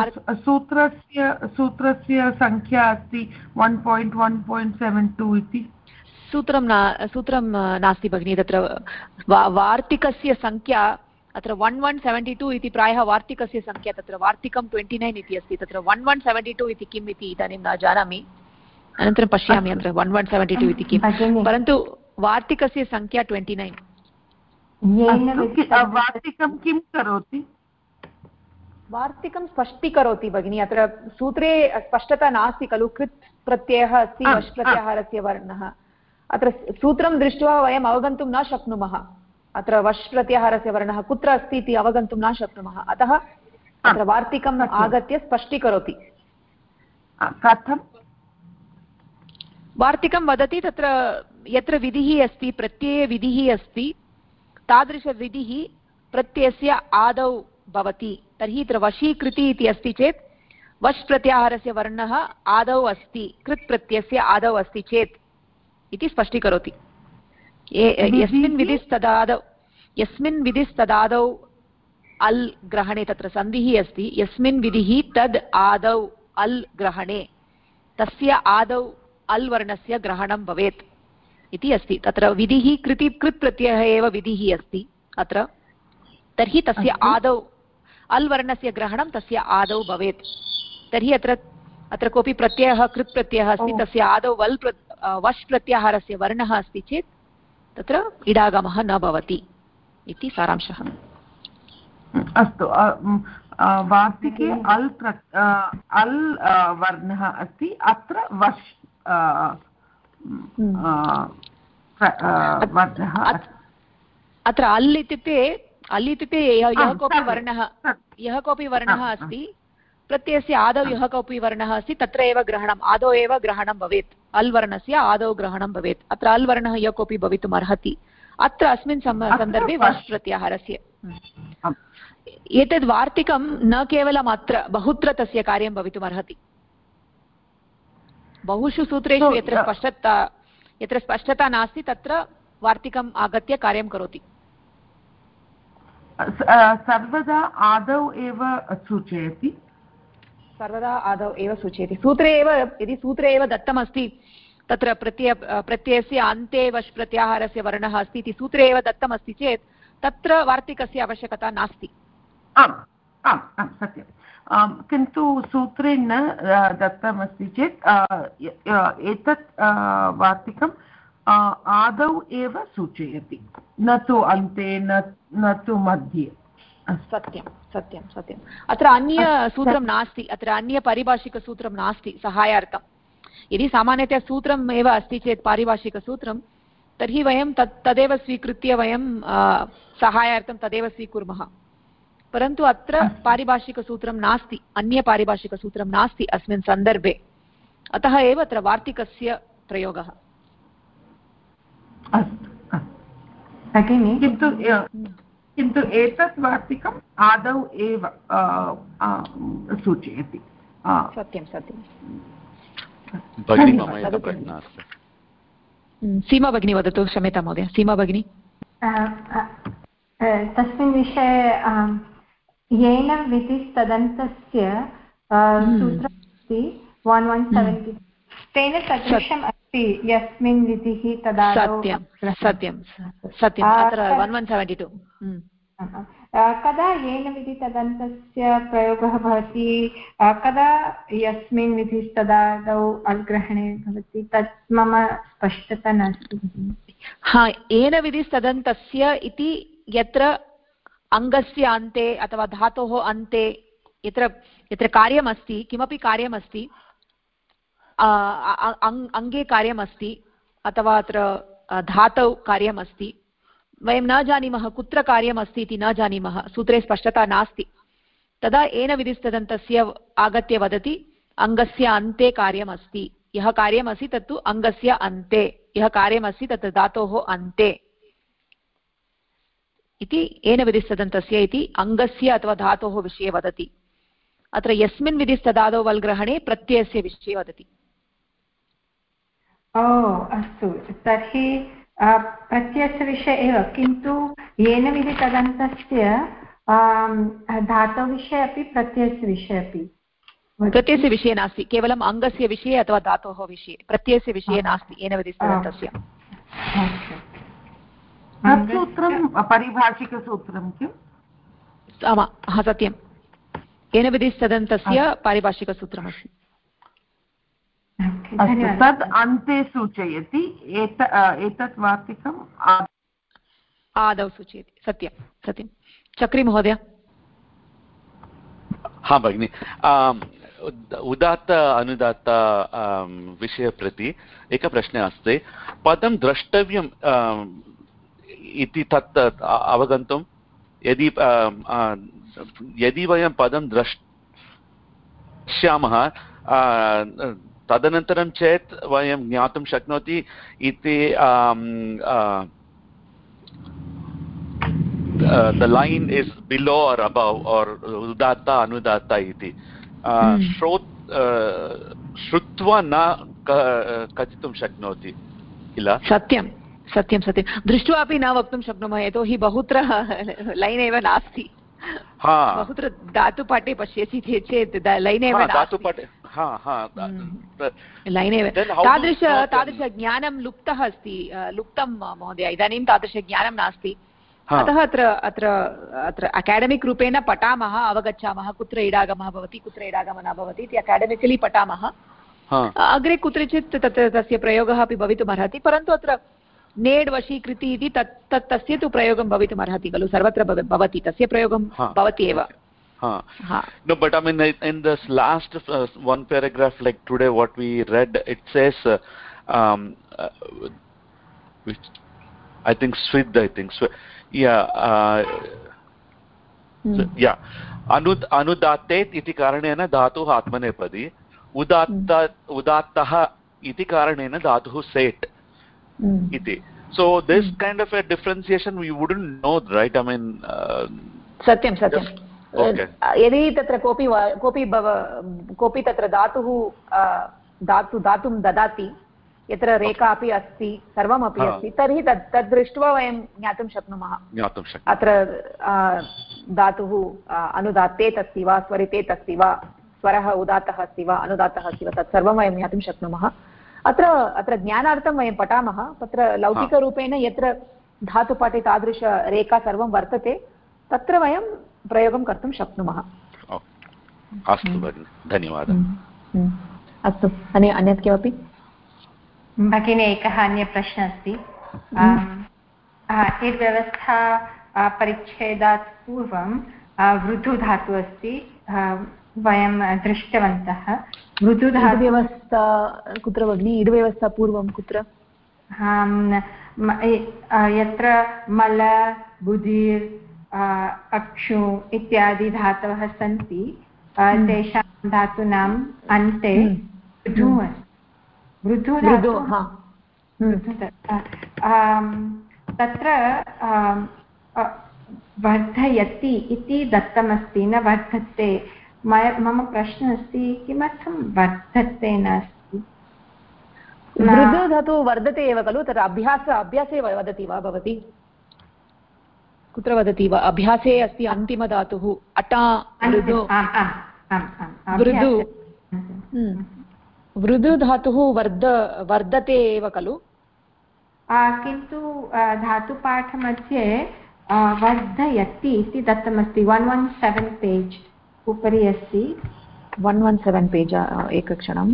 सूत्रस्य संख्या अस्ति 1.1.72 इति सूत्रं नास्ति भगिनि तत्र वार्तिकस्य संख्या अत्र 1172 इति प्रायः वार्तिकस्य संख्या तत्र वार्तिकं 29 इति अस्ति तत्र 1172 इति किम् इति इदानीं न जानामि अनन्तरं पश्यामि अत्र 1172 इति किं परन्तु वार्तिकस्य संख्या 29 वार्तिकं किं करोति वार्तिकं स्पष्टीकरोति भगिनि अत्र सूत्रे स्पष्टता नास्ति खलु कृत् प्रत्ययः अस्ति वश् प्रत्याहारस्य वर्णः अत्र सूत्रं दृष्ट्वा वयम् अवगन्तुं न शक्नुमः अत्र वश् प्रत्याहारस्य वर्णः कुत्र अस्ति इति अवगन्तुं न शक्नुमः अतः अत्र वार्तिकम् आगत्य स्पष्टीकरोति कथं वार्तिकं वदति तत्र यत्र विधिः अस्ति प्रत्ययविधिः अस्ति तादृशविधिः प्रत्ययस्य आदौ भवति तर्हि तत्र वशीकृति इति अस्ति चेत् वश् प्रत्याहारस्य वर्णः आदौ अस्ति कृत् प्रत्ययस्य आदौ अस्ति चेत् इति स्पष्टीकरोति यस्मिन् विधिस्तदादौ अल् ग्रहणे तत्र सन्धिः अस्ति यस्मिन् विधिः तद् आदौ अल् ग्रहणे तस्य आदौ अल् वर्णस्य ग्रहणं भवेत् इति अस्ति तत्र विधिः कृत् प्रत्ययः एव विधिः अस्ति अत्र तर्हि तस्य आदौ अल् वर्णस्य ग्रहणं तस्य आदौ भवेत् तर्हि अत्र कोऽपि प्रत्ययः कृत् प्रत्ययः अस्ति तस्य आदौ वश् प्रत्याहारस्य वर्णः अस्ति चेत् तत्र इडागमः न भवति इति सारांशः अस्तु वार्तिके अल् वर्णः अस्ति अत्र वश् वर्णः अत्र अल् इत्युक्ते यः कोऽपि वर्णः अस्ति प्रत्ययस्य आदौ यः कोऽपि वर्णः अस्ति तत्र एव ग्रहणम् आदौ एव ग्रहणं भवेत् अल् वर्णस्य आदौ ग्रहणं भवेत् अत्र अल् वर्णः यः कोऽपि भवितुम् अर्हति अत्र अस्मिन् सन्दर्भे वश् प्रत्याहारस्य एतद् वार्तिकं न केवलम् अत्र बहुत्र तस्य कार्यं भवितुम् अर्हति बहुषु सूत्रेषु यत्र स्पष्टता नास्ति तत्र वार्तिकम् आगत्य कार्यं करोति सर्वदा आदौ एव सूचयति सर्वदा आदौ एव सूचयति सूत्रे एव यदि सूत्रे एव दत्तमस्ति तत्र प्रत्ययस्य अन्ते वश् प्रत्याहारस्य वर्णः अस्ति इति सूत्रे एव दत्तमस्ति चेत् तत्र वार्तिकस्य आवश्यकता नास्ति आम् सत्यं किन्तु सूत्रे न दत्तमस्ति चेत् एतत् वार्तिकं आदौ एव सूचयति न तु अन्ते न तु मध्ये सत्यम् अत्र अन्यसूत्रं नास्ति अत्र अन्यपारिभाषिकसूत्रं नास्ति सहायार्थं यदि सामान्यतया सूत्रम् एव अस्ति चेत् पारिभाषिकसूत्रं तर्हि वयं तदेव स्वीकृत्य वयं सहायार्थं तदेव स्वीकुर्मः परन्तु अत्र पारिभाषिकसूत्रं नास्ति अन्यपारिभाषिकसूत्रं नास्ति अस्मिन् सन्दर्भे अतः एव अत्र वार्तिकस्य प्रयोगः किन्तु एतत् वार्तिकम् आदौ एव सूचयति सत्यं सीमा भगिनी वदतु क्षम्यतां महोदय सीमा भगिनी तस्मिन् विषये येन विधिस्तदन्तस्य सूत्रमस्ति 1170 तेन सदृशम् अस्ति यस्मिन् विधिः तदादौ सत्यं अत्र 1172 कदा येन विधिस्तदन्तस्य प्रयोगः भवति कदा यस्मिन् विधिस्तदादौ अल्ग्रहणे भवति तत् मम स्पष्टता नास्ति। येन विधिस्तदन्तस्य इति यत्र अङ्गस्य अन्ते अथवा धातोः अन्ते यत्र कार्यमस्ति किमपि कार्यमस्ति अङ्गे कार्यमस्ति अथवा अत्र धातौ कार्यमस्ति वयं न जानीमः कुत्र कार्यमस्ति इति न जानीमः सूत्रे स्पष्टता नास्ति तदा येन विधिस्तदन्तस्य आगत्य वदति अङ्गस्य अन्ते कार्यमस्ति यः कार्यमस्ति तत्तु अङ्गस्य अन्ते यः कार्यमस्ति तत् धातोः अन्ते इति येन विधिस्तदन्तस्य इति अङ्गस्य अथवा धातोः विषये वदति। अत्र यस्मिन् विधिस्तदादौ वल्ग्रहणे प्रत्ययस्य विषये वदति। अस्तु तर्हि प्रत्ययस्य विषये एव किन्तु येन विधितदन्तस्य धातोविषये अपि प्रत्ययस्य विषये अपि प्रत्ययस्य विषये नास्ति केवलम् अङ्गस्य विषये अथवा धातोः विषये प्रत्ययस्य विषये नास्ति येन विधिस्तदन्तस्य। सूत्रं पारिभाषिकसूत्रं किम्? सत्यं येन विधिस्तदन्तस्य पारिभाषिकसूत्रमस्ति। तद् अन्ते सूचयति एतत् वार्तिकम् आदौ सूचयति सत्यं चक्री महोदय। हा भगिनि उदात्त अनुदात्त विषय प्रति एकः प्रश्नः अस्ति पदं द्रष्टव्यं इति तत् अवगन्तुं यदि वयं पदं द्रक्ष्यामः तदनन्तरं चेत् वयं ज्ञातुं शक्नोति इति the line is below or above or udatta anudatta iti श्रुत्वा न कथितुं शक्नोति किल? सत्यं दृष्ट्वा अपि न वक्तुं शक्नुमः यतोहि बहुत्र लैन् एव नास्ति। बहुत्र धातुपाठे पश्यसि चेत् लैन् एव लैन् एव तादृश ज्ञानं लुप्तः अस्ति लुप्तं महोदय इदानीं तादृशज्ञानं नास्ति अतः अत्र अकाडेमिक् रूपेण पठामः अवगच्छामः कुत्र इडागमः भवति कुत्र इडागमः न भवति इति अकाडेमिकलि पठामः अग्रे कुत्रचित् तस्य प्रयोगः अपि भवितुमर्हति परन्तु अत्र नेड् वशीकृति इति तस्य तु प्रयोगं भवितुमर्हति खलु सर्वत्र भवति तस्य प्रयोगं भवति एव। No, but I mean in this last one paragraph like today what we read it says which I think अनुदात्तेत् इति कारणेन धातुः आत्मनेपदी उदात्तः इति कारणेन धातुः सेट् iti. So this kind of a differentiation we wouldn't know, right? I mean, satyam. Okay. यदि तत्र कोऽपि तत्र धातुं ददाति यत्र रेखा अपि अस्ति सर्वमपि अस्ति तर्हि तद् दृष्ट्वा वयं ज्ञातुं शक्नुमः अत्र धातुः अनुदात्तेत् अस्ति वा स्वरितेत् अस्ति वा स्वरः उदात्तः अस्ति वा अनुदात्तः अस्ति वा तत् सर्वं वयं ज्ञातुं शक्नुमः। अत्र ज्ञानार्थं वयं पठामः तत्र लौकिकरूपेण यत्र धातुपाठे तादृश रेखा सर्वं वर्तते तत्र वयं प्रयोगं कर्तुं शक्नुमः। अस्तु भगिनि धन्यवादः। अस्तु अन्यत् किमपि भगिनी एकः अन्यप्रश्नः अस्ति इड्व्यवस्था परिच्छेदात् पूर्वं वृद्धुधातुः अस्ति वयं दृष्टवन्तः वृद्धुधातुव्यवस्था कुत्र भगिनि इड्व्यवस्था पूर्वं कुत्र यत्र मल बुधिर् अक्षु इत्यादि धातवः सन्ति तेषां धातूनाम् अन्ते वृद्धु तत्र वर्धयति इति दत्तमस्ति न वर्धते। मम प्रश्नः अस्ति किमर्थं वर्धते नास्ति? वृद्धधातुः वर्धते एव खलु तत्र अभ्यासे वदति वा भवती कुत्र वदति वा? अभ्यासे अस्ति अन्तिमधातुः अटा मृदु मृदु मृदुधातुः वर्धते एव खलु? किन्तु धातुपाठमध्ये वर्धयति इति दत्तमस्ति 117 पेज् उपरि अस्ति 117 पेज् एकक्षणं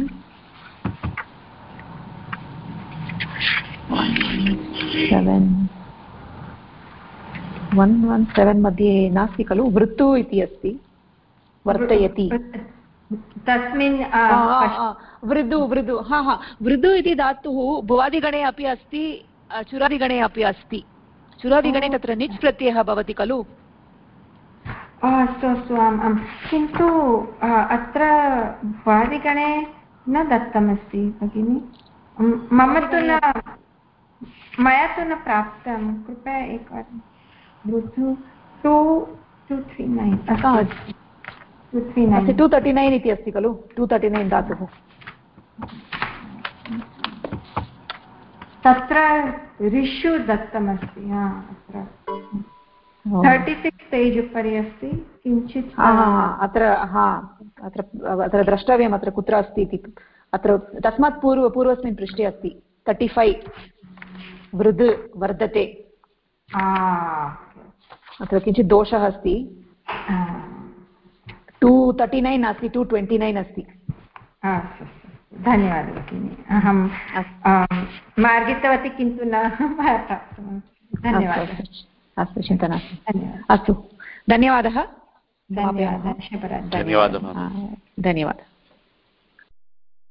117 मध्ये नास्ति खलु? वृत्तु इति अस्ति वर्तयति तस्मिन् वृदु वृदु वृदु इति धातुः भुवादिगणे अपि अस्ति चुरादिगणे अपि अस्ति चुरादिगणे तत्र निच् प्रत्ययः भवति खलु? अस्तु अस्तु आम् आम् किन्तु अत्र भुवादिगणे न दत्तमस्ति भगिनि मम तु न मया तु न प्राप्तं कृपया एकवारं वृद्धु 239 इति अस्ति खलु 239 धातुः तत्र ऋषु दत्तमस्ति अत्र 36 पेज् उपरि अस्ति किञ्चित् अत्र द्रष्टव्यम् अत्र कुत्र अस्ति इति अत्र तस्मात् पूर्वस्मिन् पृष्ठे अस्ति 35 वृद् वर्धते अत्र किञ्चित् दोषः अस्ति 239 नास्ति 229 अस्ति धन्यवादः भगिनि अहं मार्गितवती किन्तु न प्राप्तं धन्यवादः अस्तु चिन्ता नास्ति अस्तु धन्यवादः धन्यवादः धन्यवादः